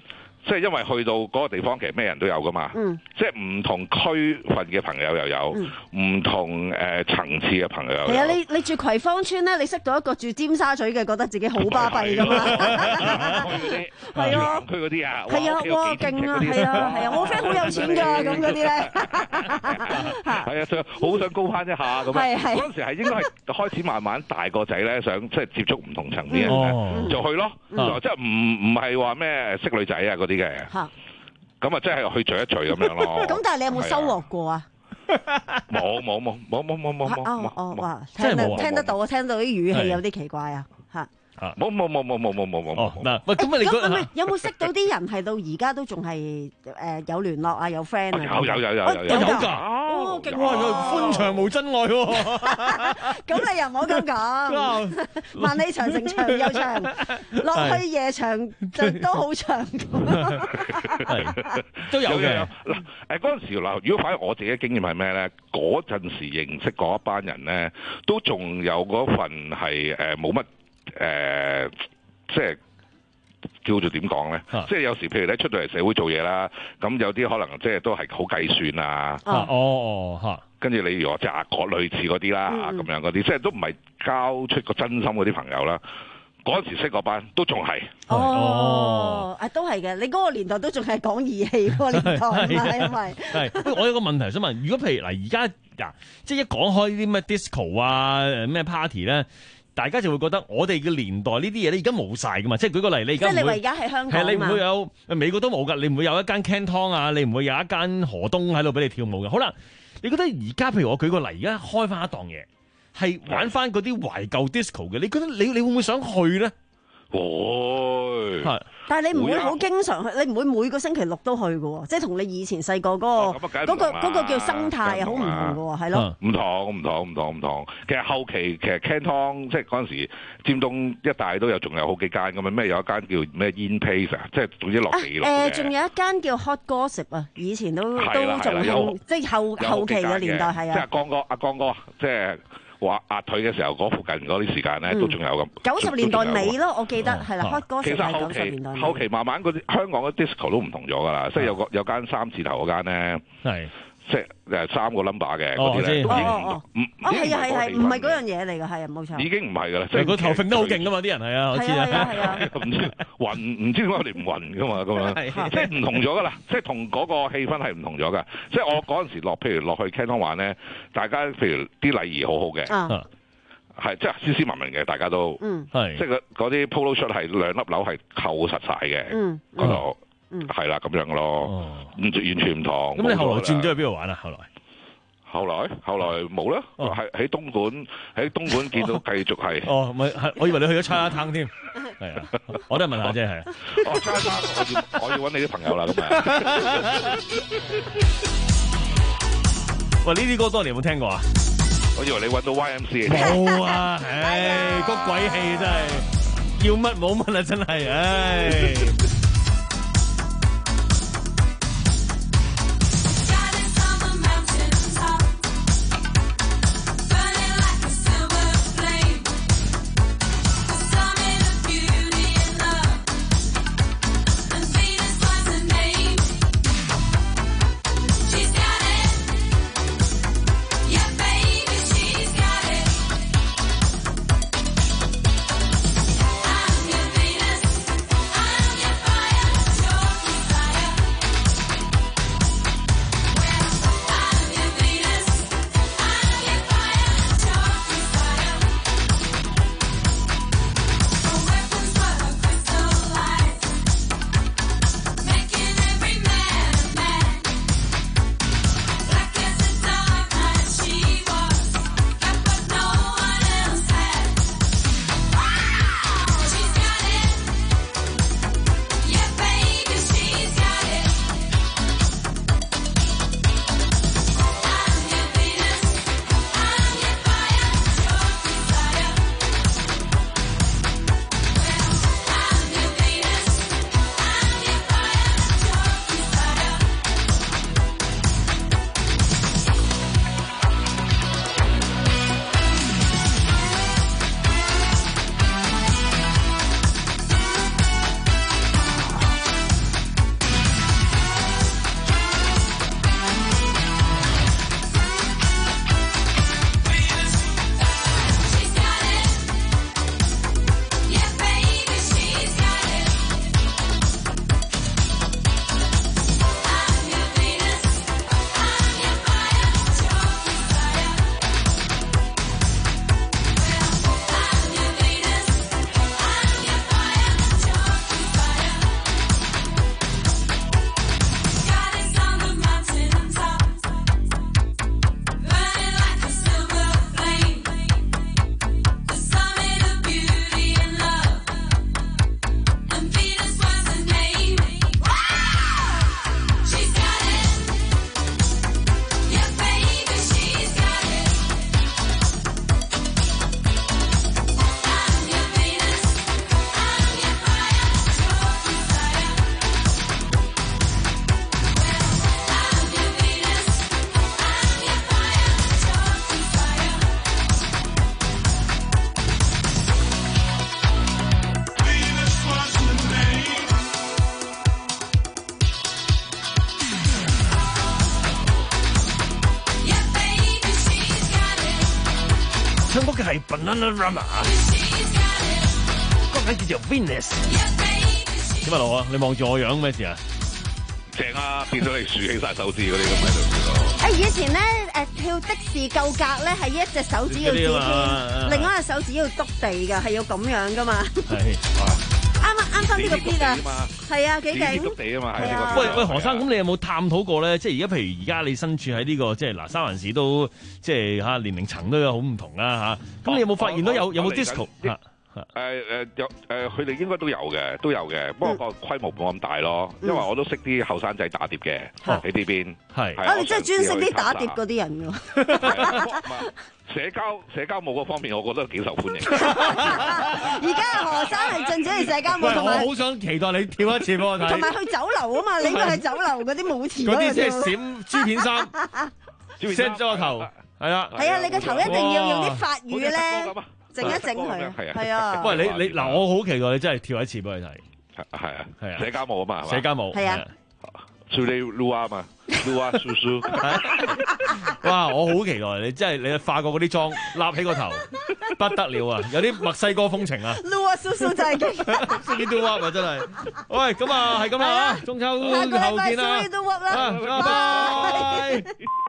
即係因為去到嗰個地方，其實咩人都有噶嘛。嗯。即係唔同區份嘅朋友又有，唔、嗯、同誒、呃、層次嘅朋友又有。 係啊，你你住葵芳村咧，你識到一個住尖沙咀嘅，覺得自己好巴閉噶嘛。係啊。 區嗰啲啊。 係啊，哇，勁啊！係啊，係啊，我 friend 好有錢㗎，咁嗰啲咧。 係啊，想好想高攀一下咁啊。係係。嗰陣時係應該係開始慢慢大個仔咧，想即係接觸唔同層面嘅人、嗯、就去咯。嗯、就即係唔唔係話咩識女仔啊嗰啲嘅。嚇。咁啊，即係去聚一聚咁樣咯。咁但係你有冇收穫過啊？ 冇冇冇冇冇冇冇冇冇。 哦哇，聽得聽得到啊，聽到啲語氣有啲奇怪啊，嚇。 冇冇冇冇冇冇冇冇冇。 嗱，喂，咁啊，你嗰有冇識到啲人係到而家都仲係誒有聯絡啊，有 friend 啊？ 有有有有有有㗎。哦，勁喎！歡場無真愛喎。 咁你又唔好咁講。萬里長城長又長，落去夜場就都好長。 係都有嘅。 嗱誒嗰陣時嗱，如果反而我自己嘅經驗係咩咧？嗰陣時認識嗰一班人咧，都仲有嗰份係誒冇乜。誒、呃，即係叫做點講咧？啊、即係有時譬如咧出到嚟社會做嘢啦，咁有啲可能即係都係好計算啊。 哦哦嚇，跟住你如果即係阿國類似嗰啲啦，咁、嗯、樣嗰啲，即係都唔係交出個真心嗰啲朋友啦。嗰陣時識嗰班都仲係。 哦，啊都係嘅，你嗰個年代都仲係講義氣嗰個年代嘛，因為係。我有個問題想問，如果譬如嗱而家嗱，即係一講開啲咩 disco 啊、咩 party 咧。大家就會覺得我哋嘅年代呢啲嘢咧，而家冇晒噶嘛。即係舉個例，你而家即係你話而家喺香港係你唔會有美國都冇㗎，你唔會有一間 Canton 啊，你唔會有一間河東喺度俾你跳舞嘅。好啦，你覺得而家譬如我舉個例，而家開翻一檔嘢，係玩翻嗰啲懷舊 disco 嘅，你覺得你你會唔會想去咧？ 會係。 但係你唔會好經常去，你唔會每個星期六都去嘅喎，即係同你以前細個嗰個嗰個嗰個叫生態啊，好唔同嘅喎，係咯。 唔同唔同唔同唔同。其實後期其實 Canton 即係嗰陣時尖東一帶都有，仲有好幾間咁啊。咩有一間叫咩 In Place 啊，即係總之落地落嘅。 誒，仲有一間叫 Hot Gossip 啊，以前都都仲興，即係後後期嘅年代係啊。 即係阿江哥，阿江哥，即係。話壓腿嘅時候，嗰附近嗰啲時間咧，都仲有咁。 九十年代尾咯，我記得係啦。Hot Gossip 其實後期後期慢慢嗰啲香港嘅 disco 都唔同咗㗎啦，即係有個有間三字頭嗰間咧，係即係誒三個 number 嘅嗰啲咧，都已經唔唔哦係啊係係唔係嗰樣嘢嚟㗎，係啊冇錯。 已經唔係㗎啦， 即係個頭揈得好勁㗎嘛，啲人係啊，我知啊。 係啊唔知暈唔知點解我哋唔暈㗎嘛咁樣，即係唔同咗㗎啦，即係同嗰個氣氛係唔同咗㗎。即係我嗰陣時落，譬如落去 Canton 玩咧，大家譬如啲禮儀好好嘅。係，即係斯斯文文嘅，大家都，嗯，係，即係嗰啲 polo shirt 係兩粒紐係扣實晒嘅，嗯，嗰度，嗯，係啦，咁樣咯，唔完全唔同。 咁你後來轉咗去邊度玩啊？後來， 後來，後來冇啦，喺喺東莞，喺東莞見到繼續係， 哦，唔係，係，我以為你去咗叉沙灘添，係啊，我都係問下啫，係。 哦，叉沙灘，我要我要揾你啲朋友啦，咁啊。 喂，呢啲歌多年有冇聽過啊？ 我以為你揾到 Y M C 嘅。冇啊，唉，個鬼氣真係，要乜冇乜啊，真係，唉。 唱歌嘅係 Bananarama， 歌名叫做 Venus。點啊，羅啊？你望住我樣咩事啊？ 正啊！變咗你豎起晒手指嗰啲咁喺度。 誒以前咧誒跳的士夠格咧係一隻手指要指天，另外一隻手指要篤地㗎，係要咁樣㗎嘛。係。啱啱啱翻呢個 beat 啊！係啊，幾勁！篤地啊嘛，係啊。 喂喂，何生，咁你有冇探討過咧？即係而家，譬如而家你身處喺呢個即係嗱三藩市都即係嚇年齡層都有好唔同啦嚇。咁你有冇發現到有有冇 disco 嚇？ 誒誒有誒，佢哋應該都有嘅，都有嘅。不過個規模冇咁大咯，因為我都識啲後生仔打碟嘅喺呢邊。係啊，你真係專識啲打碟嗰啲人㗎。 社交社交舞嗰方面，我覺得幾受歡迎。 而家何生係進展去社交舞，同埋我好想期待你跳一次俾我睇。 同埋去酒樓啊嘛，你應該係酒樓嗰啲舞池嗰啲即係閃豬片衫，set 咗個頭，係啊。 係啊，你個頭一定要用啲法語咧。整一整佢，係啊！ 喂，你你嗱，我好期待你真係跳一次俾佢睇， 係啊，係啊，社交舞啊嘛， 社交舞係啊， 蘇你 Lua 嘛 ，Lua 叔叔， 哇！我好期待你，真係你化過嗰啲妝，立起個頭，不得了啊！有啲墨西哥風情啊 ！Lua 叔叔真係勁 ，Sweet Lua 啊真係，喂，咁啊係咁啦，中秋後見啦， 拜拜。